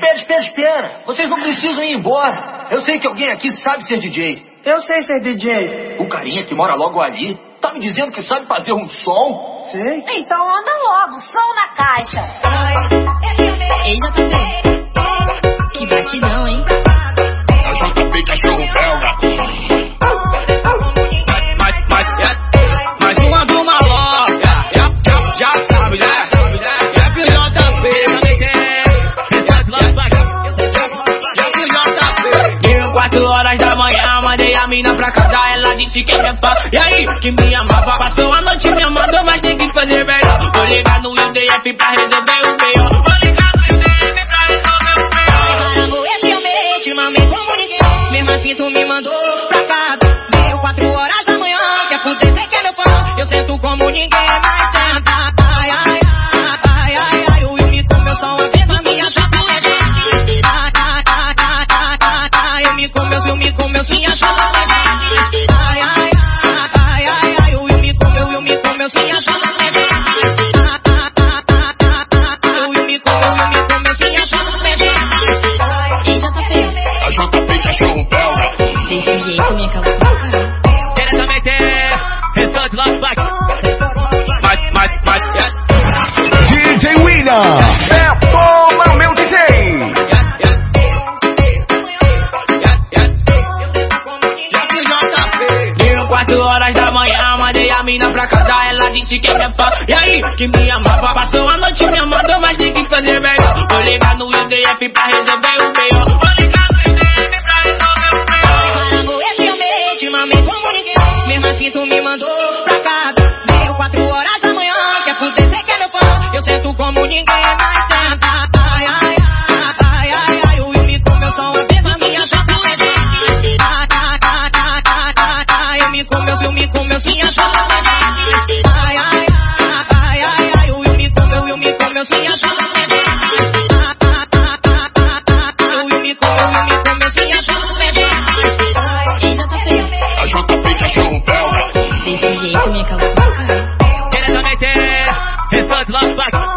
Espera. Vocês não precisam ir embora. Eu sei que alguém aqui sabe ser DJ. Eu sei ser DJ. O carinha que mora logo ali tá me dizendo que sabe fazer um som. Sei. Então anda logo, som na caixa. Ei, JP. Que batidão, hein? É o JP Cachorro Belga. Mais uma do Maloca. Já sabe, né? É pro JP. Deu 4 horas da manhã, mandei a mina pra casa, ela disse que quer pá. E aí, que me amava, passou a noite me amando, mas tem que fazer melhor. Vou ligar no UDF pra resolver o B.O. Vou ligar no UDF pra resolver o B.O. Caramba, esse eu me te mamei como ninguém. Mesmo assim tu me mandou pra casa. Deu 4 horas da manhã, quer fuder, cê quer meu pão. Eu sento como ninguém, mas tenta. Ai, ai, ai, ai, ai, ai. O Will me comeu só uma vez na minha chapa. Eu me comeu, sim, a chapa. Ai, ai, ai, ai, ai. O Will me comeu, sim, a chapa. O Will me comeu, sim, a chapa. Ei, JP. É o JP Cachorro Belga. Desse jeito, minha calça não cai. Diretamente, restante Las Plaques. DJ William. É toma meu DJ. Deu 4 horas da manhã, mandei a mina pra casa, ela disse que quer pá. E aí, que me amava, passou a noite me amando, mas tem que fazer melhor. Vou ligar no UDF pra resolver o B.O. Vou ligar no UDF pra resolver o B.O. Caramba, esse eu me te mamei como ninguém. Mesmo assim tu me mandou pra casa. Deu 4 horas da manhã, quer fuder, cê quer meu pão. Eu sento como ninguém, mas tenta. Ai, ai, ai, ai, ai, ai. O Will me comeu só uma vez na minha chapa. Eu me comeu, sim, a chapa. Ai, ai, ai, ai, ai. O Will me comeu, sim, a chapa. O Will me comeu, sim, a chapa. Ei, JP. É o JP Cachorro Belga. Desse jeito, minha calça não cai. Diretamente, restante Las Plaques.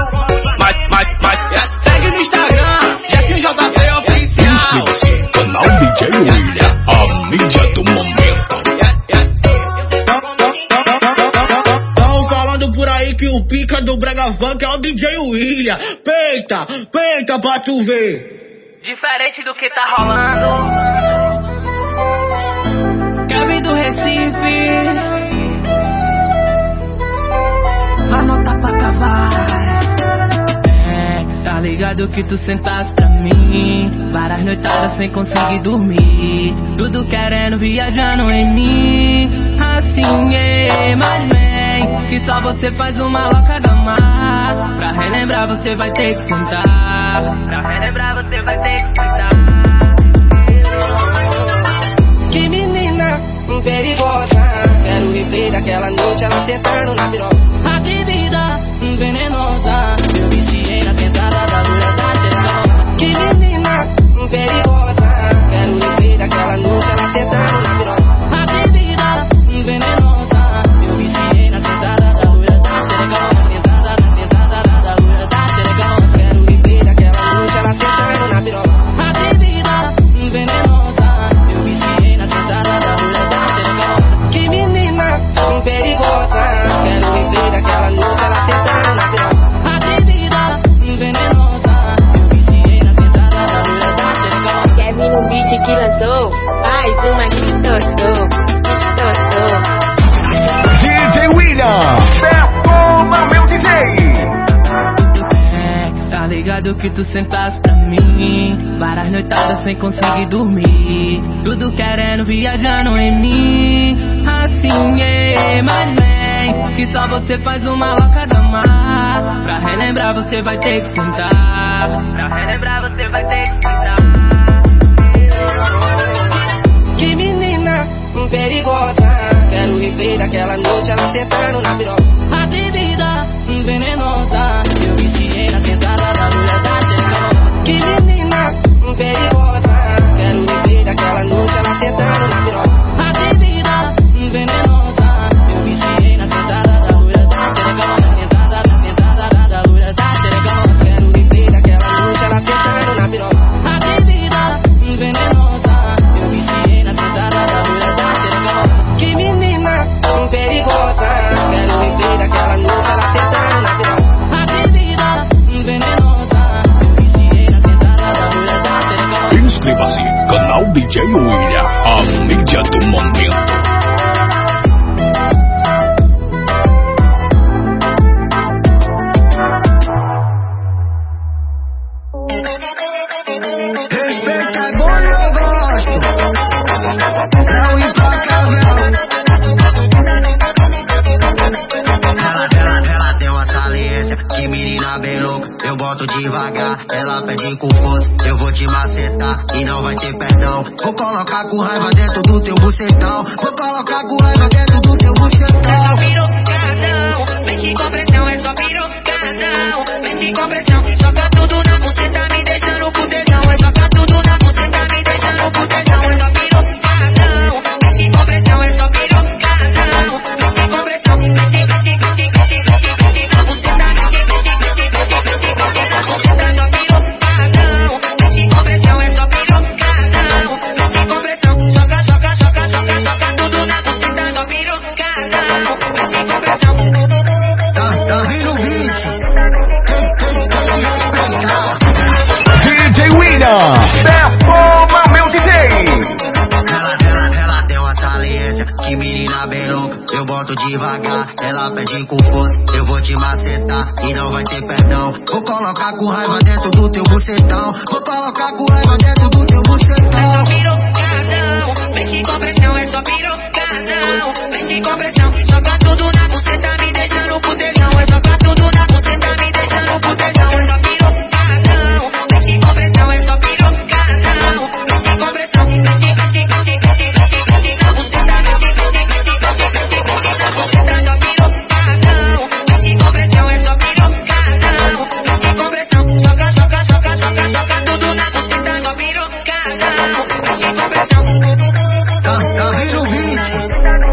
Segue no Instagram, Jefinho JP Oficial. Inscreva-se. Canal DJ William. A mídia do momento. Tão falando por aí que o pica do Brega Funk é o DJ William. Peita pra tu ver. Diferente do que tá rolando. Kevin do Recife. Anota pra cavar. Tá ligado que tu sentasse pra mim. Várias noitadas sem conseguir dormir. Tudo querendo, viajando em mim. Assim é, mas vem que só você faz uma louca gamar. Pra relembrar você vai ter que sentar. Pra relembrar você vai ter que sentar. Que menina perigosa. Quero replay daquela noite, ela sentando na piroca. Atrevida, venenosa. Eu viciei na sentada da dura da xereca. Que menina perigosa. Quero replay daquela noite, ela sentando na piroca. Atrevida, venenosa. Eu viciei na sentada da dura da xereca. Sentada da dura da xereca. Quero replay daquela noite, ela sentando na piroca. Atrevida, venenosa. Eu viciei na sentada da dura da xereca. Que menina perigosa. Quero replay daquela noite, ela sentando na piroca. Atrevida, venenosa. Eu viciei na sentada da dura da xereca. Kevin no beat que lançou, faz uma que estourou. DJ William. Toma meu DJ. Tá ligado que tu sentasse pra mim. Várias noitadas sem conseguir dormir. Tudo querendo, viajando em mim. Assim é, mas vem que só você faz uma louca gamar. Pra relembrar você vai ter que sentar. Pra relembrar você vai ter que sentar. Que menina perigosa. Quero replay daquela noite, ela sentando na piroca. Atrevida, venenosa. Eu viciei na sentada da dura da xereca. Que menina perigosa. Quero replay daquela noite, ela sentando na piroca. Atrevida, venenosa. Eu viciei na sentada da dura da xereca. Sentada da dura da xereca. Quero replay daquela noite, ela sentando na DJ William, a mídia do momento. Devagar, ela pede com força, eu vou te macetar e não vai ter perdão. Vou colocar com raiva dentro do teu bucetão. Vou colocar com raiva dentro do teu bucetão. É só pirocadão, mente com pressão, é só pirocadão, mente com pressão. Joga tudo na buceta, me deixando com tesão. É joga tudo na buceta, me deixando com tesão. É só pirocadão, mente com pressão, é só pirocadão, mente com pressão. Mente na buceta, DJ William, performa meu DJ. Ela tem uma saliência, que menina bem louca. Eu boto devagar, ela pede com força, eu vou te macetar e não vai ter perdão. Vou colocar com raiva dentro do teu bucetão. Vou colocar com raiva dentro do teu bucetão. É só pirocadão, mente com pressão, é só pirocadão, mente com pressão. Joga tudo na buceta, me deixando com tesão. É joga tudo na buceta, me deixando com tesão. É só pirocadão, mente com pressão, é só pirocadão, mente com pressão. Mente na buceta, mente na buceta. É só pirocadão, mente com pressão, é só pirocadão, mente com pressão. Joga tudo na buceta, é só pirocadão, mente com pressão. Tá vendo o vídeo?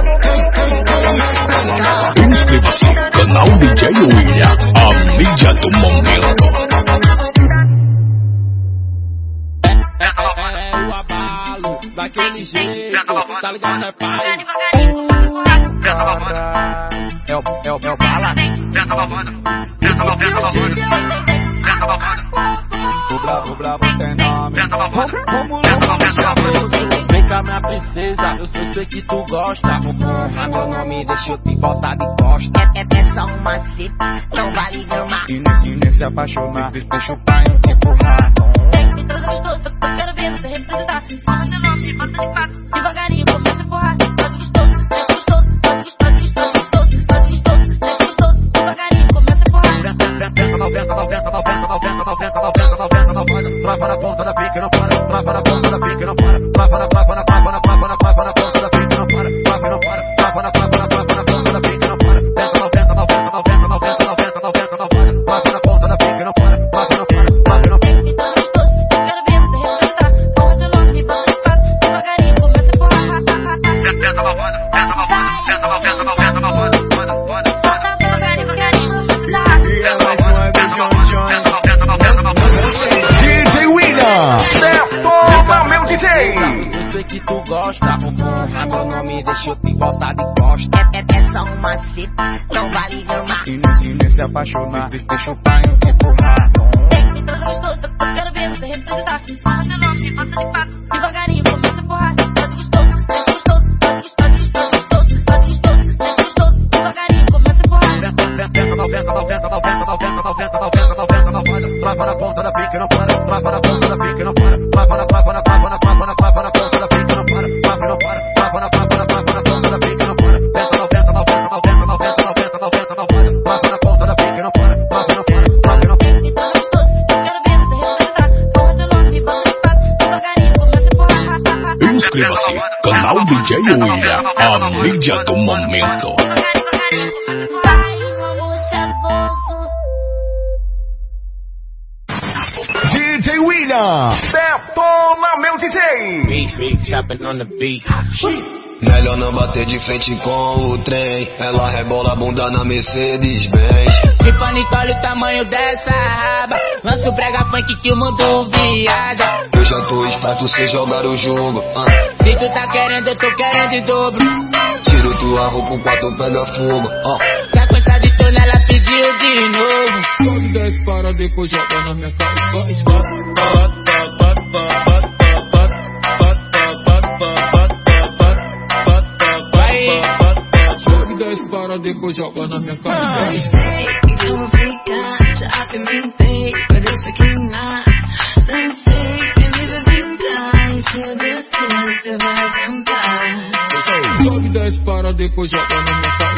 Inscreva-se, canal DJ William, a mídia do momento. É o abalo, daquele jeito, tá ligado, né, pai? É o bala. O bravo tem nome. Vem cá, minha princesa, eu sei que tu gosta. Ah, meu nome deixa eu te botar de costa. É só uma cita, não vale grama. E nem se apaixonar, deixa o pai empurrar. Me traz gostoso, eu quero ver você representar. Fala meu nome, bota de fato. Devagarinho, começa a empurrar. Pode gostoso, gostoso, pode gostoso, gostoso, pode gostoso, gostoso. Devagarinho, começa a empurrar. Trava na ponta da pica, não para. Trava na ponta da pica, não para. Trava na ponta da pica, não para. Trava na ponta da pica, não para. Trava na ponta da pica, não para. 90, 90, 90, 90, 90, 90, 90, 90. Trava na ponta da pica, não para. Trava não para. Trava não para. Me traz gostoso, eu quero ver você representar. Fala meu nome, bota de fato. Devagarinho, começa a empurrar. DJ William, performa meu DJ. Eu sei que tu gosta. Ah, meu nome deixa eu te botar de costa. É só uma cita, não vale grama. E nem se apaixonar, deixa o pai empurrar. Me traz gostoso, eu quero ver você representar. Fala meu nome, bota de fato. Devagarinho, começa a empurrar. Pode gostoso, gostoso, pode gostoso, gostoso, pode gostoso, gostoso. Devagarinho, começa a empurrar. 90, 90, 90, 90, 90, 90, 90, 90, 90. Trava na ponta da pica, não para. Trava na ponta da pica, não para. Trava na ponta da pica, não para. Trava na ponta da ponta da pica, não para. 90, 90, 90, 90, 90, 90, 90, 90. Trava na ponta da pica, não para. Trava não para. Trava não para. Me traz gostoso, eu quero ver você representar. Fala meu nome, bota de fato. Devagarinho, começa a empurrar. Inscreva-se, canal DJ William, a mídia do momento. Vai, amor chavoso. DJ William, performa meu DJ. Big chopping on the beat. Melhor não bater de frente com o trem. Ela rebola a bunda na Mercedes-Benz. Tiffany, olha o tamanho dessa raba. Lança o brega funk que o mundo viaja. Eu já tô esperto, cê jogar o jogo. Se tu tá querendo, eu tô querendo em dobro. Tiro tua roupa enquanto pega fogo. Sequência de turno, ela pediu de novo. Sobe 10 para depois joga na minha cara. para, depois joga na minha cara. Eu vou ficar, já que me dei, mas deixa que não. Dancei, tem me vingar, e se eu descer, você vai cantar. Sobe 10 para, depois joga na minha cara.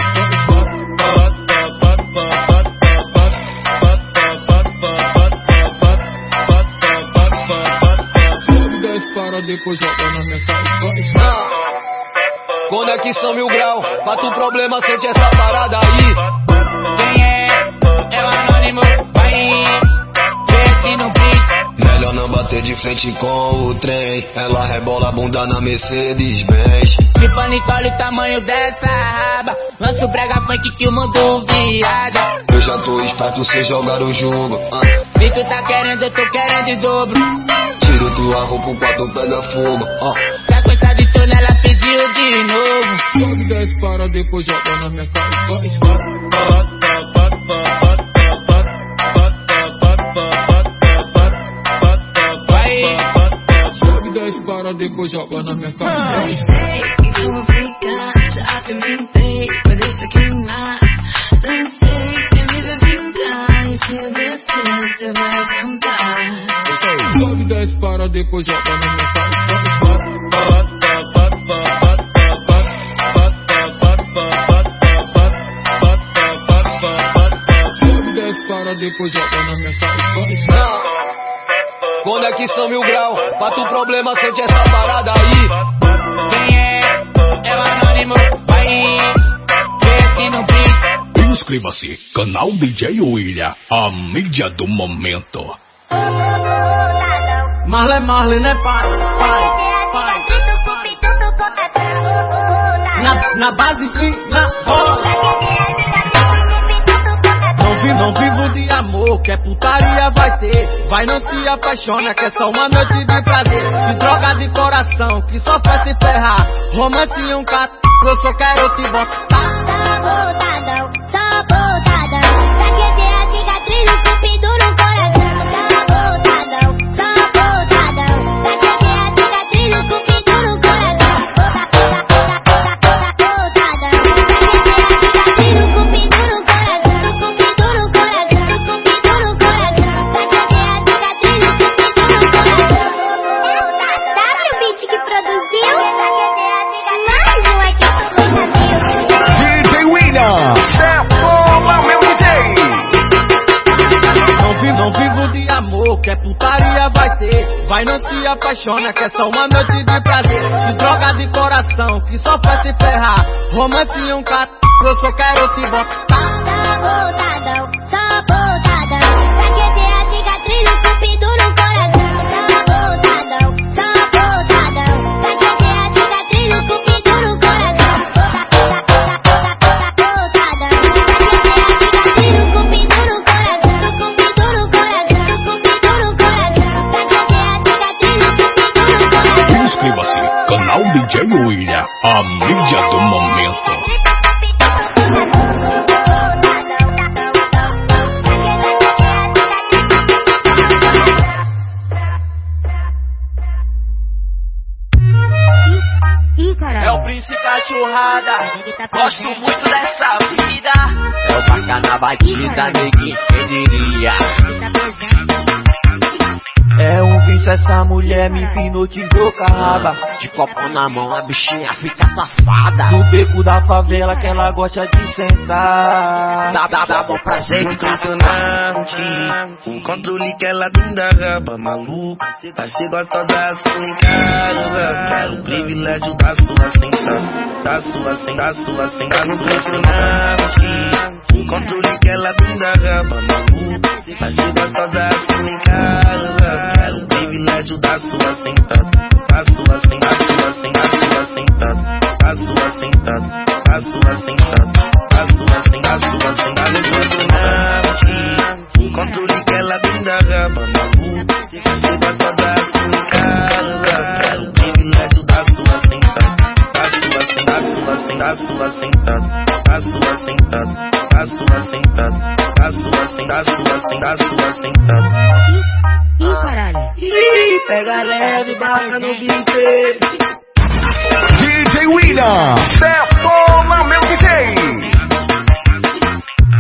Sobe 10 para, depois joga na minha cara. Conexão 1000 grau, pra tu problema, sente essa parada aí. Quem é? É o anônimo, vai. Vem aqui no beat. Melhor não bater de frente com o trem. Ela rebola a bunda na Mercedes-Benz. Se pânico, olha o tamanho dessa raba. Lança o brega funk que o mundo viaja. Eu já tô esperto sem jogar o jogo. Se tu tá querendo, eu tô querendo em dobro. Tiro tua roupa, o quarto pega fogo. Sequência de turno, ela pediu de novo. Sobe 10 para, depois joga na minha cara. Sobe 10 para, depois joga na minha cara. Eu vou ficar, já que me dei, mas deixa que não. Dancei, tem me vingar, e se eu descer, você vai cantar. Sobe 10 para, depois joga na minha cara. Sobe 10 para, depois joga na minha cara. Conexão 1000 grau, pra tu problema, sente essa parada aí. Quem é? É o anônimo, vai. Vem aqui no beat. Inscreva-se, canal DJ William, a mídia do momento. Marley, né pai? Na base e na bola. Não vivo de amor, que é putaria vai ter. Vai, não se apaixona, que é só uma noite de prazer. Se droga de coração, que só faz se ferrar. Romance em um cato, eu só quero te botar. Botadão, só botadão. Pra que ter a cicatriz, o cupido no coração. Botadão, só botadão. Pra que ter a cicatriz, o cupido no coração. Botadão. Pra que ter a cicatriz, o cupido no coração. O cupido no coração, o cupido no coração. Pra que ter a cicatriz, o cupido no coração. Sabe o beat que produziu? Mais um aqui pro meu DJ William, transforma meu DJ. Não vivo de amor, que é putaria vai ter. Vai, não se apaixona, que é só uma noite de prazer. Se droga de coração, que só faz se ferrar. Romance em um cato, eu só quero te botar. Botadão, só botadão. Pra que ter a cicatriz, o cupido no coração. Botadão, só botadão. Pra que ter a cicatriz, o cupido no coração. Botadão. Pra que ter a cicatriz, o cupido no coração. O cupido no coração, o cupido no coração. Pra que ter a cicatriz, o cupido no coração. Inscreva-se, canal DJ William, a mídia do momento. É o Príncipe Cachorrada, gosto muito dessa vida. É o Baca na batida, neguinho, quem diria? É um vício, essa mulher me hipnotizou com a raba. De copo na mão, a bichinha fica safada. No beco da favela que ela gosta de sentar. Dá bom prazer Impressionante, o controle que ela tem da raba maluca. Vai ser gostosa assim em casa. Quero o privilégio da sua sentada. Da sua sentada. Impressionante, o controle que ela tem da raba maluca. Vai ser gostosa assim em casa. Quero o privilégio da sua sentada. Da sua sentada. Da sua sentada. Da sua sentada. Da sua sentada. Impressionante, o controle que ela tem da raba maluca. Você vai toda assim em casa. Quero o privilégio da sua sentada. Da sua sentada. Da sua sentada. Da sua sentada. Da sua sentada. Da sua sentada. Da sua sentada. Ih, caralho. Ih, pega leve, baixa no beat. DJ William, transforma meu DJ.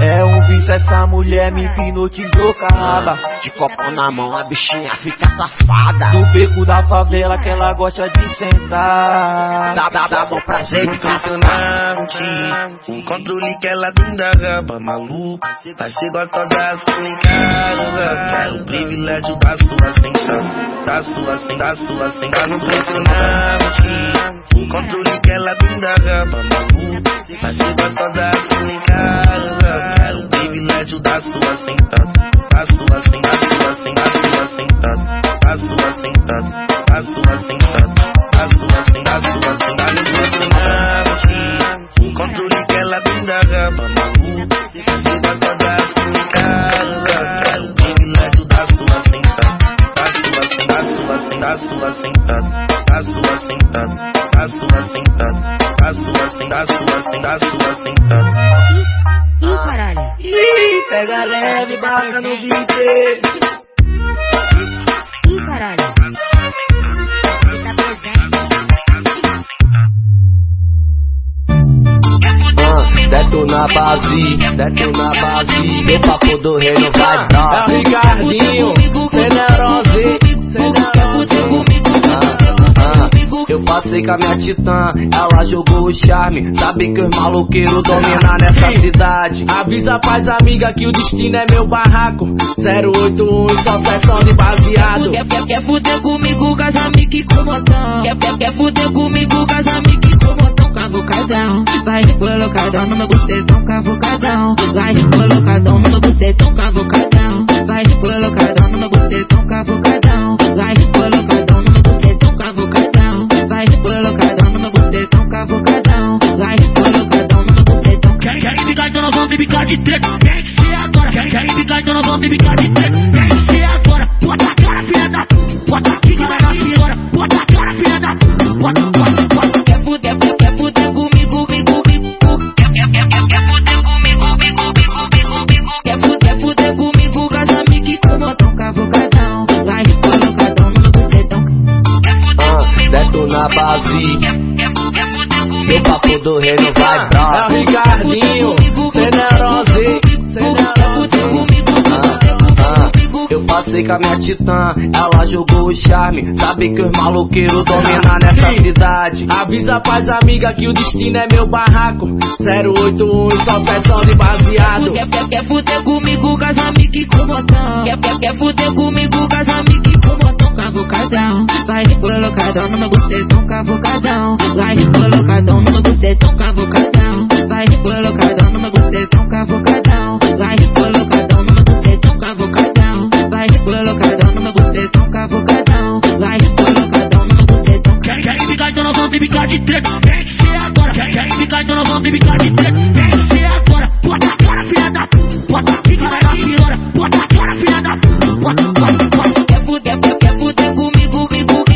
É um vício, essa mulher me hipnotizou com a raba. De copo na mão a bichinha fica safada. No beco da favela que ela gosta de sentar. Dá bom prazer de impressionante. O controle que ela tem da raba maluca. Vai ser gostosa assim em casa. Quero o privilégio da sua sentada. Da sua sentada impressionante. O controle que ela tem da raba maluca. Vai ser gostosa assim em casa. Quero o privilégio da sua sentada. Da sua sentada. Da sua sentada. Da sua sentada. Da sua sentada. Da sua sentada impressionante. O controle que ela tem da raba maluca. Vai ser gostosa assim em casa. Quero o privilégio da sua sentada. Da sua sentada. Da sua sentada. Da sua sentada. Da sua sentada. Da sua sentada. Ih, caralho. Ih, pega leve, barra no beat. Ih, caralho. Detona na base, meu papo do rei não vai dar. É o Ricardinho, Cenerose. Eu passei com a minha titã, ela jogou o charme. Sabe que os maloqueiros dominam nessa cidade. Avisa pras amigas que o destino é meu barraco. 081, só sessão de baseado. Quer fuder comigo, casamento com botão. Quer fuder comigo, casamento com botão. Cavucadão, vai colocadão no meu bucetão, cavucadão. Vai colocadão no meu bucetão, cavucadão. Vai colocadão no meu bucetão, cavucadão. Vai colocadão no meu bucetão, cavucadão. Vai colocadão no meu bucetão, cavucadão. Vai colocadão no meu bucetão. Quer ficar então nós vamos bicar de treta. Tem que ser agora. Quer ficar então nós vamos bicar de treta. Tem que ser agora. Bota a cara, filha da puta. Bota aqui que vai na senhora. Bota a cara, filha da puta. Bota. Quer fuder comigo, Quer fuder comigo, casamento com botão, cavucadão. Vai colocadão no meu bucetão. Detona na base, meu papo do rei não vai dar. É o Ricardinho, Cenerose. Eu passei com a minha titã, ela jogou o charme. Sabe que os maloqueiros dominam nessa cidade. Avisa pras amigas que o destino é meu barraco. 081, só sessão de baseado. Quer fuder comigo, casamento com botão. Quer fuder comigo, casamento com botão, cavucadão. Vai colocadão no meu bucetão, cavucadão. Vai colocadão no meu bucetão, cavucadão. Vai colocadão no meu bucetão, cavucadão. Vai colocadão no meu bucetão, cavucadão. Vai colocadão no meu bucetão, cavucadão. Vai colocadão no meu bucetão. Quer ficar então nós vamos bicar de treta. Tem que ser agora. Quer ficar então nós vamos bicar de treta. Tem que ser agora. Bota a cara, filha da puta. Bota aqui que vai na senhora. Bota a cara, filha da puta. Bota. Quer fuder comigo,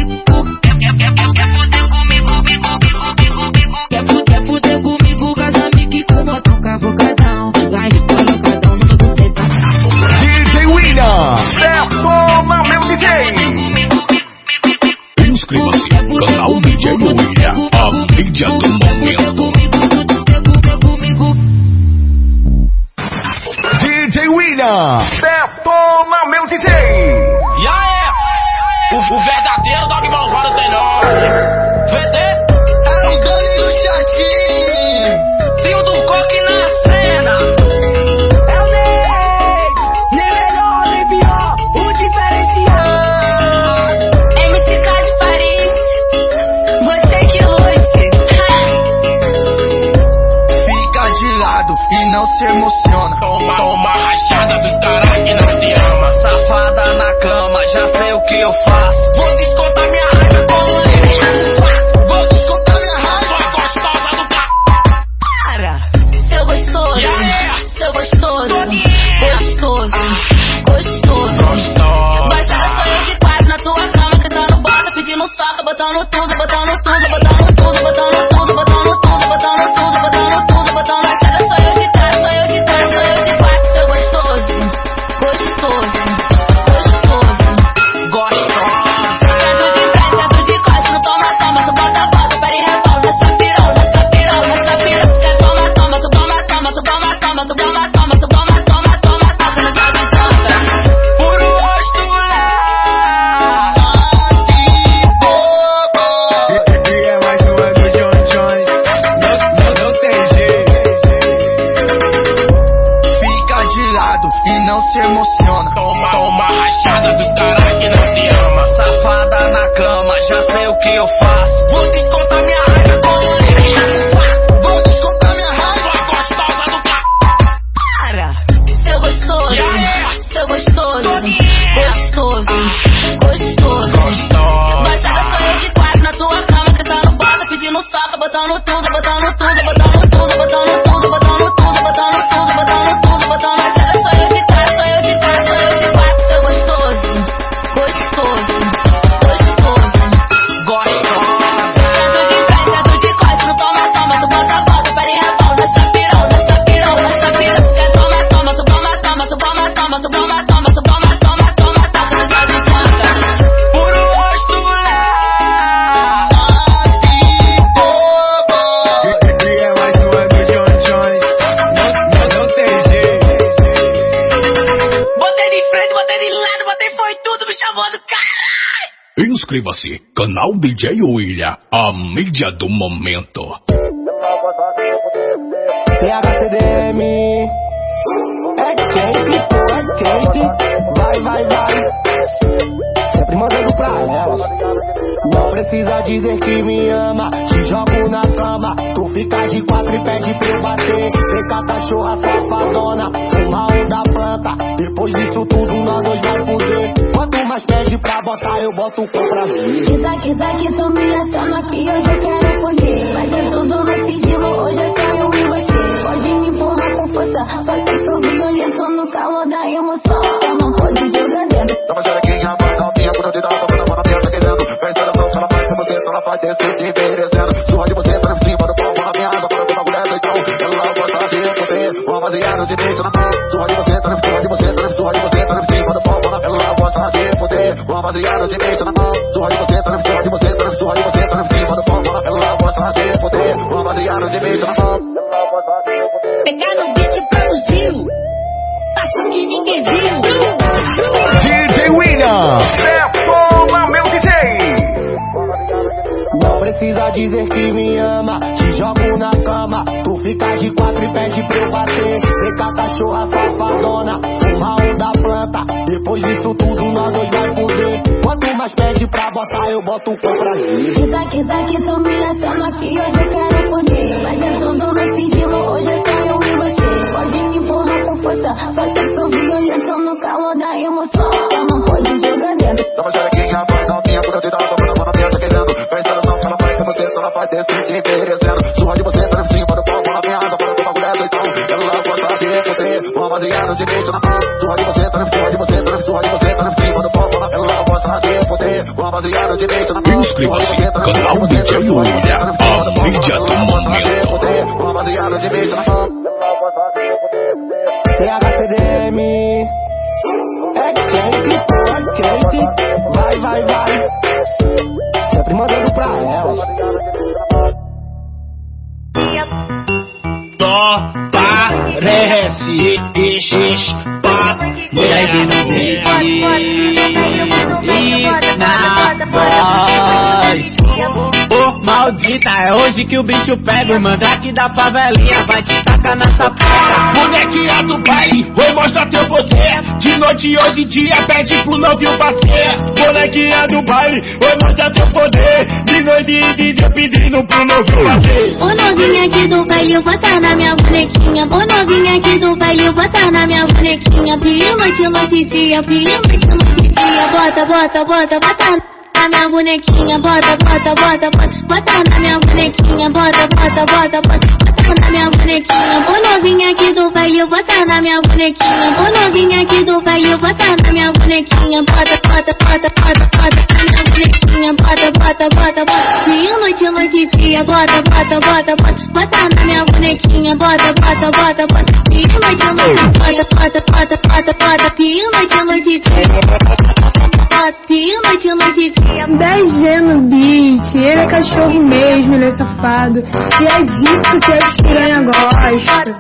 Quer fuder comigo, casamento com botão, cavucadão. Vai colocadão no meu bucetão. DJ William, detona meu DJ. Inscreva-se, canal DJ William, a mídia do momento. DJ William, detona meu DJ. E aí, o verdadeiro Dog Malvado tem nome. VD é o Danilo Chatinho. Tem o do Coque na cena. É o Ney, nem melhor nem pior, o diferencial. MCK de Paris, você que lute. Fica de lado e não se emociona. Toma rachada dos caras que não se ama. Safada na cama, já sei o que eu faço. Vou descontar minha raiva como leve. Vou descontar minha raiva. Sou gostosa do carro. Para, seu gostoso, seu gostoso, gostoso. Baixada sou eu de quase na tua cama, gritando bota, pedindo soca, botando tudo, botando tudo, botando tudo, botando tudo, botando tudo, botando tudo, botando tudo, botando baixada sou eu de trás, sou eu de trás, sou eu de quase, seu gostoso, gostoso. Inscreva-se, canal DJ William, a mídia do momento. THCDM é quente, vai, sempre mandando pra elas. Não precisa dizer que me ama, te jogo na cama, tu fica de quatro e pede pra eu bater. Vem com a cachorra safadona, fuma um da planta, depois disso tudo nós dois vai fuder. Quanto mais pede pra botar, eu boto o cu pra ver. Que tu me aciona que hoje eu quero fugir. Vai ter tudo no sigilo, hoje eu tenho em você. Pode me empurrar com força, só que eu sou violento no calor da emoção. Eu não pode jogar dentro. Toma xerequinha, vai dar um tempo, não te dá, toma na mão na minha, tá querendo. Vem toda mão, ela faz com você, só ela faz desse te envelhecendo. Surra de você, tá em cima do pão, na minha asa, para com a mulher, então. Ela gosta de você, uma baseada de beijo na mão. Surra de você, tá em cima de você, tá em surra de você, tá em cima do pão, ela gosta de poder, uma baseada de beijo na mão. Surra de você, tá em cima de você, tá em surra de você, tá em cima do pão, ela gosta de poder, uma baseada de beijo na mão. Pegar no beat produziu, passa que ninguém viu. DJ William, Toma meu DJ. não precisa dizer que me ama, te jogo na cama, tu fica de quatro e pede pra eu bater. Vem com a cachorra safadona, fuma um da planta, depois disso tudo nós dois vai fuder. Quanto mais pede pra botar, eu boto o cu pra ver. Que tu me aciona que hoje eu quero fugir. Vai ter tudo no sigilo, hoje eu tenho em você. Pode me empurrar com força, só que eu sou violento no calor da emoção. Eu não pode jogar dentro. Toma xerequinha, vai dar um tempo, não te dá, toma na mão na minha, tá querendo. Vem toda mão, ela faz com você, só ela faz desse te envelhecendo. Surra de você, tá em cima do pão, na minha asa, para com a mulher, então. Ela gosta de você, uma baseada de beijo na mão. Surra de você, tá em surra de você, tá em surra de você, tá em cima do pão, ela gosta de poder, uma baseada de beijo na mão. Inscreva-se, canal DJ William, a mídia do momento. Uma baseada de beijo na mão. THCDM é quente, vai, sempre mandando pra elas. Só parece mulheres no beat e na voz. Ô maldita, é hoje que o bicho pega. O mandrake da favelinha vai te tacar na sapeca. Bonequinha do baile, vou mostrar teu poder. De noite, hoje em dia, pede pro novinho parceiro. Bonequinha do baile, vou mostrar teu poder. De noite e dia, pedindo pro novinho parceiro. O novinho aqui do baile, eu botar na minha bonequinha. O novinho aqui do baile, eu botar na minha bonequinha. Pio, noite, dia, pio, noite, dia. Bota na minha bonequinha. Bota na minha bonequinha. Bota na minha bonequinha. O novinho aqui do baile, eu botar na minha bonequinha. O novinho aqui do baile, eu botar na minha bonequinha. Bota na minha bonequinha. Bota. Pio, noite, dia. Bota na minha bonequinha. Bota. Pio, noite, dia. Pio, noite, dia. 10G no beat, ele é cachorro mesmo, ele é safado. E é disso que a piranha gosta.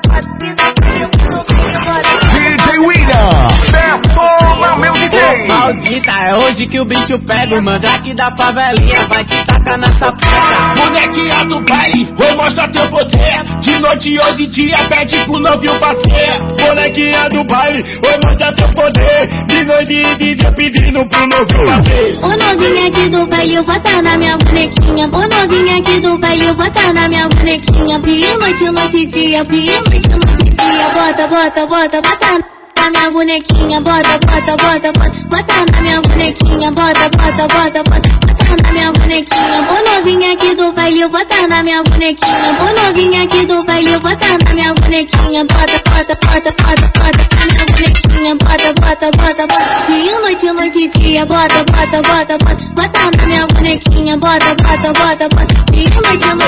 DJ William, Toma meu DJ. Maldita, é hoje que o bicho pega. O mandrake da favelinha vai te tacar na sapeca. Bonequinha do baile, vou mostrar teu poder. De noite, hoje em dia, pede pro novinho parceiro. Bonequinha do baile, vou mostrar teu poder. De noite e dia, pedindo pro novinho parceiro. O novinho aqui do baile, eu botar na minha bonequinha. O novinho aqui do baile, eu botar na minha bonequinha. Pio, noite, dia. Pio, noite, dia. Bota na minha bonequinha. Bota na minha bonequinha. Bota na minha bonequinha. O novinho aqui do baile, eu botar na minha bonequinha. O novinho aqui do baile, eu botar na minha bonequinha. Bota na minha bonequinha. Bota. Pio, noite, dia. Bota na minha bonequinha. Bota. Pio,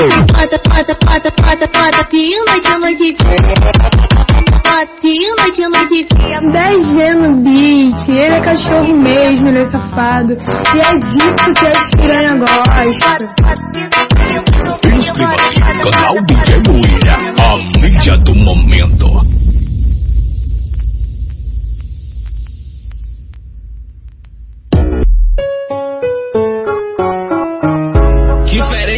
noite, Pio, noite, dia. 10G no beat, ele é cachorro mesmo, ele é safado. E é disso que a piranha gosta. Inscreva-se, canal DJ William, a mídia do momento.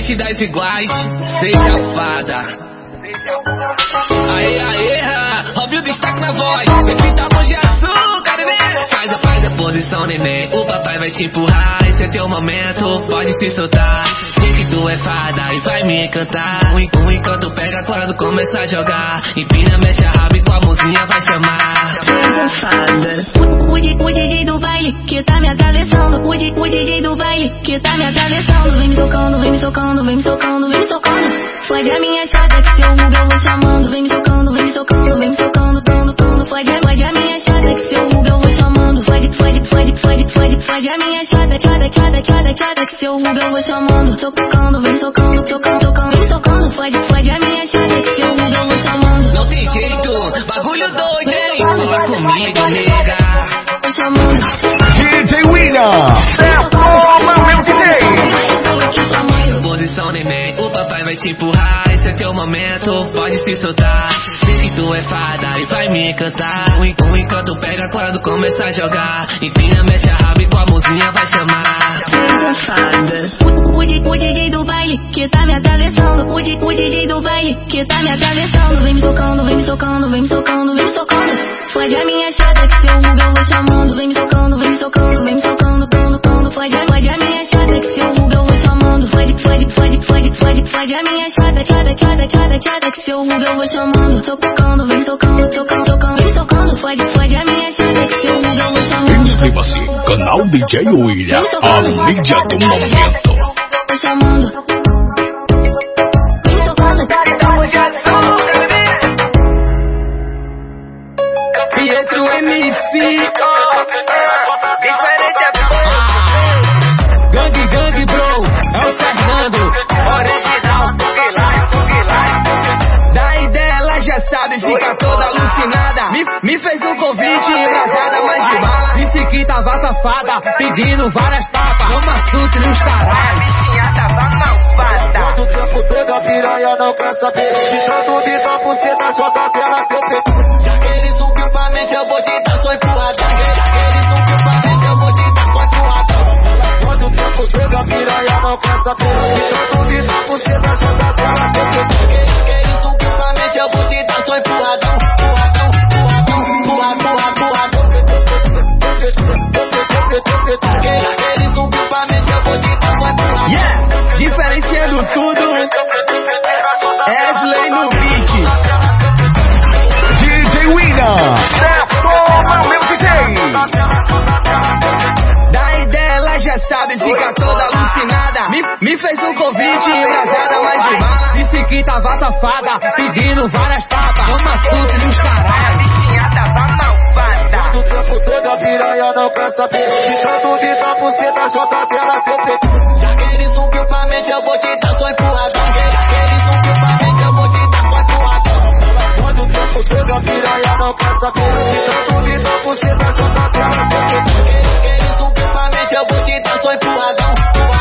diferente das iguais, seja fada. Aê, aê, óbvio destaque na voz. Bebida bom de açúcar, neném. Faz a posição, neném. O papai vai te empurrar. Esse é teu momento, pode se soltar. Sei que tu é fada e vai me encantar. Um encanto pega quando começa a jogar. Empina, mexe a raba e com a mãozinha vai chamar. Seja fada. O DJ do baile que tá me atravessando. O DJ do baile que tá me atravessando. Vem me socando, vem me socando, vem me socando, vem me socando. Fode a minha chata que seu Hugo eu vou chamando. Vem me socando, vem me socando, vem me socando, tando. Fode a minha chata que seu Hugo eu vou chamando. Fode a minha chata que seu Hugo eu vou chamando. Socando, vem socando, socando, vem socando. Fode a minha chata que seu Hugo eu vou chamando. Não tem jeito, bagulho doido, hein? Fala comigo, nega. DJ William, toma meu DJ. Posição, neném, o papai vai te empurrar. Esse é teu momento, pode se soltar. Sei que tu é fada e vai me encantar. Um encanto pega quando começa a jogar. Empina, mexe a raba e com a mãozinha vai chamar. Seja fada. O DJ do baile que tá me atravessando. O DJ do baile que tá me atravessando. Vem me socando, vem me socando, vem me socando, vem me socando. Fode a minha chata que seu Hugo eu vou chamando. Vem me socando, vem me socando, vem me socando, tando. Fode a minha chata que seu Hugo eu vou chamando. Fode a minha chata que seu Hugo eu vou chamando. Socando, vem socando, socando, vem socando. Fode a minha chata que seu Hugo eu vou chamando. Inscreva-se, canal DJ William, a mídia do momento. Tô chamando. Vem socando, Pietro MC. Diferente Gang bro, é o Fernando. Original, da ideia ela já sabe, fica toda alucinada. Me fez um convite, embrasada, mas de bala. Disse que tava safada, pedindo várias tapas. Toma suco nos caralho. Bichinha tava malvada. Quanto tempo pega a piranha, não quer saber. De tanto de papo, cê tá só com aquela competição. Já que ele subiu pra mente, eu vou te dar só empurradão. Já que ele subiu pra mente, eu vou te dar só empurradão. Quanto tempo pega a piranha, não quer saber. De tanto de papo, cê tá só com aquela competição. Já que ele subiu pra mente, eu vou te dar só empurradão. Yeah, diferenciando tudo. Wesley no beat. DJ William, toma meu DJ. Da ideia ela já sabe, fica toda alucinada. Me fez um convite, embrasada, mas de bala. Disse que tava safada, pedindo várias tapas. Toma suco nos caralho. Bichinha tava malvada. Quanto tempo pega a piranha, não quer saber. De tanto de papo, cê tá só com aquela competição. Já que ele subiu pra mente, eu vou te dar só empurradão. Já que ele subiu pra mente, eu vou te dar só empurradão. Quanto tempo pega a piranha, não quer saber. De tanto de papo, cê tá só com aquela competição. Já que ele subiu pra mente, eu vou te dar só empurradão.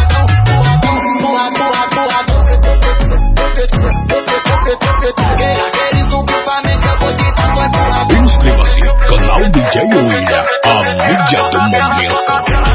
Inscreva-se, canal DJ William, a mídia do momento.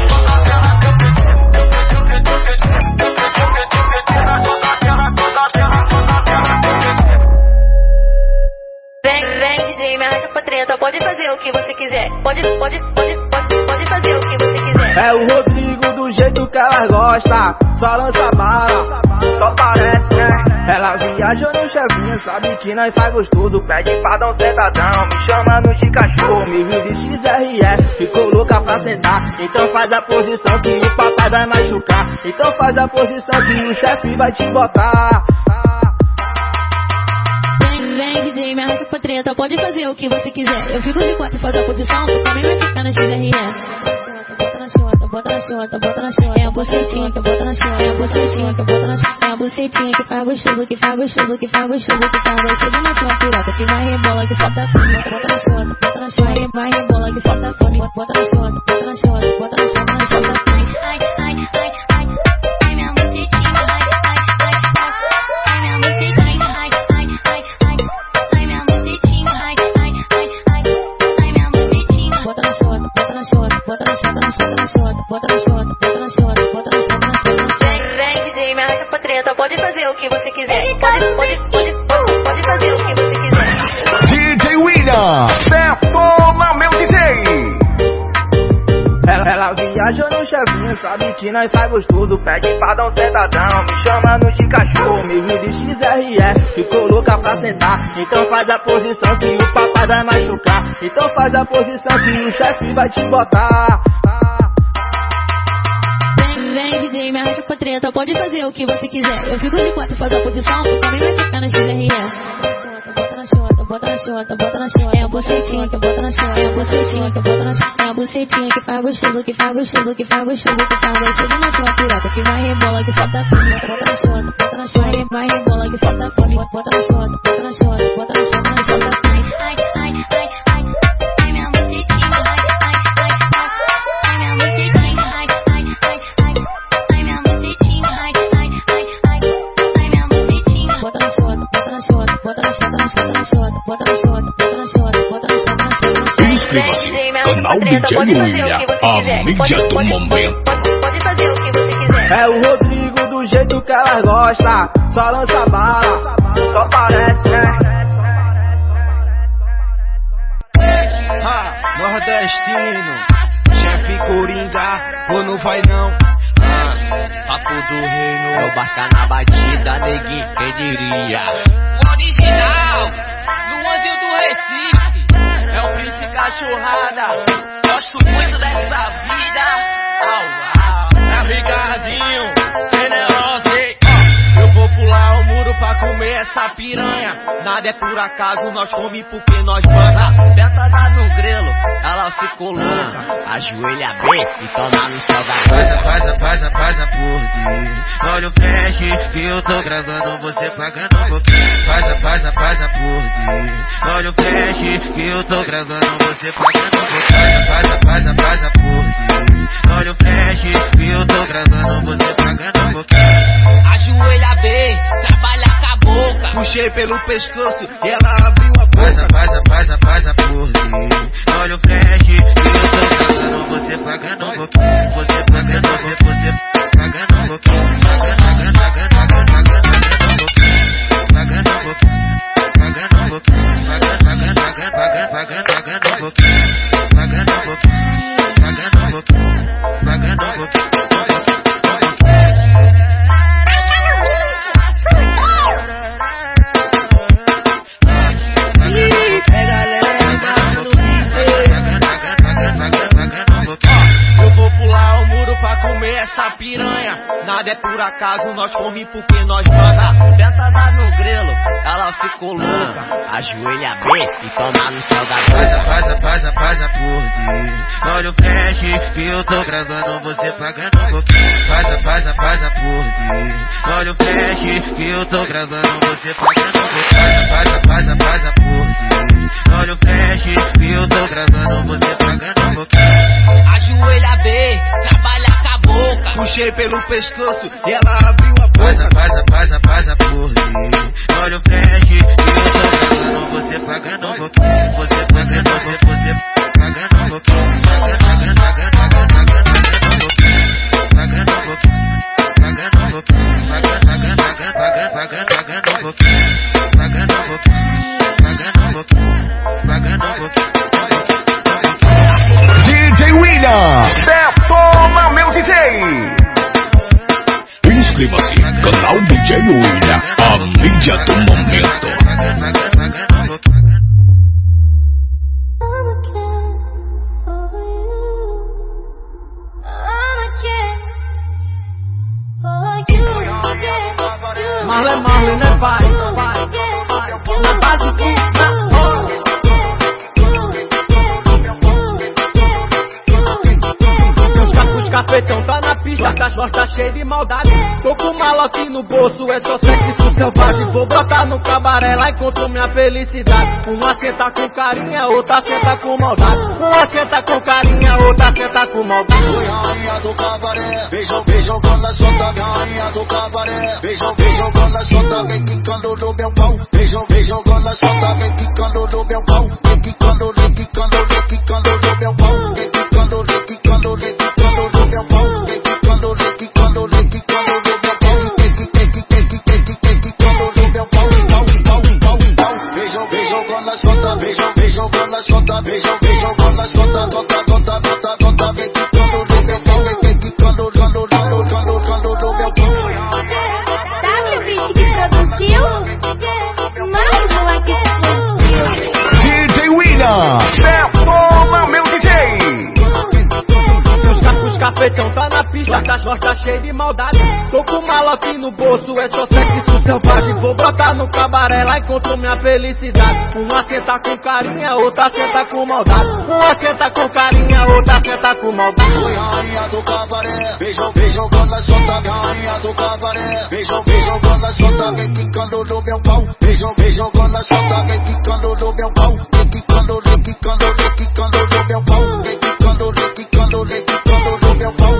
Vem DJ, me arrasta pra treta. Pode fazer o que você quiser. Pode fazer o que você quiser. É o Rodrigo do jeito que ela gosta. Só lança bala, só parece, né? Ela viaja no chefinho, sabe que nós faz gostoso. Pede pra dar um sentadão, me chamando de cachorro. Me vive XRS, ficou louca pra sentar. Então faz a posição que o papai vai machucar. Então faz a posição que o chefe vai te botar. Vem DJ, me arrasta pra treta. Pode fazer o que você quiser. Eu fico de quatro, faz a posição. Tu também vai ficar na XRS. Bota na chota, bota na chota, bota na chota. É a bucetinha que bota na chota, é a bucetinha que bota na chota. É a bucetinha que faz gostoso, que faz gostoso, que faz gostoso, que faz gostoso. Na sua piroca que vai rebola, que solta fome. Bota na chota, bota na chota. Vai rebola, que solta fome. Bota na chota, bota na chota, bota na chota, na chota. Ai, ai, ai, ai, ai, minha bucetinha. Ai, ai, ai, ai, minha bucetinha. Ai, ai, ai, ai, ai, minha bucetinha. Ai, ai, ai, ai, ai, minha bucetinha. Bota na chota, bota na chota, bota na chota, na chota, na chota. Bota na chota, bota na chota, bota na chota, na chota. Vem DJ, me arrasta pra treta. preta, pode fazer o que você quiser. Pode fazer o que você quiser. DJ William, detona meu DJ. Ela viaja no chefinho, sabe que nós faz gostoso. Pede pra dar um sentadão, me chamando de cachorro. Me de XRE, ficou louca pra sentar. Então faz a posição que o papai vai machucar. Então faz a posição que o chefe vai te botar. Vem DJ, me arrasta pra treta, pode fazer o que você quiser. Eu fico de quatro, faz a posição, tu também vai ficar na XRE. Bota na xota, bota na xota, bota na xota. É a bucetinha que bota na xota, é a bucetinha que bota na xota. É a bucetinha que faz gostoso, que faz gostoso, que faz gostoso, que faz gostoso na tua piroca. Que vai rebola, que solta fome, bota na xota, bota na xota. Vai rebola, que solta fome, bota na xota, bota na xota, bota na xota, na xota fome. Ai, ai, ai, ai, ai, minha bucetinha. Ai, ai, ai, minha bucetinha. Ai, ai, ai, ai, minha bucetinha. Ai, ai, ai, ai, minha bucetinha. Bota na xota, bota na xota, bota na xota, na xota, na xota, bota na xota, bota na xota, bota na xota, na xota. Inscreva-se, canal DJ William, a mídia do momento. Pode fazer o que você quiser. É o Rodrigo do jeito que elas gostam. Só lança bala, só parece, né? Nordestino, chefe Coringa, ou não vai não? Papo do reino, é o barca na batida, neguinho, quem diria? O original, no anzio do Recife, é o Príncipe Cachorrada. Gosto muito dessa vida. É Ricardinho, generoso. Eu vou pular o muro pra comer essa piranha. Nada é por acaso, nós come porque nós manda. Sentada no grelo, ela ficou louca. Ajoelha bem e toma no céu da boca. Faz a por ti. Olha o flash que eu tô gravando, você pagando um pouquinho. Faz a por ti. Olha o flash que eu tô gravando, você pagando um pouquinho. Faz a por ti. Olha o flash que eu tô gravando, você pagando um pouquinho. Ajoelha bem, trabalha com a boca. Puxei pelo pescoço e ela abriu a boca. Faz a por ti. Olha o flash que eu tô gravando, você pagando um pouquinho. Você pagando um pouquinho. Pagando um pouquinho. Pagando um pouquinho. Eu vou pular o muro pra comer essa piranha. Nada é por acaso, nós come porque nós manda. Sentada no grelo, ela ficou louca. Ajoelha bem e toma no céu da boca. Faz a por ti. Olha o flash que eu tô gravando, você pagando um pouquinho. Faz a por ti. Olha o flash que eu tô gravando, você pagando um pouquinho. Faz a por ti. Olha o flash que eu tô gravando, você pagando um pouquinho. Ajoelha bem, trabalha com a boca. Puxei pelo pescoço e ela abriu a boca. Faz a por ti. Olha o flash que eu tô gravando, você pagando um pouquinho. Você pagando um pouquinho. Pagando um pouquinho. Pagando um pouquinho. Pagando um pouquinho. Pagando um pouquinho. Pagando um pouquinho. DJ William, detona meu DJ. Inscreva-se, canal DJ William, a mídia do momento. Marley, né pai? Na base do capetão tá na pista, cachorro tá cheio de maldade. Tô com malote no bolso, é só sexo selvagem. Vou botar no cabaré, lá encontro minha felicidade. Uma senta com carinha, outra senta com maldade. Uma senta com carinha, outra senta com maldade. Oi, rainha do cabaré, beijão quando a sota, minha rainha do cabaré. Beijão quando a sota, vem quicando no meu pau. Beijão quando a sota, vem quicando no meu pau. Vem quicando no meu pau. Vem quicando no meu pau. Vem quicando no meu pau. que fudeu. DJ William, performa meu DJ. Os cafetão tá na pista, tá cheio de maldade. Tô com malote no bolso, é só sexo selvagem. Vou botar no cabaré, lá encontro minha felicidade. Uma senta com carinha, outra senta com maldade. Uma senta com carinha, outra senta com maldade. Oi, rainha do cabaré, beijão quando a sota. Rainha do cabaré, beijão quando a sota. Vem quicando no meu pau. Beijão quando a sota. Vem quicando no meu pau. Vem quicando no meu pau. Vem quicando no meu pau. Vem quicando no meu pau.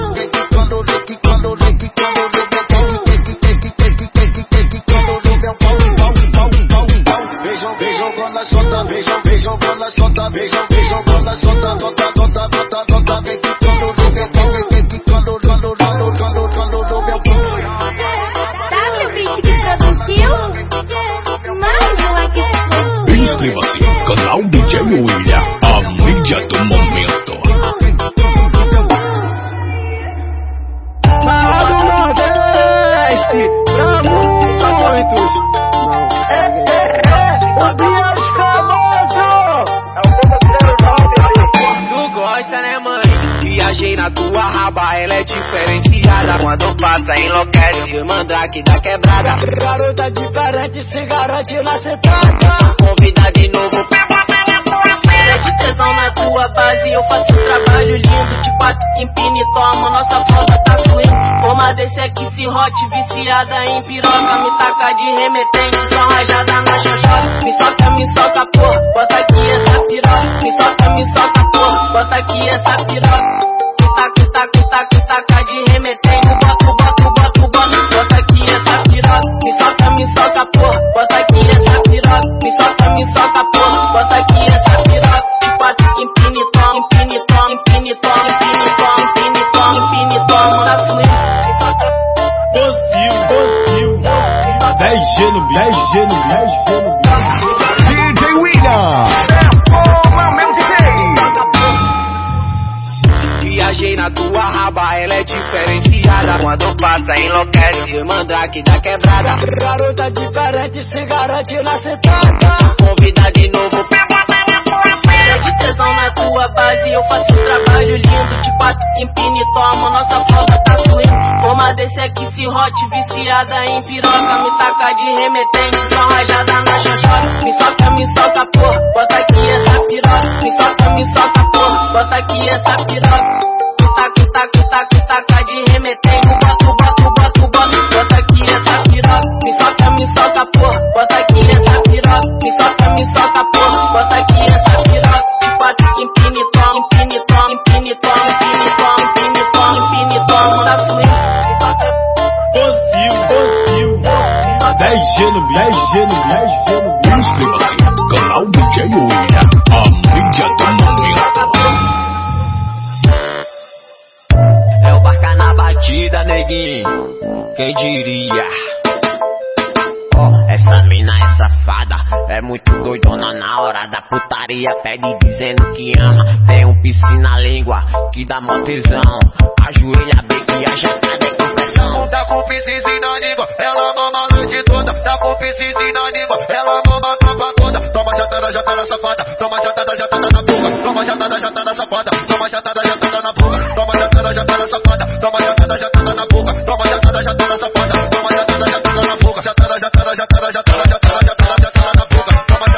Beijão quando a sota. Beijão quando a sota. Beijão quando a sota. Bota. Vem quicando no meu pau. Vem quicando no meu pau. WBeat que produziu? Mais um aqui fudeu. Inscreva-se, canal DJ William, a mídia do momento. Parado Nordeste, pra muitos. O Deus famoso. Tu gosta, né, mãe? Viajei na tua raba, ela é diferenciada. Quando passa, enlouquece, o mandrake da quebrada. Garota diferente, se garante na sentada. Convida de novo. De tesão na tua base, eu faço um trabalho lindo. De quatro empina e toma, nossa foda tá fluindo. Forma desse aqui se hot, viciada em piroca. Me taca de remetente, só rajada na xoxota. Me solta porra, bota aqui essa piroca. Me solta porra, bota aqui essa piroca. Taca de remetente, bota aqui essa piroca. Me solta porra, bota aqui essa piroca. Me solta porra, bota aqui essa piroca. De quatro empina e toma, tá fluindo. Posiu 10G no DJ William, performa meu DJ. Viajei na tua raba, ela é diferenciada. Quando passa, enlouquece, o mandrake da quebrada. Garota diferente, se garante na sentada. Convida de novo. De tesão na tua base, eu faço um trabalho lindo. De quatro empina e toma, nossa foda tá fluindo. Forma desse aqui se hot, viciada em piroca. Me taca de remetente, só rajada na xoxota. Me solta porra, bota aqui essa piroca. Me solta porra, bota aqui essa piroca. Taca de remetente, bota aqui essa piroca. Me solta porra, bota aqui essa piroca. Me solta porra, bota aqui essa piroca. De quatro empina e toma, tá fluindo. Posiu 10G no Inscreva-se, canal DJ William, a mídia do momento. É o barca na batida, neguinho, quem diria? Essa mina é safada, é muito doidona na hora da putaria. Pede dizendo que ama, tem um piscina na língua que dá mó tesão. Ajoelha bem que a jacada é compressão. Tá com piscina na língua, ela mama a noite toda. Tá com piscina na língua, ela mama a tropa toda. Toma jatada safada, toma jatada na boca. Toma jatada safada, toma jatada na boca. Toma jatada safada, toma jatada na boca. Toma jatada safada, toma jatada na boca. Jatada na boca. Toma jatada na boca. Jatada na boca.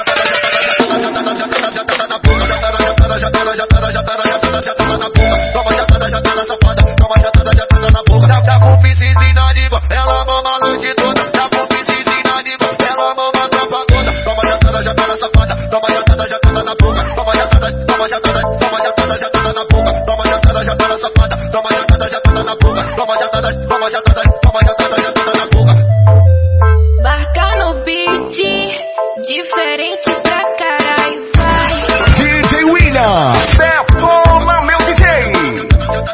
Toma jatada safada, toma jatada na boca. Tá com piscina na língua, ela mama a noite toda. Tá com piscina na língua, ela mama a tropa toda. Toma jatada safada, toma jatada na boca. Toma jatada na boca. Toma jatada safada, toma jatada na boca. Toma jatada na boca. Barca no beat, diferente pra caralho, vai. DJ William, performa meu DJ.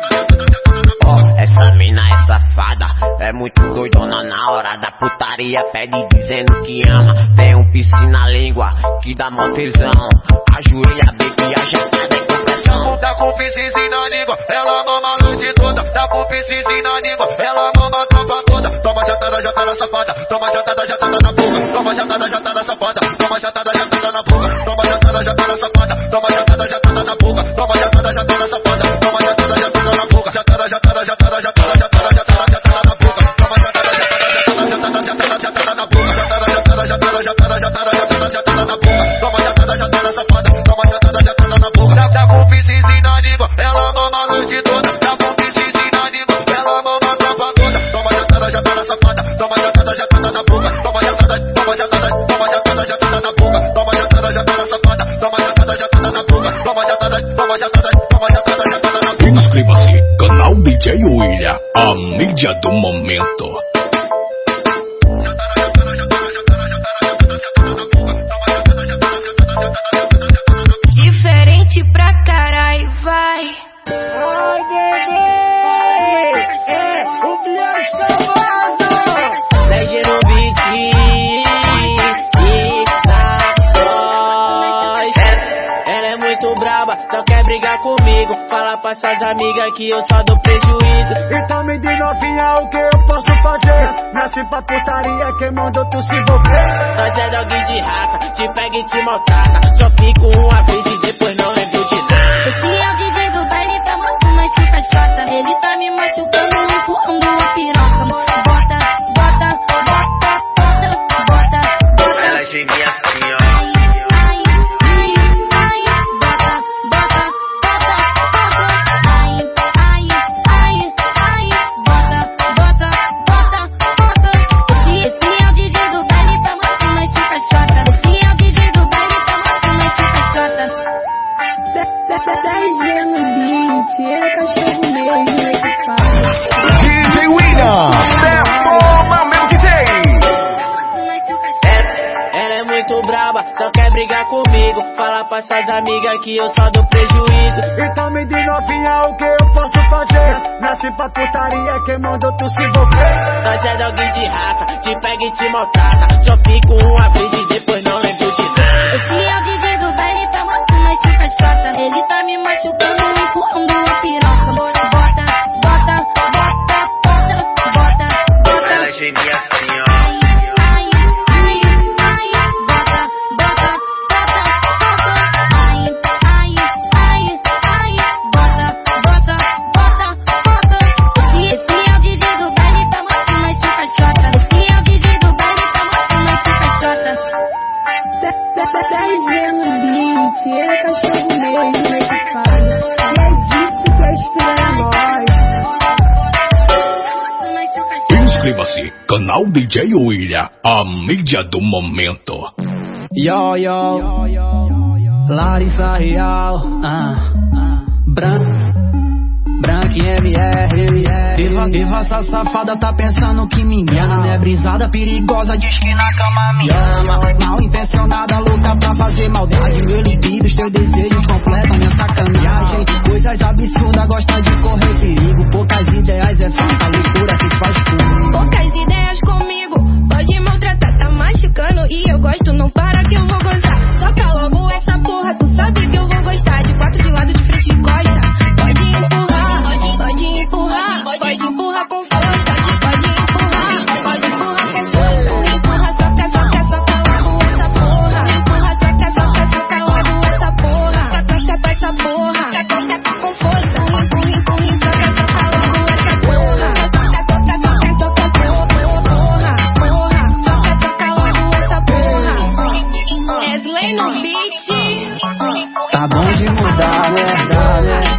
Essa mina é safada, é muito doidona na hora da putaria. Pede dizendo que ama, tem um piscina na língua que dá mó tesão. Ajoelha bem que a jacada é compressão. Tá com piscina na língua, ela mama a noite toda. Tá com piscina na língua, ela mama a tropa toda. Toma jatada safada, toma jatada na boca. Toma jatada safada, toma jatada momento. Diferente pra carai, vai. Ai, bebê, o Blast famoso. 10 no beat, ela é muito braba, só quer brigar comigo. Fala pra suas amigas que eu só dou prejuízo. Então me diz novinha o que eu posso fazer. Nasce pra putaria, quem mandou tu se envolver? Nós é dog de raça, te pega e te maltrata. Só fico uma vez e depois não lembro de nada. Esse é o DJ do baile pra muito mais que caixota. Ele tá me machucando, empurrando a piroca. Bota, bota, bota, bota, bota, bota. Ela geme assim, ó. Só quer brigar comigo, fala pra suas amigas que eu só dou prejuízo. Então me diz novinha o que eu posso fazer. Nasce pra putaria, quem mandou tu se envolver? Nós é dog de raça, te pega e te maltrata. Só fico uma vez e depois não lembro de nada. Esse é o DJ do baile pra muito mais que caixota. Ele tá me machucando, empurrando a piroca. Bota, bota, bota, bota, bota, bota. Ela geme assim, ó. Ele é cachorro mesmo, é safado. E é disso que a espiranha gosta. Inscreva-se, canal DJ William, a mídia do momento. Yo, yo, Larissa Real, Branque MR, viva essa safada, tá pensando que me engana, né? Brisada perigosa, diz que na cama me ama. Mal intencionada, luta pra fazer maldade. Meu libido, os teus desejos completam minha sacanagem. Coisas absurdas, gosta de correr perigo. Poucas ideias, é falta loucura que faz tudo. Poucas ideias comigo, pode maltratar, tá machucando e eu gosto, não para que eu vou gozar. Toca logo essa porra, tu sabe que eu vou gostar. De quatro de lado, de frente e costa. Pode empurrar, pode empurrar, pode empurrar com força. Pode empurrar com força. Empurra, soca, soca, soca logo essa porra. Empurra, soca, soca, soca logo essa porra. Soca essa porra, soca com força. Empurra, empurra, soca, soca logo essa porra. Soca, soca, soca, soca porra, porra. Soca, soca logo essa porra. Wesley no beat. Tá bom de mudar, né?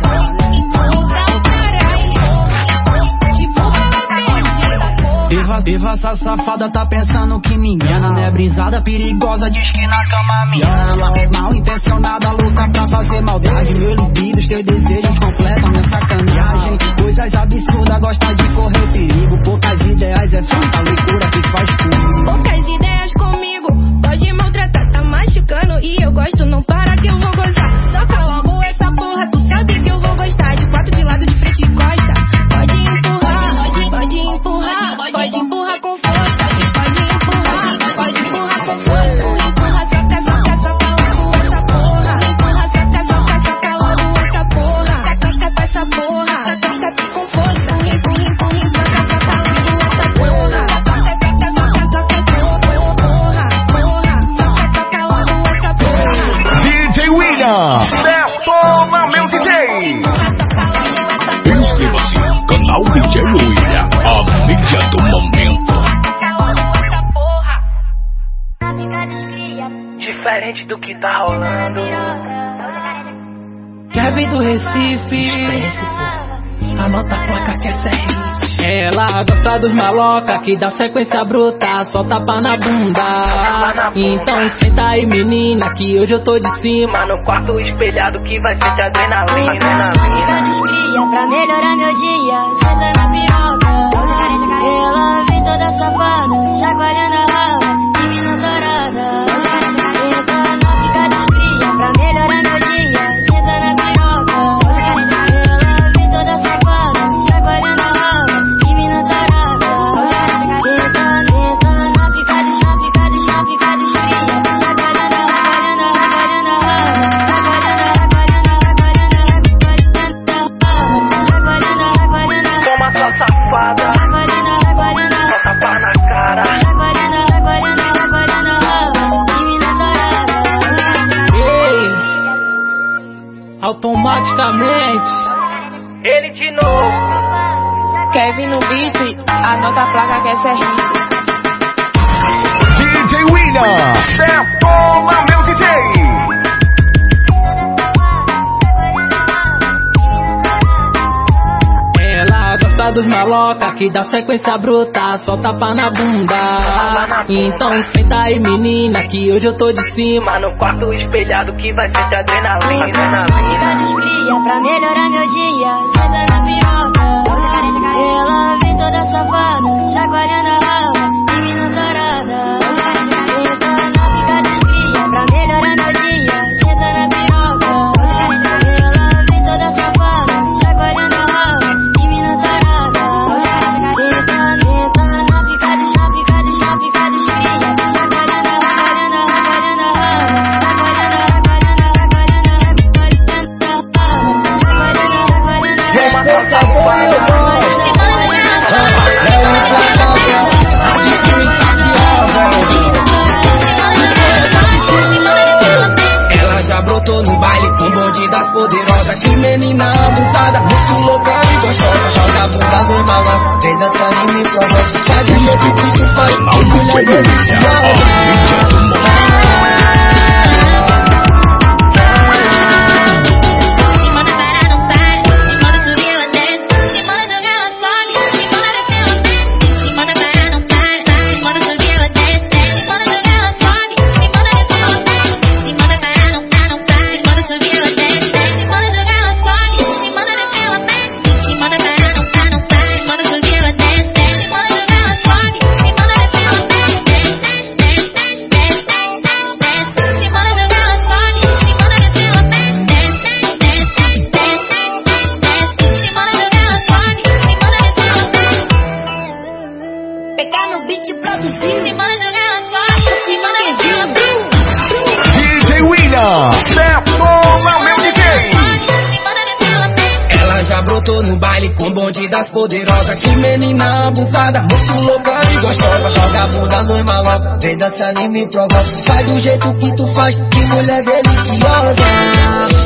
Viva essa safada, tá pensando que me engana, né? Brisada perigosa, diz que na cama me ama. Mal intencionada, luta pra fazer maldade. Meu libido, os teus desejos completam minha sacanagem. Coisas absurdas, gosta de correr perigo. Poucas ideias, é falta loucura que faz tudo. Poucas ideias comigo, pode maltratar, tá machucando e eu gosto, não para que eu vou gozar. Toca logo essa porra, tu sabe que eu vou gostar. De quatro de lado, de frente e costa. Pode empurrar, pode empurrar, pode empurrar com força. Pode empurrar com força. Empurra, soca, soca, soca logo essa porra. Empurra, soca, soca, soca logo essa porra. Soca essa porra, soca com força. Empurra, empurra, soca, soca logo essa porra. Soca, soca, soca, porra, porra. Soca logo essa porra. DJ William, detona meu DJ. Inscreva-se, canal DJ William, a mídia do momento. Diferente do que tá rolando. Kevin do Recife, anota a placa que essa é hit. Ela gosta dos maloca que dá sequência bruta, só tapa na bunda. Então senta aí menina, que hoje eu tô de cima, no quarto espelhado que vai ser de adrenalina. Fica dos cria pra melhorar meu dia, senta na piroca. Ela vem toda safada, chacoalhando a raba, de mina dourada. Tentando ficar desfria pra melhorar meu dia, senta na piroca. Ela vem toda safada, chacoalhando a raba, de mina dourada. Tentando ficar desfria, chacoalhando a Toma sua safada, só tapa na cara. Ei, automaticamente, Ele de novo. Kevin no beat, anota a placa que essa é hit. DJ William, toma meu DJ. ela gosta dos maloca que dá sequência bruta, só tapa na bunda. Então senta aí menina, que hoje eu tô de cima, No quarto espelhado que vai ser de Ficar adrenalina. desfria pra melhorar meu dia, senta na piroca. Ela vem toda safada, chacoalhando a raba, de mina dourada. Tentando ficar desfria pra melhorar meu dia, senta na piroca. Ela vem toda safada, chacoalhando a raba, de mina dourada. Tentando ficar desfria, chacoalhando a Ela já brotou no baile com bonde das poderosas. Que menina abusada, muito louca e gostosa. Joga a bunda no malão, vem dançando e me prova. Faz do jeito que tu faz, mulher deliciosa. Pegar no beat produzido, se manda jogar ela sobe, se manda meter ela DJ William, toma meu DJ. Ela já brotou no baile com bonde das poderosas. Que menina abusada, muito louca e gostosa. Joga a bunda no malão, vem dançando e me provoca. Faz do jeito que tu faz, que mulher deliciosa.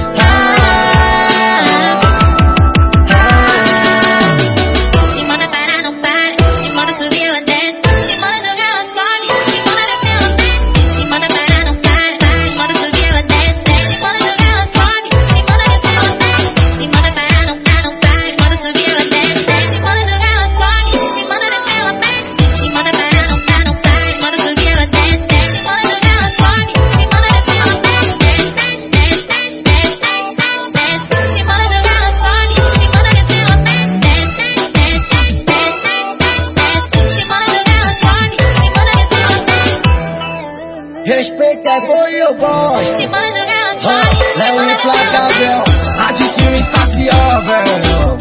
Respeita é bom e eu gosto. Léo e Flávio, a de cima insaciável.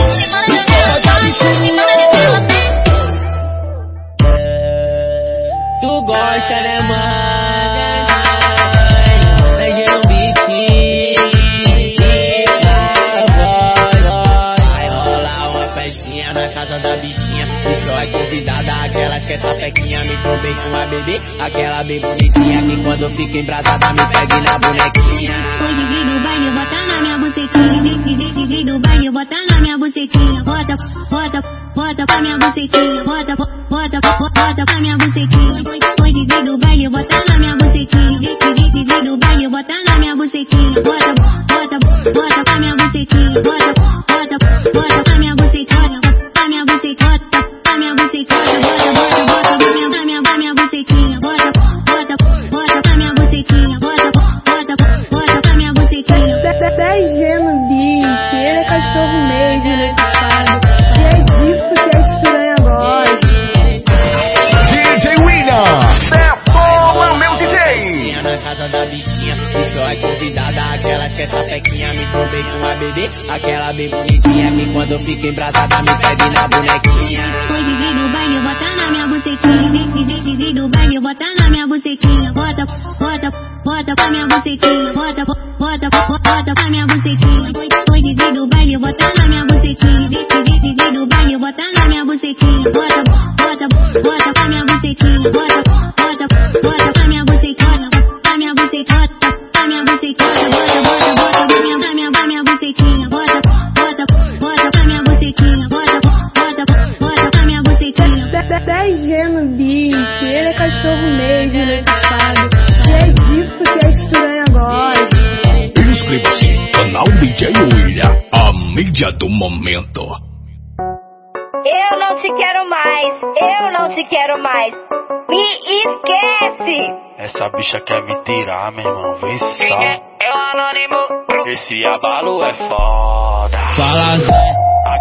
Tu gosta, né, mãe? Pede um beat, vai rolar uma festinha na casa da bichinha. E só é convidada aquelas que é sapequinha. Me trombei com a bebê, aquela bem bonitinha, que quando fica embrasada me pegue na bonequinha. O DJ do baile bota na minha bucetinha. DJ do baile bota na minha bucetinha. Bota pra minha bucetinha. Bota pra minha bucetinha. O DJ do baile bota na minha bucetinha. DJ do baile bota na minha bucetinha. Bota pra minha bucetinha. Bota pra minha bucetinha. Pra minha bucetinha. Pra minha bucetinha. Bota pra minha bucetinha. Bota pra minha bucetinha. Bota pra minha bucetinha. 10G no beat, ele é cachorro mesmo nesse estado. E é disso que as piranha gosta. bebê, aquela bem bonitinha que quando fica embrasada me pede na bonequinha. Foi DJ do baile, bota na minha bucetinha. DJ do baile, bota na minha bucetinha. Bota pra minha bucetinha. Bota pra minha bucetinha. Foi DJ do baile, bota na minha bucetinha. DJ do baile, bota na minha bucetinha. Bota pra minha bucetinha. Bota pra minha bucetinha. Pra minha bucetinha. Pra minha bucetinha. Bota pra minha bucetinha. Bota pra minha bucetinha. Bota pra minha bucetinha. 10G no beat, ele é cachorro mesmo, ele sabe. E é disso que as piranha gostam. Inscreva-se, canal DJ William, a mídia do momento. Eu não te quero mais, eu não te quero mais. Me esquece. Essa bicha quer me tirar, meu irmão, vê só. É o anônimo. Esse abalo é foda. Fala Zé.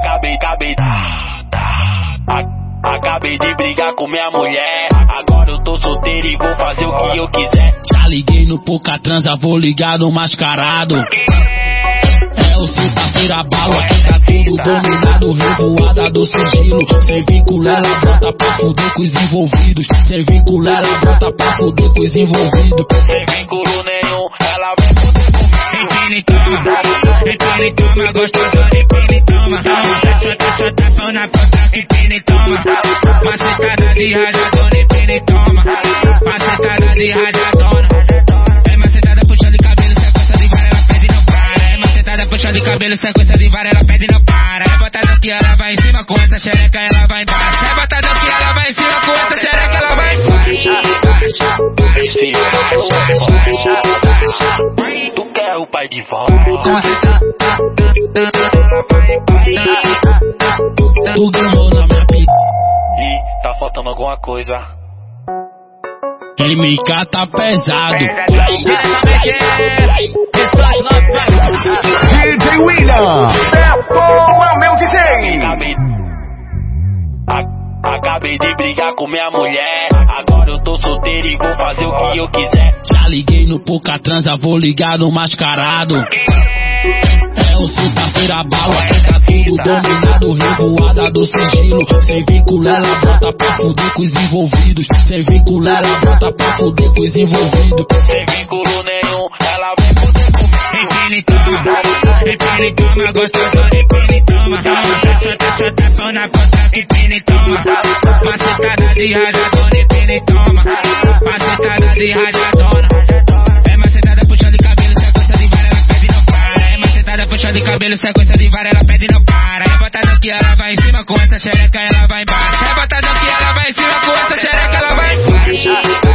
Acabei de brigar com minha mulher. Agora eu tô solteiro e vou fazer o que eu quiser. Já liguei no pouca transa, vou ligar no mascarado. É o sexta-feira bala, aqui tá tudo dominado. Revoada do sigilo. Sem vínculo ela bota pra fuder com os envolvidos. Sem vínculo ela bota pra fuder com os envolvidos. Sem vínculo nenhum, ela vem fuder comigo. Empine toma, gostosona, empine toma. Só tá na puta que empine toma. Macetada de rajadona, empine toma. Macetada de rajadona. É macetada puxando de cabelo, sequência de vara, ela pede e não para. É macetada puxando de cabelo, sequência de vara, ela pede e não para. É botadão que ela vai em cima, com essa xereca ela vai embaixo. É botadão que ela vai em cima, com essa xereca ela vai embaixo. Tu quer o pai de volta? Tu ganhou na minha pica. Ih, tá faltando alguma coisa. MK tá pesado. DJ William, é meu DJ. Acabei de brigar com minha mulher. Agora eu tô solteiro e vou fazer o que eu quiser. Já liguei no pouca transa, vou ligar no mascarado. É o sexta-feira bala, aqui tá tudo dominado. Revoada do sigilo. Sem vínculo ela bota pra fuder com os envolvidos. Sem vínculo ela bota pra fuder com os envolvidos. Sem vínculo nenhum, ela vem fuder comigo. Empine toma, gostosona, empine toma. Só tá na puta que empine toma. Macetada de rajadona, empine toma. Macetada de rajadona. É macetada puxando de cabelo, sequência de vara, ela pede e não para. É macetada puxando de cabelo, sequência de vara, ela pede e não para. É botadão que ela vai em cima, com essa xereca ela vai embaixo. É botadão que ela vai em cima, com essa xereca ela vai embaixo.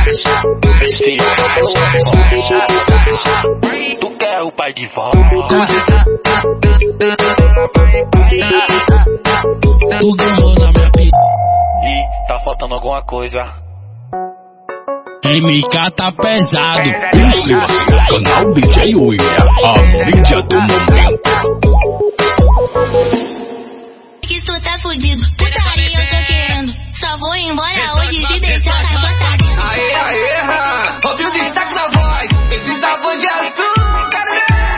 Tu quer o pai de volta? Tu ganhou na minha pica. Ih, tá faltando alguma coisa. MK tá pesado. Inscreva-se, canal DJ William, a mídia do momento. Que tu tá fudido, putaria eu tô querendo. Só vou embora hoje se deixar tá botadinho. Aê, ouviu o destaque da voz, esse sabor de açúcar.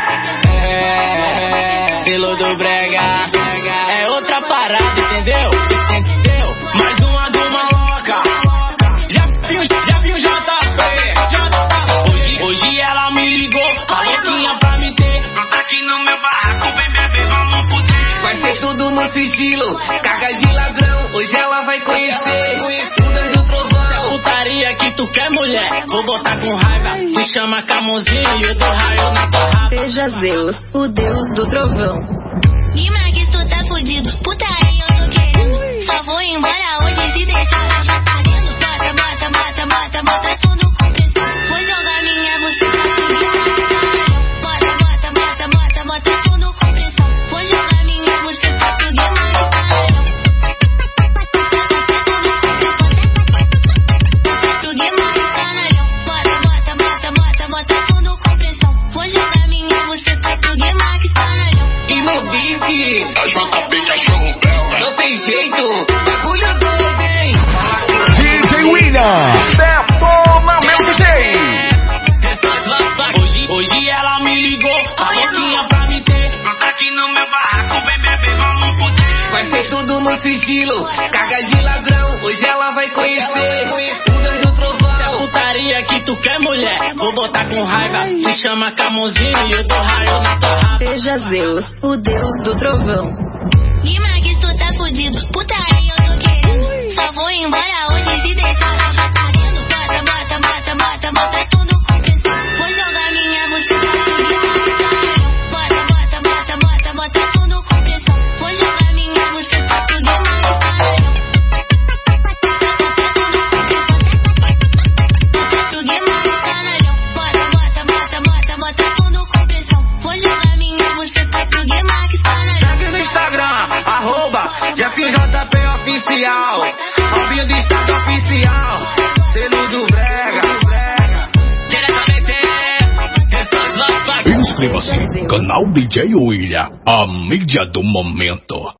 Selo do brega, é outra parada, entendeu? Mais uma do maloca. Já viu JP? Hoje ela me ligou, a louquinha pra me ter. Aqui no meu barraco, vem beber, vamos poder. Vai ser tudo no sigilo, carga de ladrão. Hoje ela vai conhecer o Anjo Trovão. É putaria que tu quer, mulher, vou botar com raiva. Tu chama Camonzinho e eu dou raio na barraca. Seja Zeus, o deus do trovão. Rima que tu tá fudido, putaria eu tô querendo. Só vou embora hoje se deixar tá botadinho. Bota tudo com pressão. Vou jogar minha buceta bota tudo com pressão. Vou jogar minha buceta pro demais. Pro demais, canalhão. Bota tudo com pressão. Vou jogar minha buceta pro demais, canalhão. E no beat, sigilo, carga de ladrão, hoje ela vai conhecer o Deus do Trovão. Se a putaria que tu quer, mulher, vou botar com raiva. Me chama Camãozinho e eu dou raio na tua raba. Seja Zeus, o Deus do Trovão. E Max, tu tá fudido, putaria eu tô querendo. Só vou embora hoje se deixar. Bota, bota, bota, bota, bota tudo com pressão. Vou jogar minha buceta. Bota, bota, bota, bota, bota tudo com pressão. Vou jogar minha buceta pro demais canalhão. Pro demais canalhão. Bota, bota, bota, bota, bota tudo com pressão. Vou jogar minha buceta pro demais canalhão. Segue no Instagram, @JeffJP Oficial. Albinho do Estado Oficial. Selo do Brega. Inscreva-se, canal DJ William, a mídia do momento.